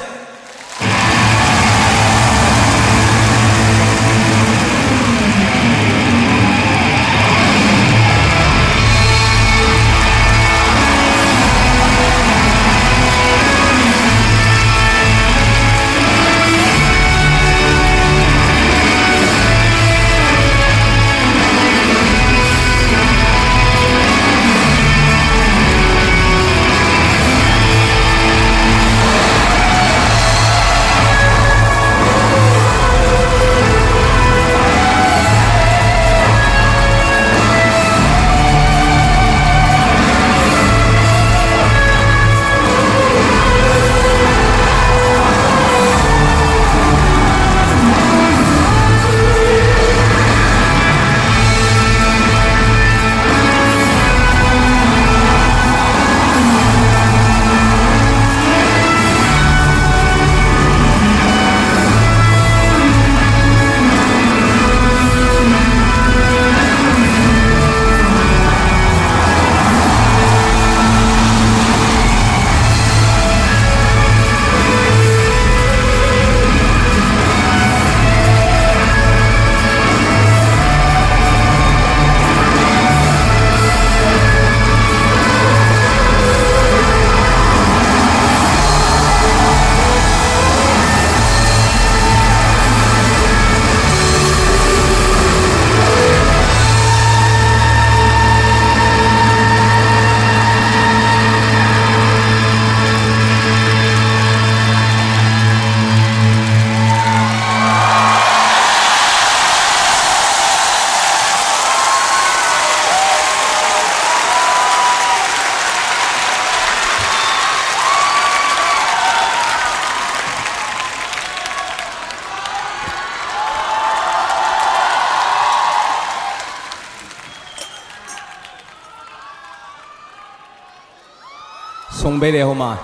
送俾你好嘛？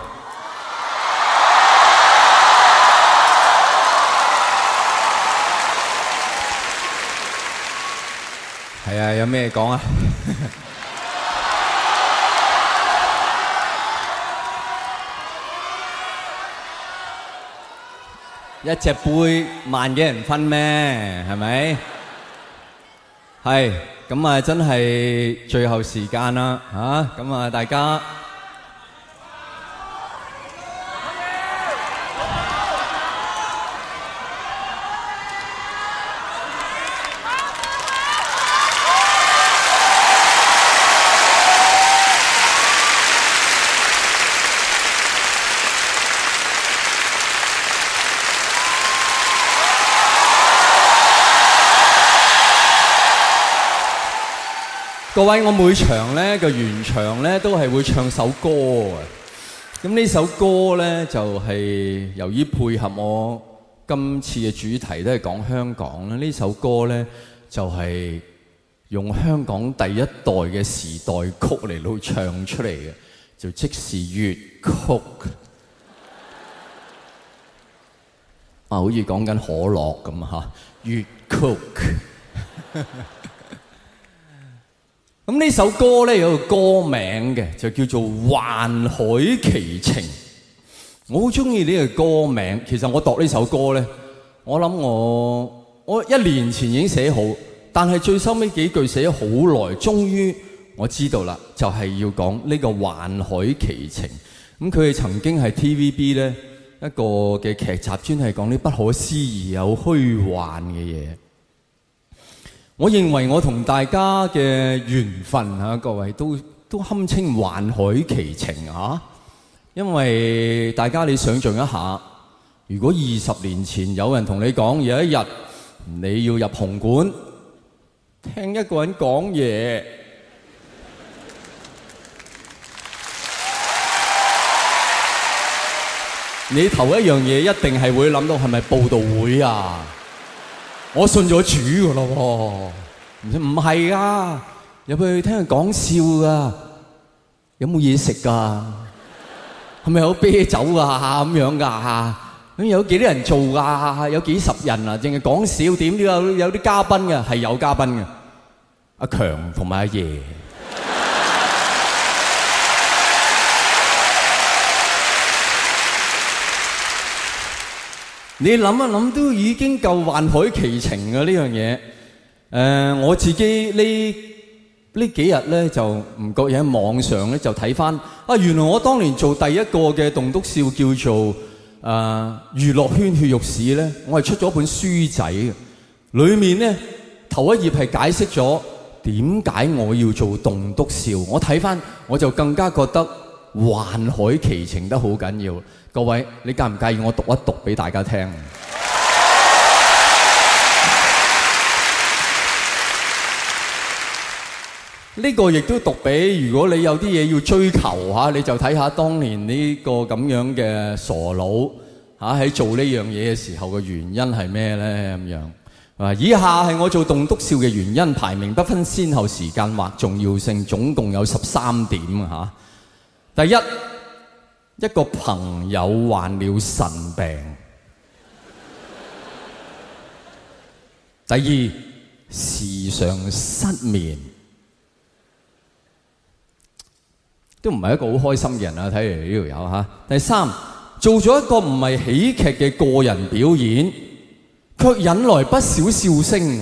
係啊，有咩講啊？一隻杯萬幾人分咩？係咪？係咁啊！真係最後時間啦嚇！咁啊，大家。各位，我每場咧嘅完場咧都係會唱首歌嘅。咁呢首歌咧就係由於配合我今次嘅主題都係講香港啦。呢首歌咧就係用香港第一代嘅時代曲嚟到唱出嚟嘅，就即是粵曲。 啊，好似講緊可樂咁嚇，粵曲。咁呢首歌咧有個歌名嘅，就叫做《環海奇情》。我好中意呢個歌名。其實我讀呢首歌咧，我諗我我一年前已經寫好，但係最收尾幾句寫咗好耐，終於我知道啦，就係要講呢個環海奇情。咁佢哋曾經係 T V B 咧一個嘅劇集，專係講啲不可思議有虛幻嘅嘢。我認為我同大家嘅緣分啊，各位都都堪稱環海奇情啊！因為大家你想象一下，如果二十年前有人同你講有一日你要入紅館聽一個人講嘢，你頭一樣嘢一定係會諗到係咪佈道會啊？我信咗主噶咯喎，唔唔係噶，入去聽佢講笑噶，有冇嘢食噶？係咪有啤酒啊咁樣噶？咁有幾多人做噶？有幾十人啊？淨係講笑點都有有啲嘉賓嘅，係有嘉賓嘅，阿強同埋阿爺。你諗一諗都已經夠環海奇情嘅呢樣嘢。誒、呃，我自己呢呢幾日咧就唔覺意喺網上咧就睇翻啊，原來我當年做第一個嘅棟篤笑叫做誒、呃、娛樂圈血肉史咧，我係出咗本書仔嘅，裡面咧頭一頁係解釋咗點解我要做棟篤笑。我睇翻我就更加覺得環海奇情得好緊要。各位，你介唔介意我讀一讀俾大家聽？呢個亦都讀俾如果你有啲嘢要追求嚇，你就睇下當年呢個咁樣嘅傻佬嚇喺做呢樣嘢嘅時候嘅原因係咩咧？咁樣啊，以下係我做棟篤笑嘅原因，排名不分先後時間或重要性，總共有十三點嚇。第一，一個朋友患了腎病。第二，時常失眠，都唔係一個好開心嘅人啊！睇嚟呢條友嚇。第三，做咗一個唔係喜劇嘅個人表演，卻引來不少笑聲。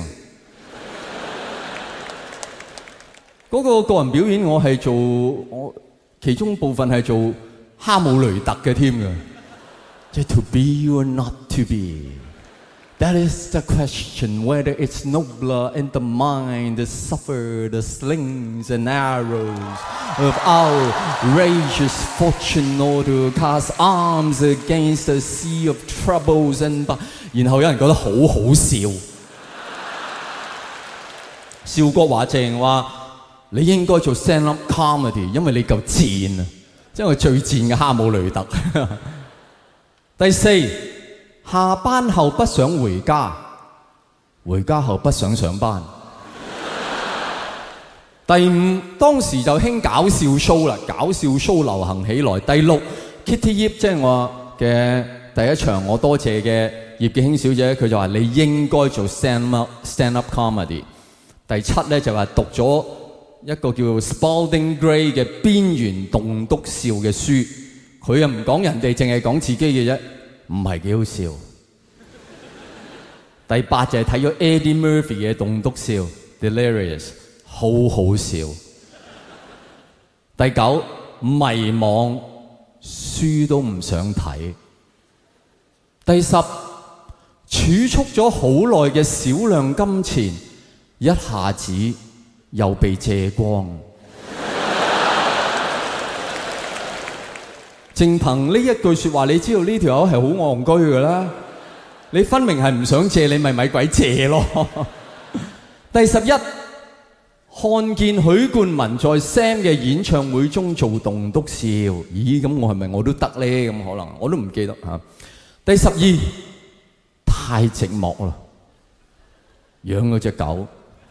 嗰個個人表演我係做我其中部分係做哈姆雷特嘅添嘅，即係 to be or not to be。That is the question, whether it's nobler in the mind to suffer the slings and arrows of outrageous fortune, or to cast arms against the sea of troubles and... 然後有人覺得好好笑，邵國華正話你應該做 stand-up comedy， 因為你夠賤啊！即係我最賤嘅哈姆雷特。第四，下班後不想回家，回家後不想上班。第五，當時就興搞笑 show 啦，搞笑 show 流行起來。第六 ，Kitty Yip 即係我嘅第一場，我多謝嘅葉繼興小姐，佢就話你應該做 stand up stand up comedy。第七咧就話讀咗一個叫做 Spalding Gray 嘅邊緣棟篤笑嘅書，佢又唔講人哋，淨係講自己嘅啫，唔係幾好笑。第八就係睇咗 Eddie Murphy 嘅棟篤笑 Delirious， 好好笑。第九，迷惘，書都唔想睇。第十，儲蓄咗好耐嘅少量金錢，一下子又被借光。淨憑呢一句説話，你知道呢條友係好戇居㗎啦。你分明係唔想借，你咪咪鬼借咯。第十一，看見許冠文在 Sam 嘅演唱會中做棟篤笑，咦？咁我係咪我都得咧？咁可能我都唔記得嚇。第十二，太寂寞啦，養咗隻狗。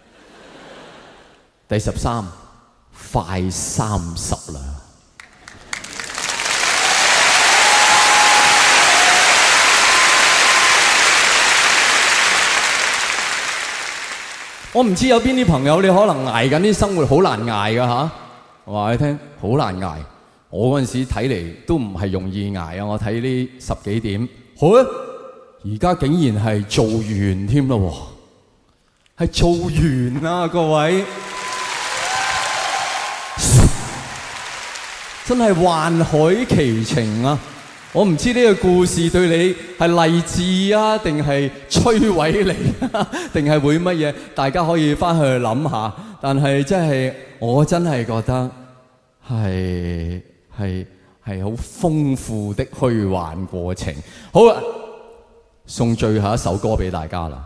第十三，快三十啦。 我唔知有邊啲朋友你可能捱緊啲生活好難捱㗎吓，我話你聽好難捱。我嗰陣時睇嚟都唔係容易捱啊！我睇呢十幾點，好啊！而家竟然係做完添啦喎，係做完啦各位，真係幻海奇情啊！我唔知呢個故事對你係勵志啊，定係摧毀你啊，定係會乜嘢？大家可以翻去諗下。但係真係我真係覺得係係係好豐富的虛幻過程。好啦，送最後一首歌俾大家啦。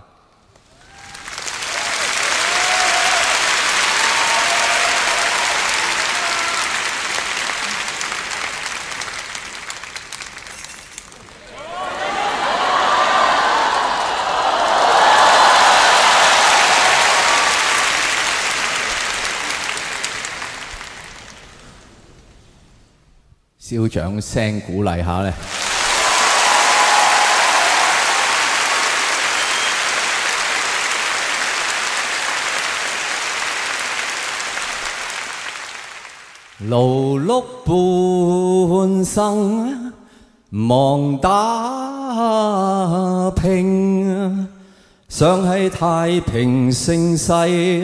燒掌聲鼓勵下咧，勞碌半生忙打拼，想喺太平盛世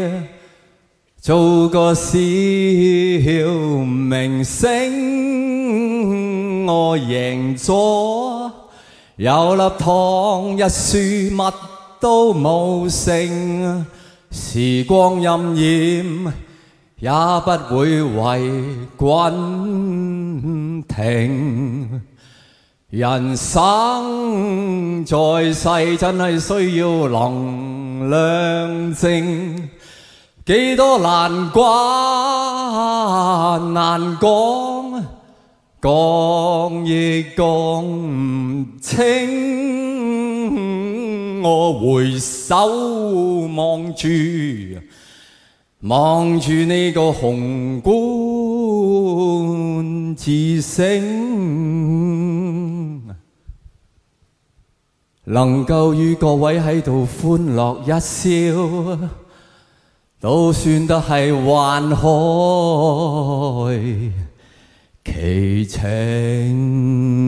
做個小明星，我贏咗有粒糖一輸乜都冇剩，時光荏苒也不會為君停。人生在世真係需要能量證，幾多難關難講，講亦講唔清。我回首望住望住呢個紅館之星，能夠與各位喺度歡樂一笑，都算得係幻海奇情。